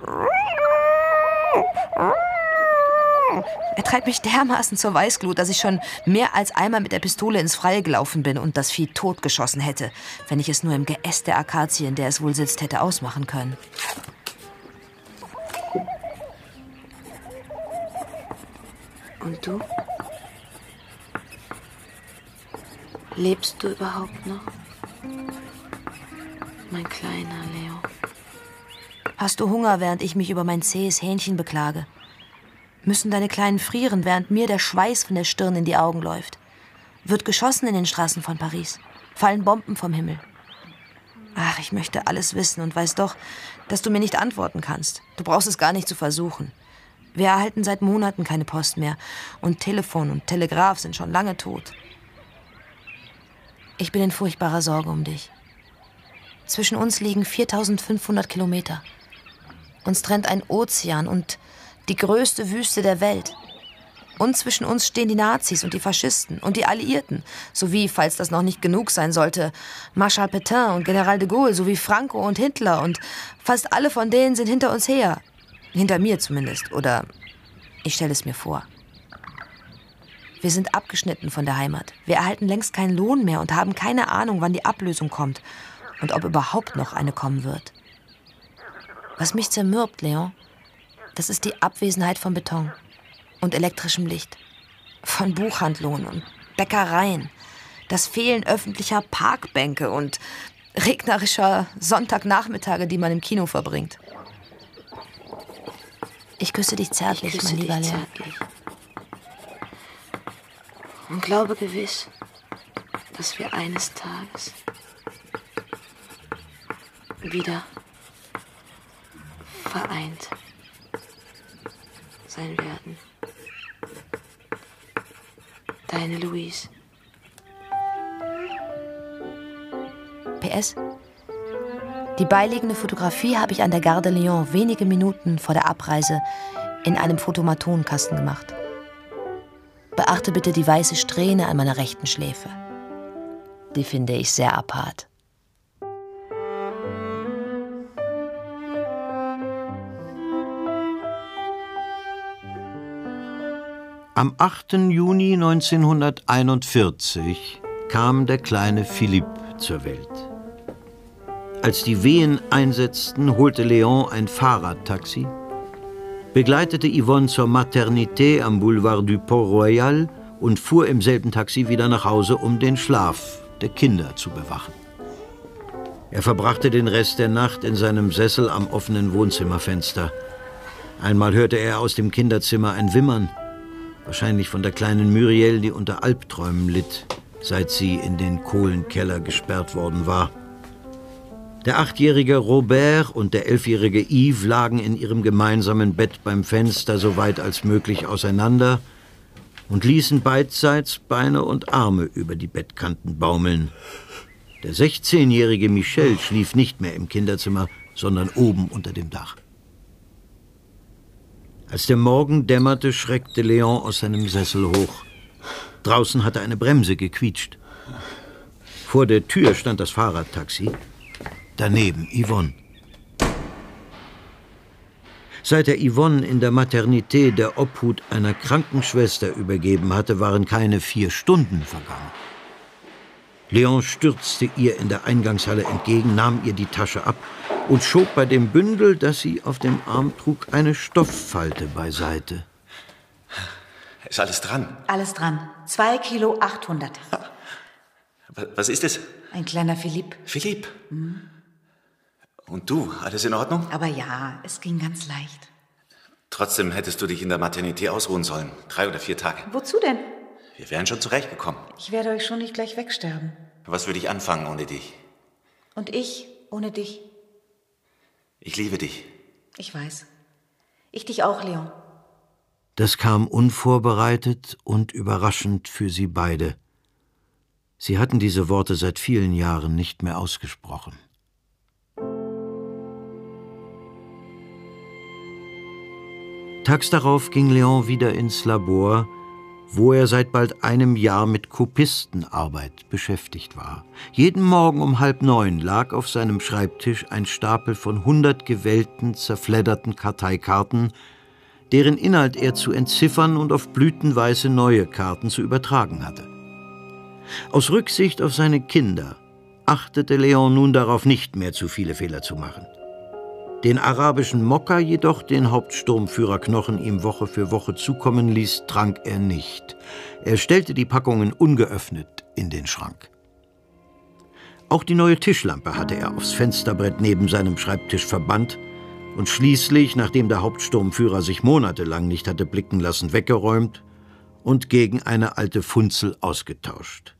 Er treibt mich dermaßen zur Weißglut, dass ich schon mehr als einmal mit der Pistole ins Freie gelaufen bin und das Vieh totgeschossen hätte, wenn ich es nur im Geäst der Akazie, in der es wohl sitzt, hätte ausmachen können. Und du? Lebst du überhaupt noch? Mein kleiner Leo. Hast du Hunger, während ich mich über mein zähes Hähnchen beklage? Müssen deine Kleinen frieren, während mir der Schweiß von der Stirn in die Augen läuft? Wird geschossen in den Straßen von Paris? Fallen Bomben vom Himmel? Ach, ich möchte alles wissen und weiß doch, dass du mir nicht antworten kannst. Du brauchst es gar nicht zu versuchen. Wir erhalten seit Monaten keine Post mehr und Telefon und Telegraph sind schon lange tot. Ich bin in furchtbarer Sorge um dich. Zwischen uns liegen viertausendfünfhundert Kilometer. Uns trennt ein Ozean und die größte Wüste der Welt. Und zwischen uns stehen die Nazis und die Faschisten und die Alliierten, sowie, falls das noch nicht genug sein sollte, Marschall Pétain und General de Gaulle, sowie Franco und Hitler. Und fast alle von denen sind hinter uns her. Hinter mir zumindest. Oder ich stelle es mir vor. Wir sind abgeschnitten von der Heimat. Wir erhalten längst keinen Lohn mehr und haben keine Ahnung, wann die Ablösung kommt und ob überhaupt noch eine kommen wird. Was mich zermürbt, Leon, das ist die Abwesenheit von Beton und elektrischem Licht, von Buchhandlungen und Bäckereien, das Fehlen öffentlicher Parkbänke und regnerischer Sonntagnachmittage, die man im Kino verbringt. Ich küsse dich zärtlich, küsse mein lieber Leon. Und glaube gewiss, dass wir eines Tages wieder vereint sein werden. Deine Louise. P S. Die beiliegende Fotografie habe ich an der Gare de Lyon wenige Minuten vor der Abreise in einem Fotomatonenkasten gemacht. Beachte bitte die weiße Strähne an meiner rechten Schläfe. Die finde ich sehr apart. Am achten Juni neunzehnhunderteinundvierzig kam der kleine Philippe zur Welt. Als die Wehen einsetzten, holte Leon ein Fahrradtaxi, begleitete Yvonne zur Maternité am Boulevard du Port-Royal und fuhr im selben Taxi wieder nach Hause, um den Schlaf der Kinder zu bewachen. Er verbrachte den Rest der Nacht in seinem Sessel am offenen Wohnzimmerfenster. Einmal hörte er aus dem Kinderzimmer ein Wimmern, wahrscheinlich von der kleinen Muriel, die unter Albträumen litt, seit sie in den Kohlenkeller gesperrt worden war. Der achtjährige Robert und der elfjährige Yves lagen in ihrem gemeinsamen Bett beim Fenster so weit als möglich auseinander und ließen beidseits Beine und Arme über die Bettkanten baumeln. Der sechzehnjährige Michel schlief nicht mehr im Kinderzimmer, sondern oben unter dem Dach. Als der Morgen dämmerte, schreckte Leon aus seinem Sessel hoch. Draußen hatte eine Bremse gequietscht. Vor der Tür stand das Fahrradtaxi. Daneben Yvonne. Seit er Yvonne in der Maternité der Obhut einer Krankenschwester übergeben hatte, waren keine vier Stunden vergangen. Leon stürzte ihr in der Eingangshalle entgegen, nahm ihr die Tasche ab und schob bei dem Bündel, das sie auf dem Arm trug, eine Stofffalte beiseite. Ist alles dran? Alles dran. Zwei Kilo achthundert. Was ist es? Ein kleiner Philipp. Philipp? Mhm. Und du, alles in Ordnung? Aber ja, es ging ganz leicht. Trotzdem hättest du dich in der Maternité ausruhen sollen. Drei oder vier Tage. Wozu denn? Wir wären schon zurechtgekommen. Ich werde euch schon nicht gleich wegsterben. Was würde ich anfangen ohne dich? Und ich ohne dich. Ich liebe dich. Ich weiß. Ich dich auch, Leon. Das kam unvorbereitet und überraschend für sie beide. Sie hatten diese Worte seit vielen Jahren nicht mehr ausgesprochen. Tags darauf ging Leon wieder ins Labor, wo er seit bald einem Jahr mit Kopistenarbeit beschäftigt war. Jeden Morgen um halb neun lag auf seinem Schreibtisch ein Stapel von hundert gewellten, zerfledderten Karteikarten, deren Inhalt er zu entziffern und auf blütenweiße neue Karten zu übertragen hatte. Aus Rücksicht auf seine Kinder achtete Leon nun darauf, nicht mehr zu viele Fehler zu machen. Den arabischen Mokka jedoch, den Hauptsturmführer Knochen ihm Woche für Woche zukommen ließ, trank er nicht. Er stellte die Packungen ungeöffnet in den Schrank. Auch die neue Tischlampe hatte er aufs Fensterbrett neben seinem Schreibtisch verbannt und schließlich, nachdem der Hauptsturmführer sich monatelang nicht hatte blicken lassen, weggeräumt und gegen eine alte Funzel ausgetauscht.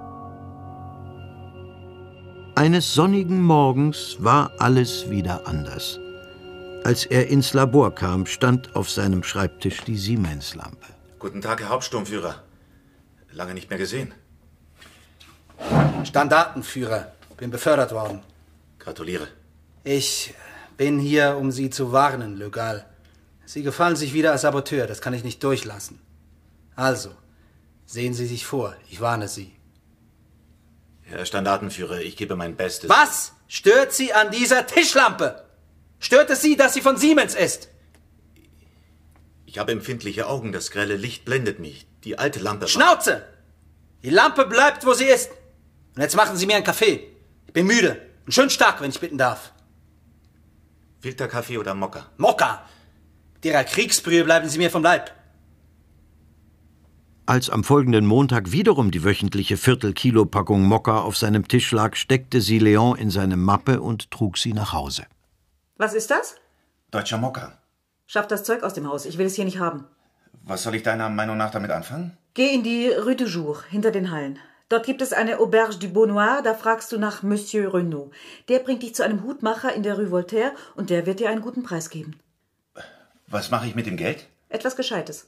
Eines sonnigen Morgens war alles wieder anders. Als er ins Labor kam, stand auf seinem Schreibtisch die Siemens-Lampe. Guten Tag, Herr Hauptsturmführer. Lange nicht mehr gesehen. Standartenführer. Bin befördert worden. Gratuliere. Ich bin hier, um Sie zu warnen, Le Gall. Sie gefallen sich wieder als Saboteur. Das kann ich nicht durchlassen. Also, sehen Sie sich vor. Ich warne Sie. Herr Standartenführer, ich gebe mein Bestes. Was stört Sie an dieser Tischlampe? Stört es Sie, dass sie von Siemens ist? Ich Ich habe empfindliche Augen, das grelle Licht blendet mich. Die alte Lampe... Schnauze! Die Lampe bleibt, wo sie ist. Und jetzt machen Sie mir einen Kaffee. Ich bin müde. Und schön stark, wenn ich bitten darf. Filterkaffee oder Mokka? Mokka! Mit Ihrer Kriegsbrühe bleiben Sie mir vom Leib. Als am folgenden Montag wiederum die wöchentliche Viertelkilo-Packung Mokka auf seinem Tisch lag, steckte sie Léon in seine Mappe und trug sie nach Hause. Was ist das? Deutscher Mokka. Schaff das Zeug aus dem Haus. Ich will es hier nicht haben. Was soll ich deiner Meinung nach damit anfangen? Geh in die Rue du Jour, hinter den Hallen. Dort gibt es eine Auberge du Beau Noir, da fragst du nach Monsieur Renaud. Der bringt dich zu einem Hutmacher in der Rue Voltaire und der wird dir einen guten Preis geben. Was mache ich mit dem Geld? Etwas Gescheites.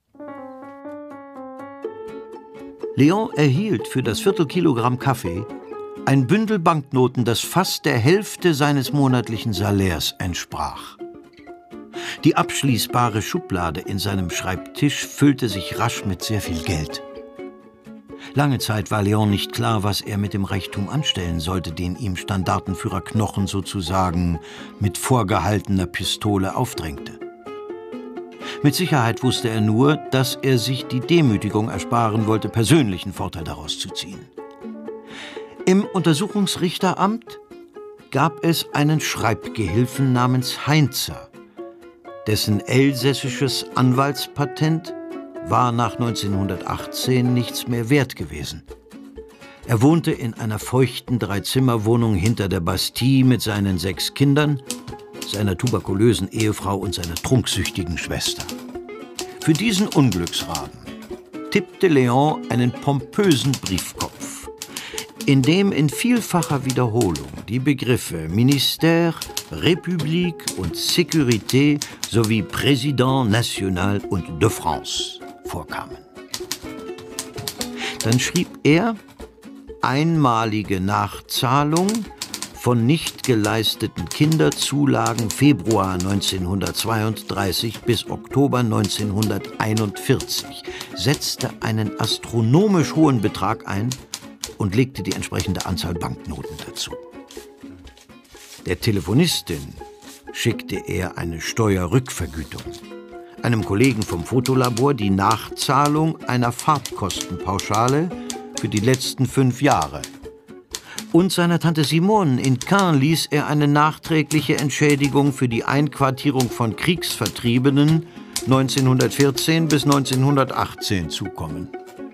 Léon erhielt für das Viertelkilogramm Kaffee ein Bündel Banknoten, das fast der Hälfte seines monatlichen Salärs entsprach. Die abschließbare Schublade in seinem Schreibtisch füllte sich rasch mit sehr viel Geld. Lange Zeit war Léon nicht klar, was er mit dem Reichtum anstellen sollte, den ihm Standartenführer Knochen sozusagen mit vorgehaltener Pistole aufdrängte. Mit Sicherheit wusste er nur, dass er sich die Demütigung ersparen wollte, persönlichen Vorteil daraus zu ziehen. Im Untersuchungsrichteramt gab es einen Schreibgehilfen namens Heinzer, dessen elsässisches Anwaltspatent war nach neunzehnhundertachtzehn nichts mehr wert gewesen. Er wohnte in einer feuchten Dreizimmerwohnung hinter der Bastille mit seinen sechs Kindern, seiner tuberkulösen Ehefrau und seiner trunksüchtigen Schwester. Für diesen Unglücksraben tippte Léon einen pompösen Briefkopf, in dem in vielfacher Wiederholung die Begriffe Ministère, République und Sécurité sowie Président National und de France vorkamen. Dann schrieb er einmalige Nachzahlung von nicht geleisteten Kinderzulagen Februar neunzehnhundertzweiunddreißig bis Oktober neunzehnhunderteinundvierzig, setzte einen astronomisch hohen Betrag ein und legte die entsprechende Anzahl Banknoten dazu. Der Telefonistin schickte er eine Steuerrückvergütung, einem Kollegen vom Fotolabor die Nachzahlung einer Fahrtkostenpauschale für die letzten fünf Jahre. Und seiner Tante Simone in Caen ließ er eine nachträgliche Entschädigung für die Einquartierung von Kriegsvertriebenen neunzehnhundertvierzehn bis neunzehnhundertachtzehn zukommen.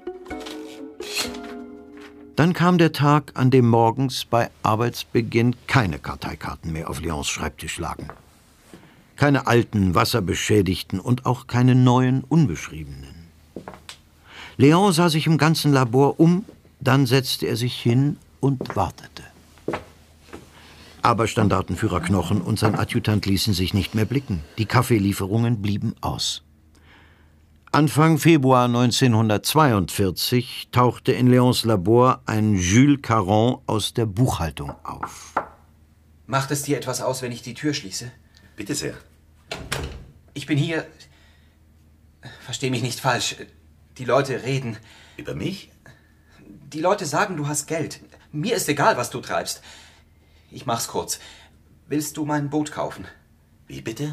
Dann kam der Tag, an dem morgens bei Arbeitsbeginn keine Karteikarten mehr auf Léons Schreibtisch lagen. Keine alten, wasserbeschädigten und auch keine neuen, unbeschriebenen. Léon sah sich im ganzen Labor um, dann setzte er sich hin und wartete. Aber Standartenführer Knochen und sein Adjutant ließen sich nicht mehr blicken. Die Kaffeelieferungen blieben aus. Anfang Februar neunzehnhundertzweiundvierzig tauchte in Léons Labor ein Jules Caron aus der Buchhaltung auf. Macht es dir etwas aus, wenn ich die Tür schließe? Bitte sehr. Ich bin hier... Versteh mich nicht falsch. Die Leute reden... Über mich? Die Leute sagen, du hast Geld. Mir ist egal, was du treibst. Ich mach's kurz. Willst du mein Boot kaufen? Wie bitte?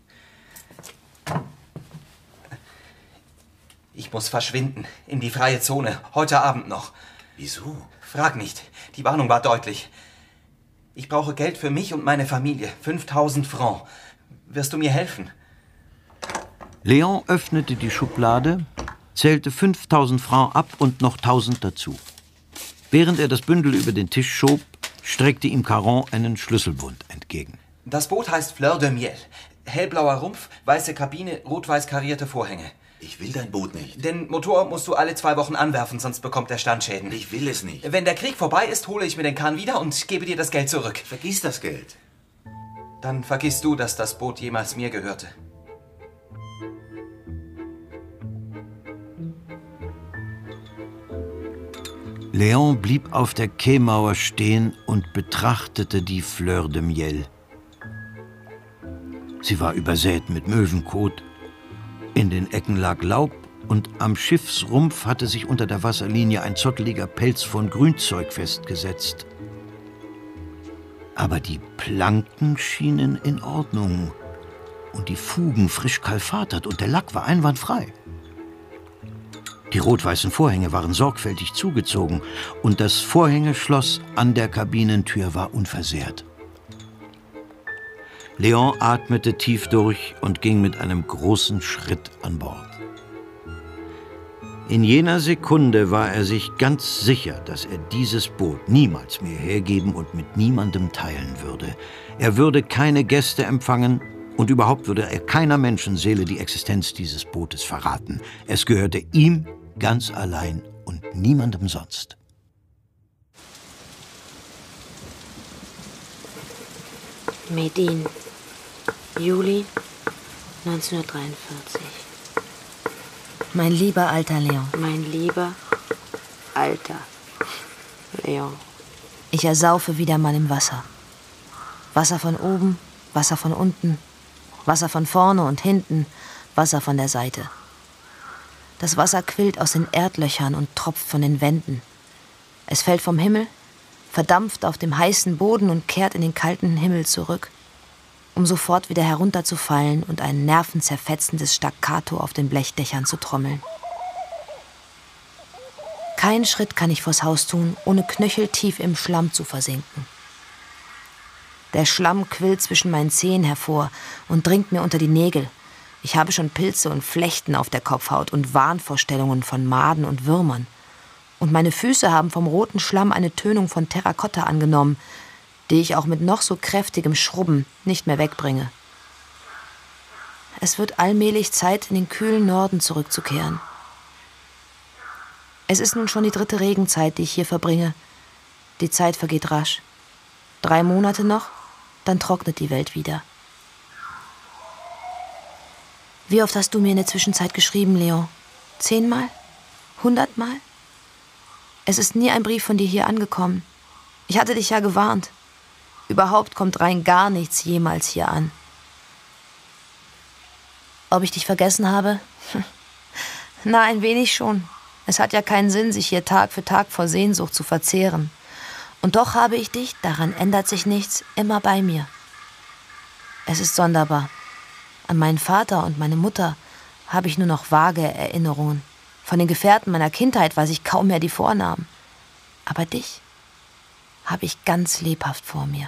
Ich muss verschwinden. In die freie Zone. Heute Abend noch. Wieso? Frag nicht. Die Warnung war deutlich. Ich brauche Geld für mich und meine Familie. fünftausend Francs. Wirst du mir helfen? Léon öffnete die Schublade, zählte fünftausend Francs ab und noch tausend dazu. Während er das Bündel über den Tisch schob, streckte ihm Caron einen Schlüsselbund entgegen. Das Boot heißt Fleur de Miel. Hellblauer Rumpf, weiße Kabine, rot-weiß karierte Vorhänge. Ich will dein Boot nicht. Den Motor musst du alle zwei Wochen anwerfen, sonst bekommt er Standschäden. Ich will es nicht. Wenn der Krieg vorbei ist, hole ich mir den Kahn wieder und gebe dir das Geld zurück. Vergiss das Geld. Dann vergisst du, dass das Boot jemals mir gehörte. Léon blieb auf der Quaimauer stehen und betrachtete die Fleur de Miel. Sie war übersät mit Möwenkot. In den Ecken lag Laub und am Schiffsrumpf hatte sich unter der Wasserlinie ein zotteliger Pelz von Grünzeug festgesetzt. Aber die Planken schienen in Ordnung. und die Fugen frisch kalfatert und der Lack war einwandfrei. Die rot-weißen Vorhänge waren sorgfältig zugezogen und das Vorhängeschloss an der Kabinentür war unversehrt. Léon atmete tief durch und ging mit einem großen Schritt an Bord. In jener Sekunde war er sich ganz sicher, dass er dieses Boot niemals mehr hergeben und mit niemandem teilen würde. Er würde keine Gäste empfangen und überhaupt würde er keiner Menschenseele die Existenz dieses Bootes verraten. Es gehörte ihm ganz allein und niemandem sonst. Medin, Juli neunzehnhundertdreiundvierzig. Mein lieber alter Leon. Mein lieber alter Leon. Ich ersaufe wieder mal im Wasser. Wasser von oben, Wasser von unten, Wasser von vorne und hinten, Wasser von der Seite. Das Wasser quillt aus den Erdlöchern und tropft von den Wänden. Es fällt vom Himmel, verdampft auf dem heißen Boden und kehrt in den kalten Himmel zurück, um sofort wieder herunterzufallen und ein nervenzerfetzendes Staccato auf den Blechdächern zu trommeln. Keinen Schritt kann ich vors Haus tun, ohne knöcheltief im Schlamm zu versinken. Der Schlamm quillt zwischen meinen Zehen hervor und dringt mir unter die Nägel. Ich habe schon Pilze und Flechten auf der Kopfhaut und Wahnvorstellungen von Maden und Würmern. Und meine Füße haben vom roten Schlamm eine Tönung von Terrakotta angenommen, die ich auch mit noch so kräftigem Schrubben nicht mehr wegbringe. Es wird allmählich Zeit, in den kühlen Norden zurückzukehren. Es ist nun schon die dritte Regenzeit, die ich hier verbringe. Die Zeit vergeht rasch. Drei Monate noch, dann trocknet die Welt wieder. Wie oft hast du mir in der Zwischenzeit geschrieben, Leon? Zehnmal? Hundertmal? Es ist nie ein Brief von dir hier angekommen. Ich hatte dich ja gewarnt. Überhaupt kommt rein gar nichts jemals hier an. Ob ich dich vergessen habe? Na, ein wenig schon. Es hat ja keinen Sinn, sich hier Tag für Tag vor Sehnsucht zu verzehren. Und doch habe ich dich, daran ändert sich nichts, immer bei mir. Es ist sonderbar. An meinen Vater und meine Mutter habe ich nur noch vage Erinnerungen. Von den Gefährten meiner Kindheit weiß ich kaum mehr die Vornamen. Aber dich habe ich ganz lebhaft vor mir.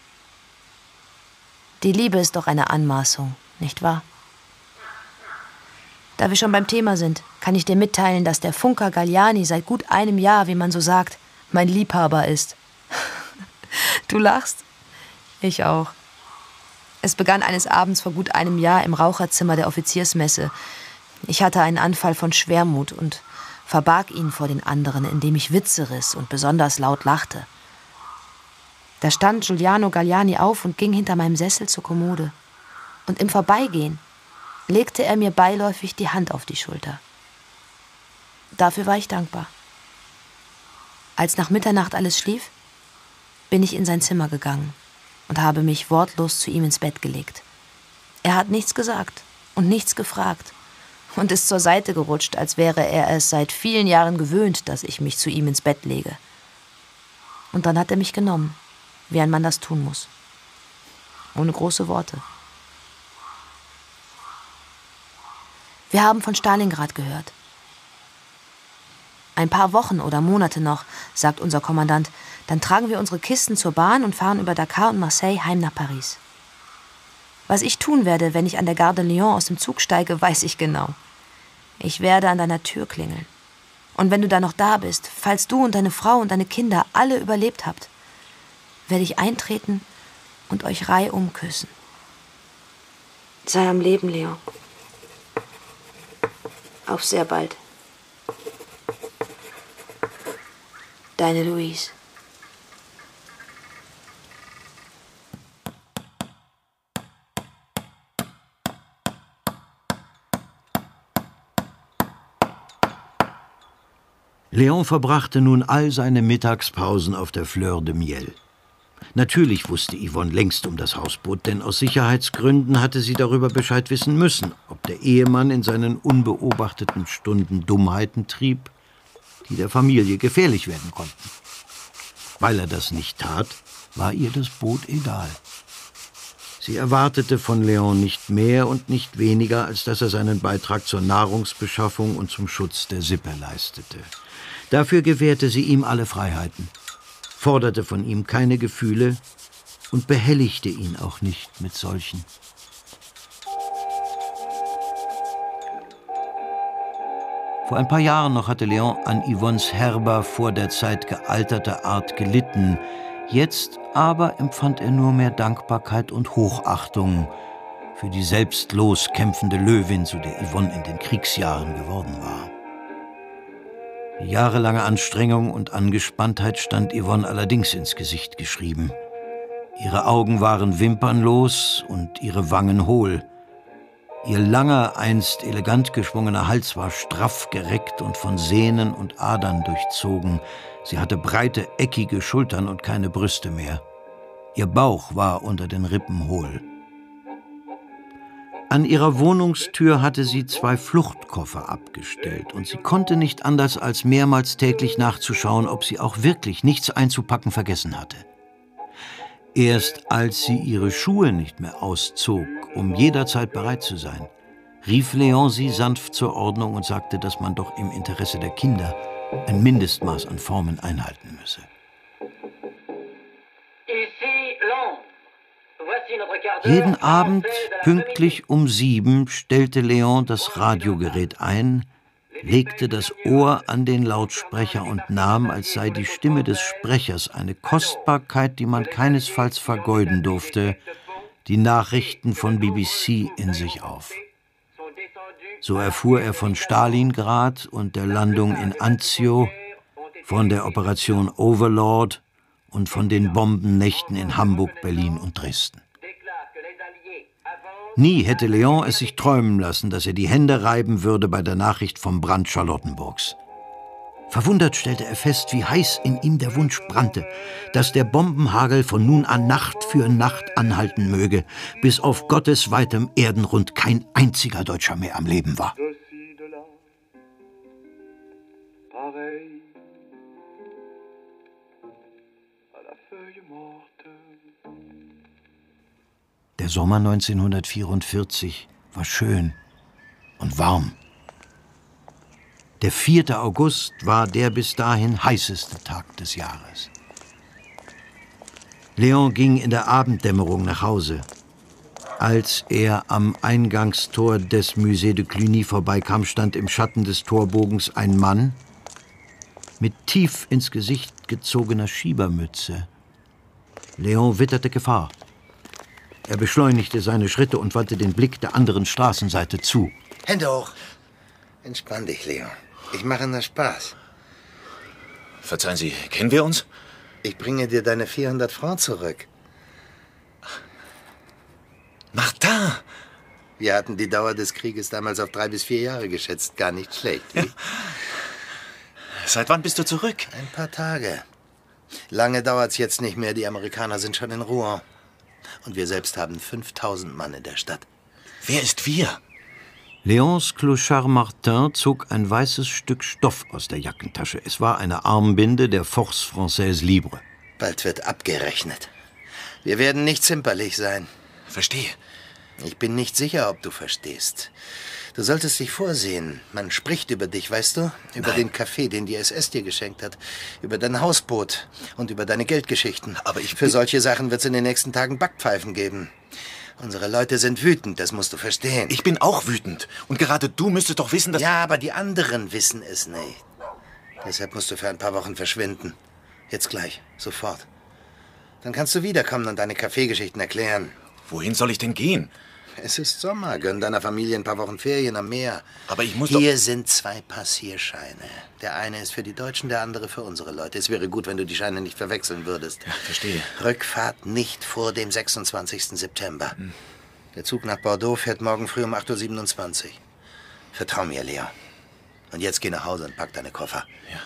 Die Liebe ist doch eine Anmaßung, nicht wahr? Da wir schon beim Thema sind, kann ich dir mitteilen, dass der Funker Galliani seit gut einem Jahr, wie man so sagt, mein Liebhaber ist. Du lachst? Ich auch. Es begann eines Abends vor gut einem Jahr im Raucherzimmer der Offiziersmesse. Ich hatte einen Anfall von Schwermut und verbarg ihn vor den anderen, indem ich Witze riss und besonders laut lachte. Da stand Giuliano Galliani auf und ging hinter meinem Sessel zur Kommode. Und im Vorbeigehen legte er mir beiläufig die Hand auf die Schulter. Dafür war ich dankbar. Als nach Mitternacht alles schlief, bin ich in sein Zimmer gegangen und habe mich wortlos zu ihm ins Bett gelegt. Er hat nichts gesagt und nichts gefragt und ist zur Seite gerutscht, als wäre er es seit vielen Jahren gewöhnt, dass ich mich zu ihm ins Bett lege. Und dann hat er mich genommen, wie ein Mann das tun muss. Ohne große Worte. Wir haben von Stalingrad gehört. Ein paar Wochen oder Monate noch, sagt unser Kommandant, dann tragen wir unsere Kisten zur Bahn und fahren über Dakar und Marseille heim nach Paris. Was ich tun werde, wenn ich an der Gare de Lyon aus dem Zug steige, weiß ich genau. Ich werde an deiner Tür klingeln. Und wenn du da noch da bist, falls du und deine Frau und deine Kinder alle überlebt habt, werde ich eintreten und euch reihum küssen. Sei am Leben, Leon. Auf sehr bald. Deine Louise. Léon verbrachte nun all seine Mittagspausen auf der Fleur de Miel. Natürlich wusste Yvonne längst um das Hausboot, denn aus Sicherheitsgründen hatte sie darüber Bescheid wissen müssen, ob der Ehemann in seinen unbeobachteten Stunden Dummheiten trieb, die der Familie gefährlich werden konnten. Weil er das nicht tat, war ihr das Boot egal. Sie erwartete von Léon nicht mehr und nicht weniger, als dass er seinen Beitrag zur Nahrungsbeschaffung und zum Schutz der Sippe leistete. Dafür gewährte sie ihm alle Freiheiten, forderte von ihm keine Gefühle und behelligte ihn auch nicht mit solchen. Vor ein paar Jahren noch hatte Léon an Yvonnes herber, vor der Zeit gealterter Art gelitten. Jetzt aber empfand er nur mehr Dankbarkeit und Hochachtung für die selbstlos kämpfende Löwin, zu der Yvonne in den Kriegsjahren geworden war. Die jahrelange Anstrengung und Angespanntheit stand Yvonne allerdings ins Gesicht geschrieben. Ihre Augen waren wimpernlos und ihre Wangen hohl. Ihr langer, einst elegant geschwungener Hals war straff gereckt und von Sehnen und Adern durchzogen. Sie hatte breite, eckige Schultern und keine Brüste mehr. Ihr Bauch war unter den Rippen hohl. An ihrer Wohnungstür hatte sie zwei Fluchtkoffer abgestellt, und sie konnte nicht anders, als mehrmals täglich nachzuschauen, ob sie auch wirklich nichts einzupacken vergessen hatte. Erst als sie ihre Schuhe nicht mehr auszog, um jederzeit bereit zu sein, rief Léon sie sanft zur Ordnung und sagte, dass man doch im Interesse der Kinder ein Mindestmaß an Formen einhalten müsse. Jeden Abend, pünktlich um sieben, stellte Léon das Radiogerät ein, legte das Ohr an den Lautsprecher und nahm, als sei die Stimme des Sprechers eine Kostbarkeit, die man keinesfalls vergeuden durfte, die Nachrichten von B B C in sich auf. So erfuhr er von Stalingrad und der Landung in Anzio, von der Operation Overlord und von den Bombennächten in Hamburg, Berlin und Dresden. Nie hätte Léon es sich träumen lassen, dass er die Hände reiben würde bei der Nachricht vom Brand Charlottenburgs. Verwundert stellte er fest, wie heiß in ihm der Wunsch brannte, dass der Bombenhagel von nun an Nacht für Nacht anhalten möge, bis auf Gottes weitem Erdenrund kein einziger Deutscher mehr am Leben war. Der Sommer neunzehnhundertvierundvierzig war schön und warm. Der vierte August war der bis dahin heißeste Tag des Jahres. Léon ging in der Abenddämmerung nach Hause. Als er am Eingangstor des Musée de Cluny vorbeikam, stand im Schatten des Torbogens ein Mann mit tief ins Gesicht gezogener Schiebermütze. Léon witterte Gefahr. Er beschleunigte seine Schritte und wandte den Blick der anderen Straßenseite zu. Hände hoch! Entspann dich, Léon. Ich mache nur Spaß. Verzeihen Sie, kennen wir uns? Ich bringe dir deine vierhundert Francs zurück. Martin! Wir hatten die Dauer des Krieges damals auf drei bis vier Jahre geschätzt. Gar nicht schlecht. Ja. Seit wann bist du zurück? Ein paar Tage. Lange dauert's jetzt nicht mehr. Die Amerikaner sind schon in Rouen. Und wir selbst haben fünftausend Mann in der Stadt. Wer ist wir? Léonce Clochard Martin zog ein weißes Stück Stoff aus der Jackentasche. Es war eine Armbinde der Force Française Libre. Bald wird abgerechnet. Wir werden nicht zimperlich sein. Verstehe. Ich bin nicht sicher, ob du verstehst. Du solltest dich vorsehen. Man spricht über dich, weißt du? Über Nein. den Kaffee, den die S S dir geschenkt hat. Über dein Hausboot und über deine Geldgeschichten. Aber ich... Für solche Sachen wird es in den nächsten Tagen Backpfeifen geben. Unsere Leute sind wütend, das musst du verstehen. Ich bin auch wütend. Und gerade du müsstest doch wissen, dass... Ja, aber die anderen wissen es nicht. Deshalb musst du für ein paar Wochen verschwinden. Jetzt gleich, sofort. Dann kannst du wiederkommen und deine Kaffeegeschichten erklären. Wohin soll ich denn gehen? Es ist Sommer. Gönn deiner Familie ein paar Wochen Ferien am Meer. Aber ich muss Hier doch... sind zwei Passierscheine. Der eine ist für die Deutschen, der andere für unsere Leute. Es wäre gut, wenn du die Scheine nicht verwechseln würdest. Ja, verstehe. Rückfahrt nicht vor dem sechsundzwanzigsten September. Hm. Der Zug nach Bordeaux fährt morgen früh um acht Uhr siebenundzwanzig. Vertrau mir, Léon. Und jetzt geh nach Hause und pack deine Koffer. Ja.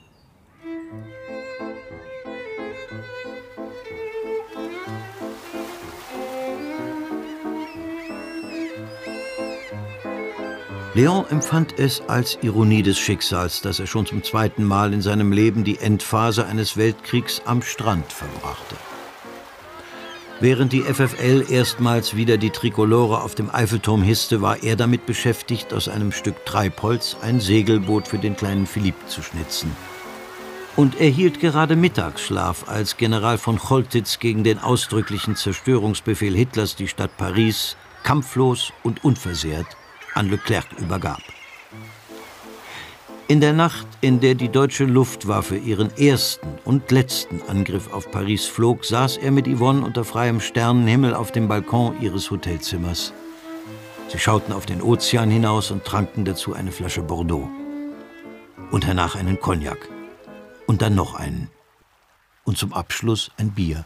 Léon empfand es als Ironie des Schicksals, dass er schon zum zweiten Mal in seinem Leben die Endphase eines Weltkriegs am Strand verbrachte. Während die F F L erstmals wieder die Trikolore auf dem Eiffelturm hisste, war er damit beschäftigt, aus einem Stück Treibholz ein Segelboot für den kleinen Philipp zu schnitzen. Und er hielt gerade Mittagsschlaf, als General von Choltitz gegen den ausdrücklichen Zerstörungsbefehl Hitlers die Stadt Paris kampflos und unversehrt an Leclerc übergab. In der Nacht, in der die deutsche Luftwaffe ihren ersten und letzten Angriff auf Paris flog, saß er mit Yvonne unter freiem Sternenhimmel auf dem Balkon ihres Hotelzimmers. Sie schauten auf den Ozean hinaus und tranken dazu eine Flasche Bordeaux. Und hernach einen Cognac. Und dann noch einen. Und zum Abschluss ein Bier.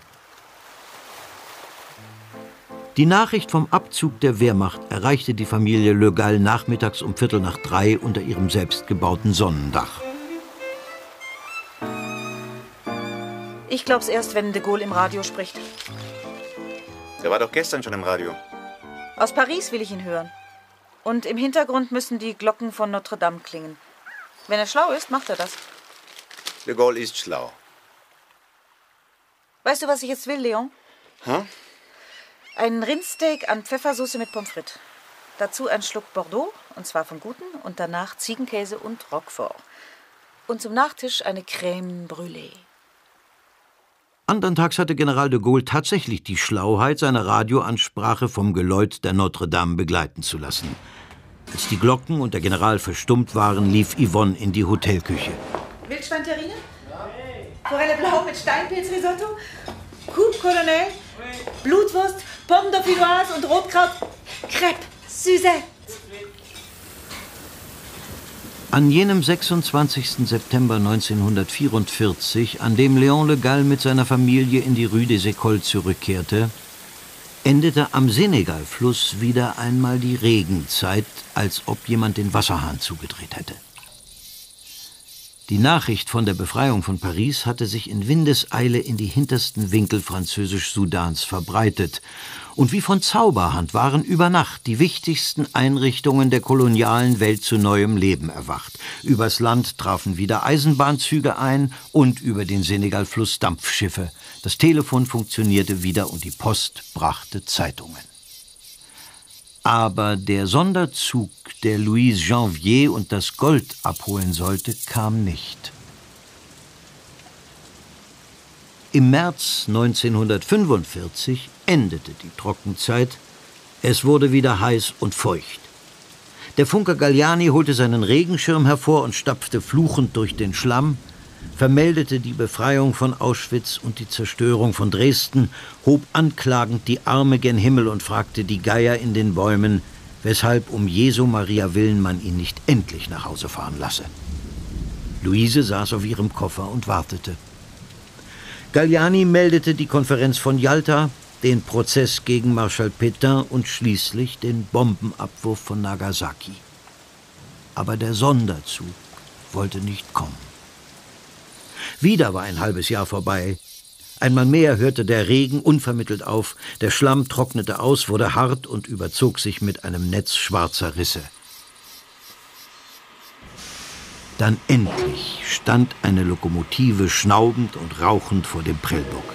Die Nachricht vom Abzug der Wehrmacht erreichte die Familie Le Gall nachmittags um Viertel nach drei unter ihrem selbstgebauten Sonnendach. Ich glaub's erst, wenn de Gaulle im Radio spricht. Der war doch gestern schon im Radio. Aus Paris will ich ihn hören. Und im Hintergrund müssen die Glocken von Notre Dame klingen. Wenn er schlau ist, macht er das. De Gaulle ist schlau. Weißt du, was ich jetzt will, Leon? Hä? Ein Rindsteak an Pfeffersoße mit Pommes frites. Dazu ein Schluck Bordeaux, und zwar vom Guten, und danach Ziegenkäse und Roquefort. Und zum Nachtisch eine Crème brûlée. Andern Tags hatte General de Gaulle tatsächlich die Schlauheit, seine Radioansprache vom Geläut der Notre Dame begleiten zu lassen. Als die Glocken und der General verstummt waren, lief Yvonne in die Hotelküche. Wildschweinterrine? Forelle blau mit Steinpilzrisotto? Coupe Colonel? Blutwurst, Pommes dauphinoise und Rotkraut? Crêpe, Suzette. An jenem sechsundzwanzigsten September neunzehnhundertvierundvierzig, an dem Léon Le Gall mit seiner Familie in die Rue des Écoles zurückkehrte, endete am Senegalfluss wieder einmal die Regenzeit, als ob jemand den Wasserhahn zugedreht hätte. Die Nachricht von der Befreiung von Paris hatte sich in Windeseile in die hintersten Winkel Französisch-Sudans verbreitet. Und wie von Zauberhand waren über Nacht die wichtigsten Einrichtungen der kolonialen Welt zu neuem Leben erwacht. Übers Land trafen wieder Eisenbahnzüge ein und über den Senegalfluss Dampfschiffe. Das Telefon funktionierte wieder und die Post brachte Zeitungen. Aber der Sonderzug, der Louise Janvier und das Gold abholen sollte, kam nicht. Im März neunzehnhundertfünfundvierzig endete die Trockenzeit. Es wurde wieder heiß und feucht. Der Funker Galliani holte seinen Regenschirm hervor und stapfte fluchend durch den Schlamm, vermeldete die Befreiung von Auschwitz und die Zerstörung von Dresden, hob anklagend die Arme gen Himmel und fragte die Geier in den Bäumen, weshalb um Jesu Maria willen man ihn nicht endlich nach Hause fahren lasse. Luise saß auf ihrem Koffer und wartete. Galliani meldete die Konferenz von Jalta, den Prozess gegen Marschall Pétain und schließlich den Bombenabwurf von Nagasaki. Aber der Sonderzug wollte nicht kommen. Wieder war ein halbes Jahr vorbei. Einmal mehr hörte der Regen unvermittelt auf, der Schlamm trocknete aus, wurde hart und überzog sich mit einem Netz schwarzer Risse. Dann endlich stand eine Lokomotive schnaubend und rauchend vor dem Prellbock.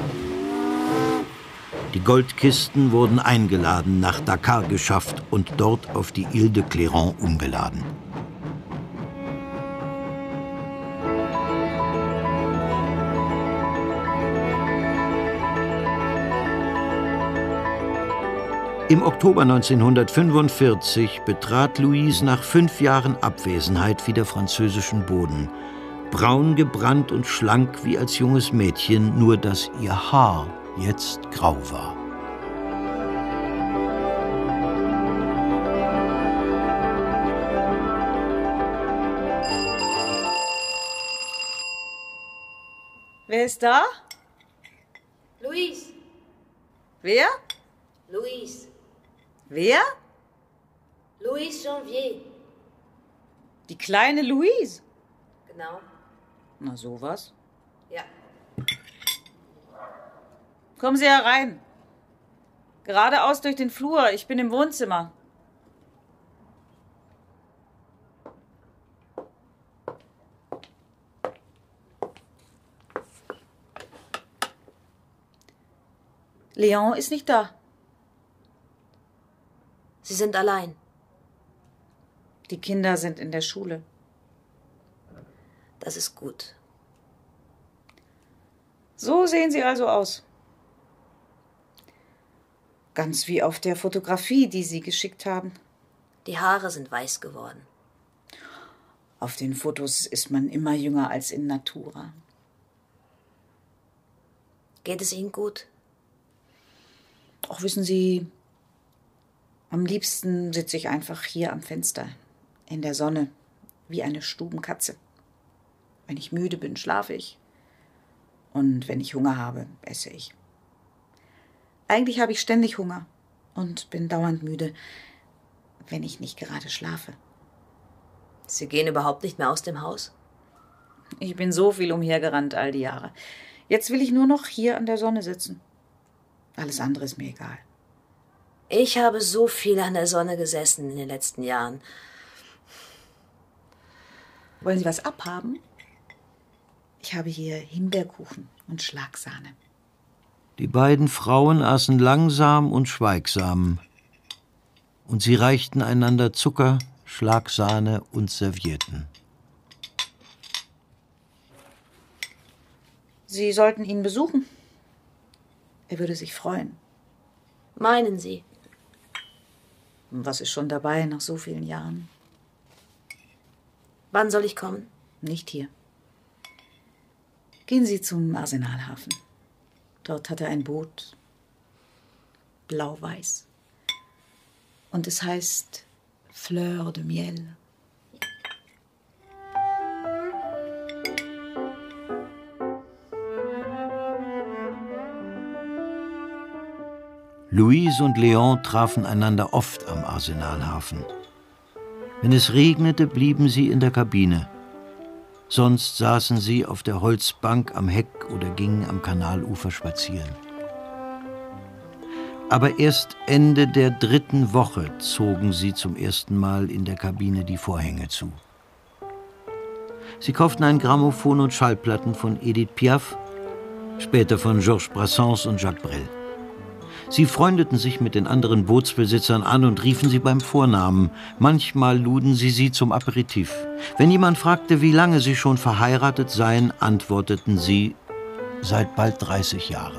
Die Goldkisten wurden eingeladen, nach Dakar geschafft und dort auf die Ile de Cléron umgeladen. Im Oktober neunzehnhundertfünfundvierzig betrat Louise nach fünf Jahren Abwesenheit wieder französischen Boden. Braun gebrannt und schlank wie als junges Mädchen, nur dass ihr Haar jetzt grau war. Wer ist da? Louise. Wer? Louise. Wer? Louise Janvier. Die kleine Louise? Genau. Na sowas. Ja. Kommen Sie herein. Geradeaus durch den Flur. Ich bin im Wohnzimmer. Leon ist nicht da. Sie sind allein. Die Kinder sind in der Schule. Das ist gut. So sehen sie also aus. Ganz wie auf der Fotografie, die Sie geschickt haben. Die Haare sind weiß geworden. Auf den Fotos ist man immer jünger als in Natura. Geht es Ihnen gut? Auch wissen Sie, am liebsten sitze ich einfach hier am Fenster, in der Sonne, wie eine Stubenkatze. Wenn ich müde bin, schlafe ich. Und wenn ich Hunger habe, esse ich. Eigentlich habe ich ständig Hunger und bin dauernd müde, wenn ich nicht gerade schlafe. Sie gehen überhaupt nicht mehr aus dem Haus? Ich bin so viel umhergerannt all die Jahre. Jetzt will ich nur noch hier an der Sonne sitzen. Alles andere ist mir egal. Ich habe so viel an der Sonne gesessen in den letzten Jahren. Wollen Sie was abhaben? Ich habe hier Himbeerkuchen und Schlagsahne. Die beiden Frauen aßen langsam und schweigsam. Und sie reichten einander Zucker, Schlagsahne und Servietten. Sie sollten ihn besuchen. Er würde sich freuen. Meinen Sie? Was ist schon dabei nach so vielen Jahren? Wann soll ich kommen? Nicht hier. Gehen Sie zum Arsenalhafen. Dort hat er ein Boot. Blau-weiß. Und es heißt Fleur de Miel. Louise und Leon trafen einander oft am Arsenalhafen. Wenn es regnete, blieben sie in der Kabine. Sonst saßen sie auf der Holzbank am Heck oder gingen am Kanalufer spazieren. Aber erst Ende der dritten Woche zogen sie zum ersten Mal in der Kabine die Vorhänge zu. Sie kauften ein Grammophon und Schallplatten von Edith Piaf, später von Georges Brassens und Jacques Brel. Sie freundeten sich mit den anderen Bootsbesitzern an und riefen sie beim Vornamen. Manchmal luden sie sie zum Aperitif. Wenn jemand fragte, wie lange sie schon verheiratet seien, antworteten sie, seit bald dreißig Jahren.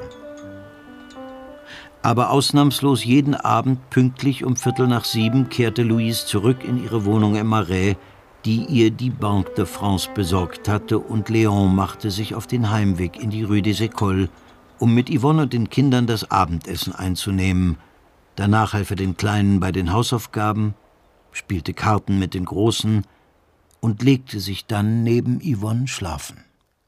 Aber ausnahmslos jeden Abend pünktlich um Viertel nach sieben kehrte Louise zurück in ihre Wohnung im Marais, die ihr die Banque de France besorgt hatte, und Leon machte sich auf den Heimweg in die Rue des Écoles, um mit Yvonne und den Kindern das Abendessen einzunehmen. Danach half er den Kleinen bei den Hausaufgaben, spielte Karten mit den Großen und legte sich dann neben Yvonne schlafen.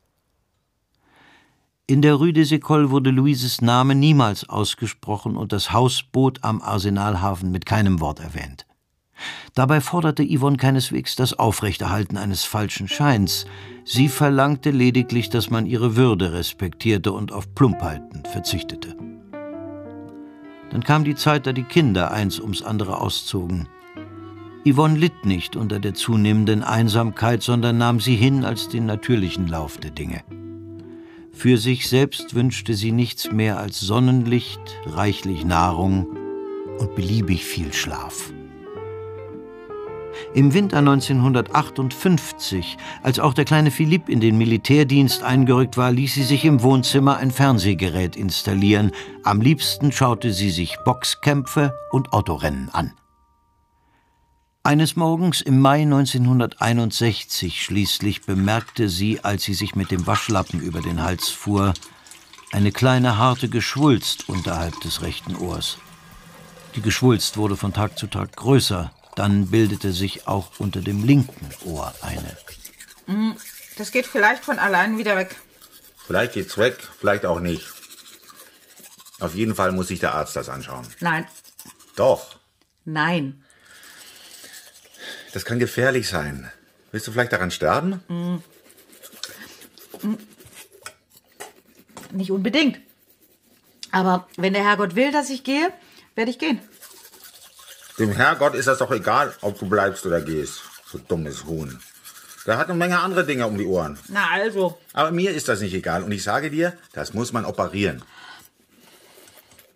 In der Rue des Écoles wurde Louises Name niemals ausgesprochen und das Hausboot am Arsenalhafen mit keinem Wort erwähnt. Dabei forderte Yvonne keineswegs das Aufrechterhalten eines falschen Scheins. Sie verlangte lediglich, dass man ihre Würde respektierte und auf Plumpheiten verzichtete. Dann kam die Zeit, da die Kinder eins ums andere auszogen. Yvonne litt nicht unter der zunehmenden Einsamkeit, sondern nahm sie hin als den natürlichen Lauf der Dinge. Für sich selbst wünschte sie nichts mehr als Sonnenlicht, reichlich Nahrung und beliebig viel Schlaf. Im Winter neunzehnhundertachtundfünfzig, als auch der kleine Philippe in den Militärdienst eingerückt war, ließ sie sich im Wohnzimmer ein Fernsehgerät installieren. Am liebsten schaute sie sich Boxkämpfe und Autorennen an. Eines Morgens im Mai neunzehnhunderteinundsechzig schließlich bemerkte sie, als sie sich mit dem Waschlappen über den Hals fuhr, eine kleine harte Geschwulst unterhalb des rechten Ohrs. Die Geschwulst wurde von Tag zu Tag größer. Dann bildete sich auch unter dem linken Ohr eine. Das geht vielleicht von allein wieder weg. Vielleicht geht's weg, vielleicht auch nicht. Auf jeden Fall muss sich der Arzt das anschauen. Nein. Doch. Nein. Das kann gefährlich sein. Willst du vielleicht daran sterben? Mm. Mm. Nicht unbedingt. Aber wenn der Herrgott will, dass ich gehe, werde ich gehen. Dem Herrgott ist das doch egal, ob du bleibst oder gehst. So dummes Huhn. Der hat eine Menge andere Dinge um die Ohren. Na also. Aber mir ist das nicht egal. Und ich sage dir, das muss man operieren.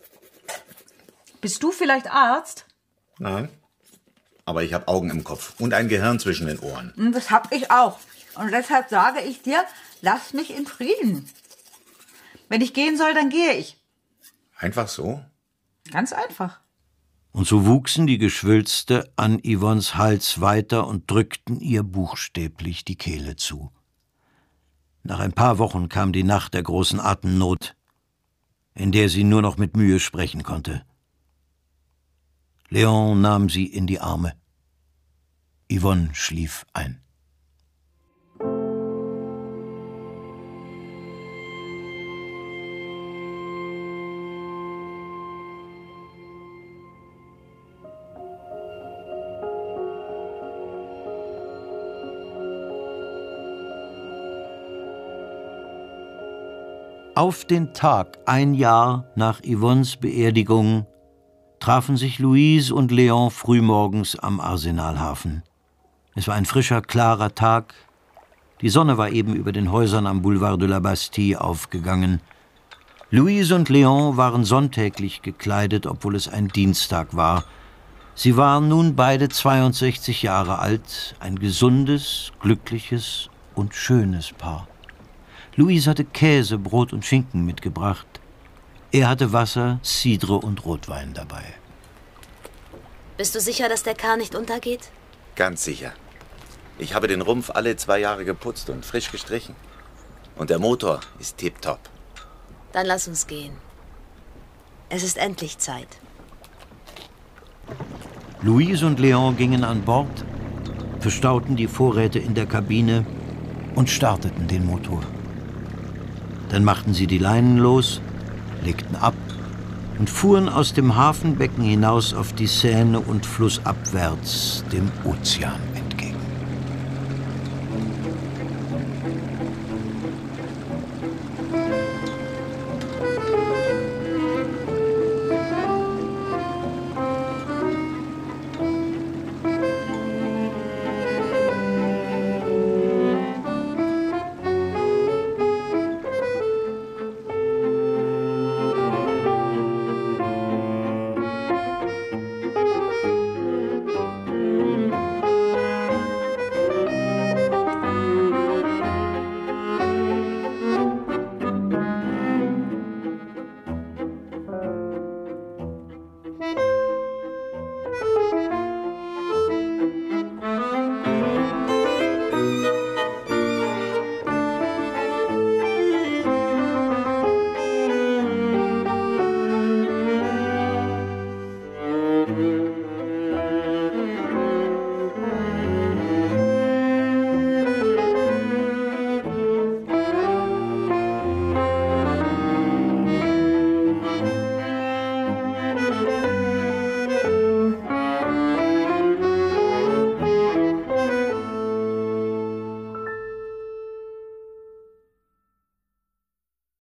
Bist du vielleicht Arzt? Nein. Aber ich habe Augen im Kopf und ein Gehirn zwischen den Ohren. Das hab ich auch. Und deshalb sage ich dir, lass mich in Frieden. Wenn ich gehen soll, dann gehe ich. Einfach so? Ganz einfach. Und so wuchsen die Geschwülste an Yvonnes Hals weiter und drückten ihr buchstäblich die Kehle zu. Nach ein paar Wochen kam die Nacht der großen Atemnot, in der sie nur noch mit Mühe sprechen konnte. Léon nahm sie in die Arme. Yvonne schlief ein. Auf den Tag, ein Jahr nach Yvonnes Beerdigung, trafen sich Louise und Léon frühmorgens am Arsenalhafen. Es war ein frischer, klarer Tag. Die Sonne war eben über den Häusern am Boulevard de la Bastille aufgegangen. Louise und Léon waren sonntäglich gekleidet, obwohl es ein Dienstag war. Sie waren nun beide zweiundsechzig Jahre alt, ein gesundes, glückliches und schönes Paar. Louise hatte Käse, Brot und Schinken mitgebracht. Er hatte Wasser, Cidre und Rotwein dabei. Bist du sicher, dass der Kahn nicht untergeht? Ganz sicher. Ich habe den Rumpf alle zwei Jahre geputzt und frisch gestrichen. Und der Motor ist tipptopp. Dann lass uns gehen. Es ist endlich Zeit. Louise und Léon gingen an Bord, verstauten die Vorräte in der Kabine und starteten den Motor. Dann machten sie die Leinen los, legten ab und fuhren aus dem Hafenbecken hinaus auf die Seine und flussabwärts dem Ozean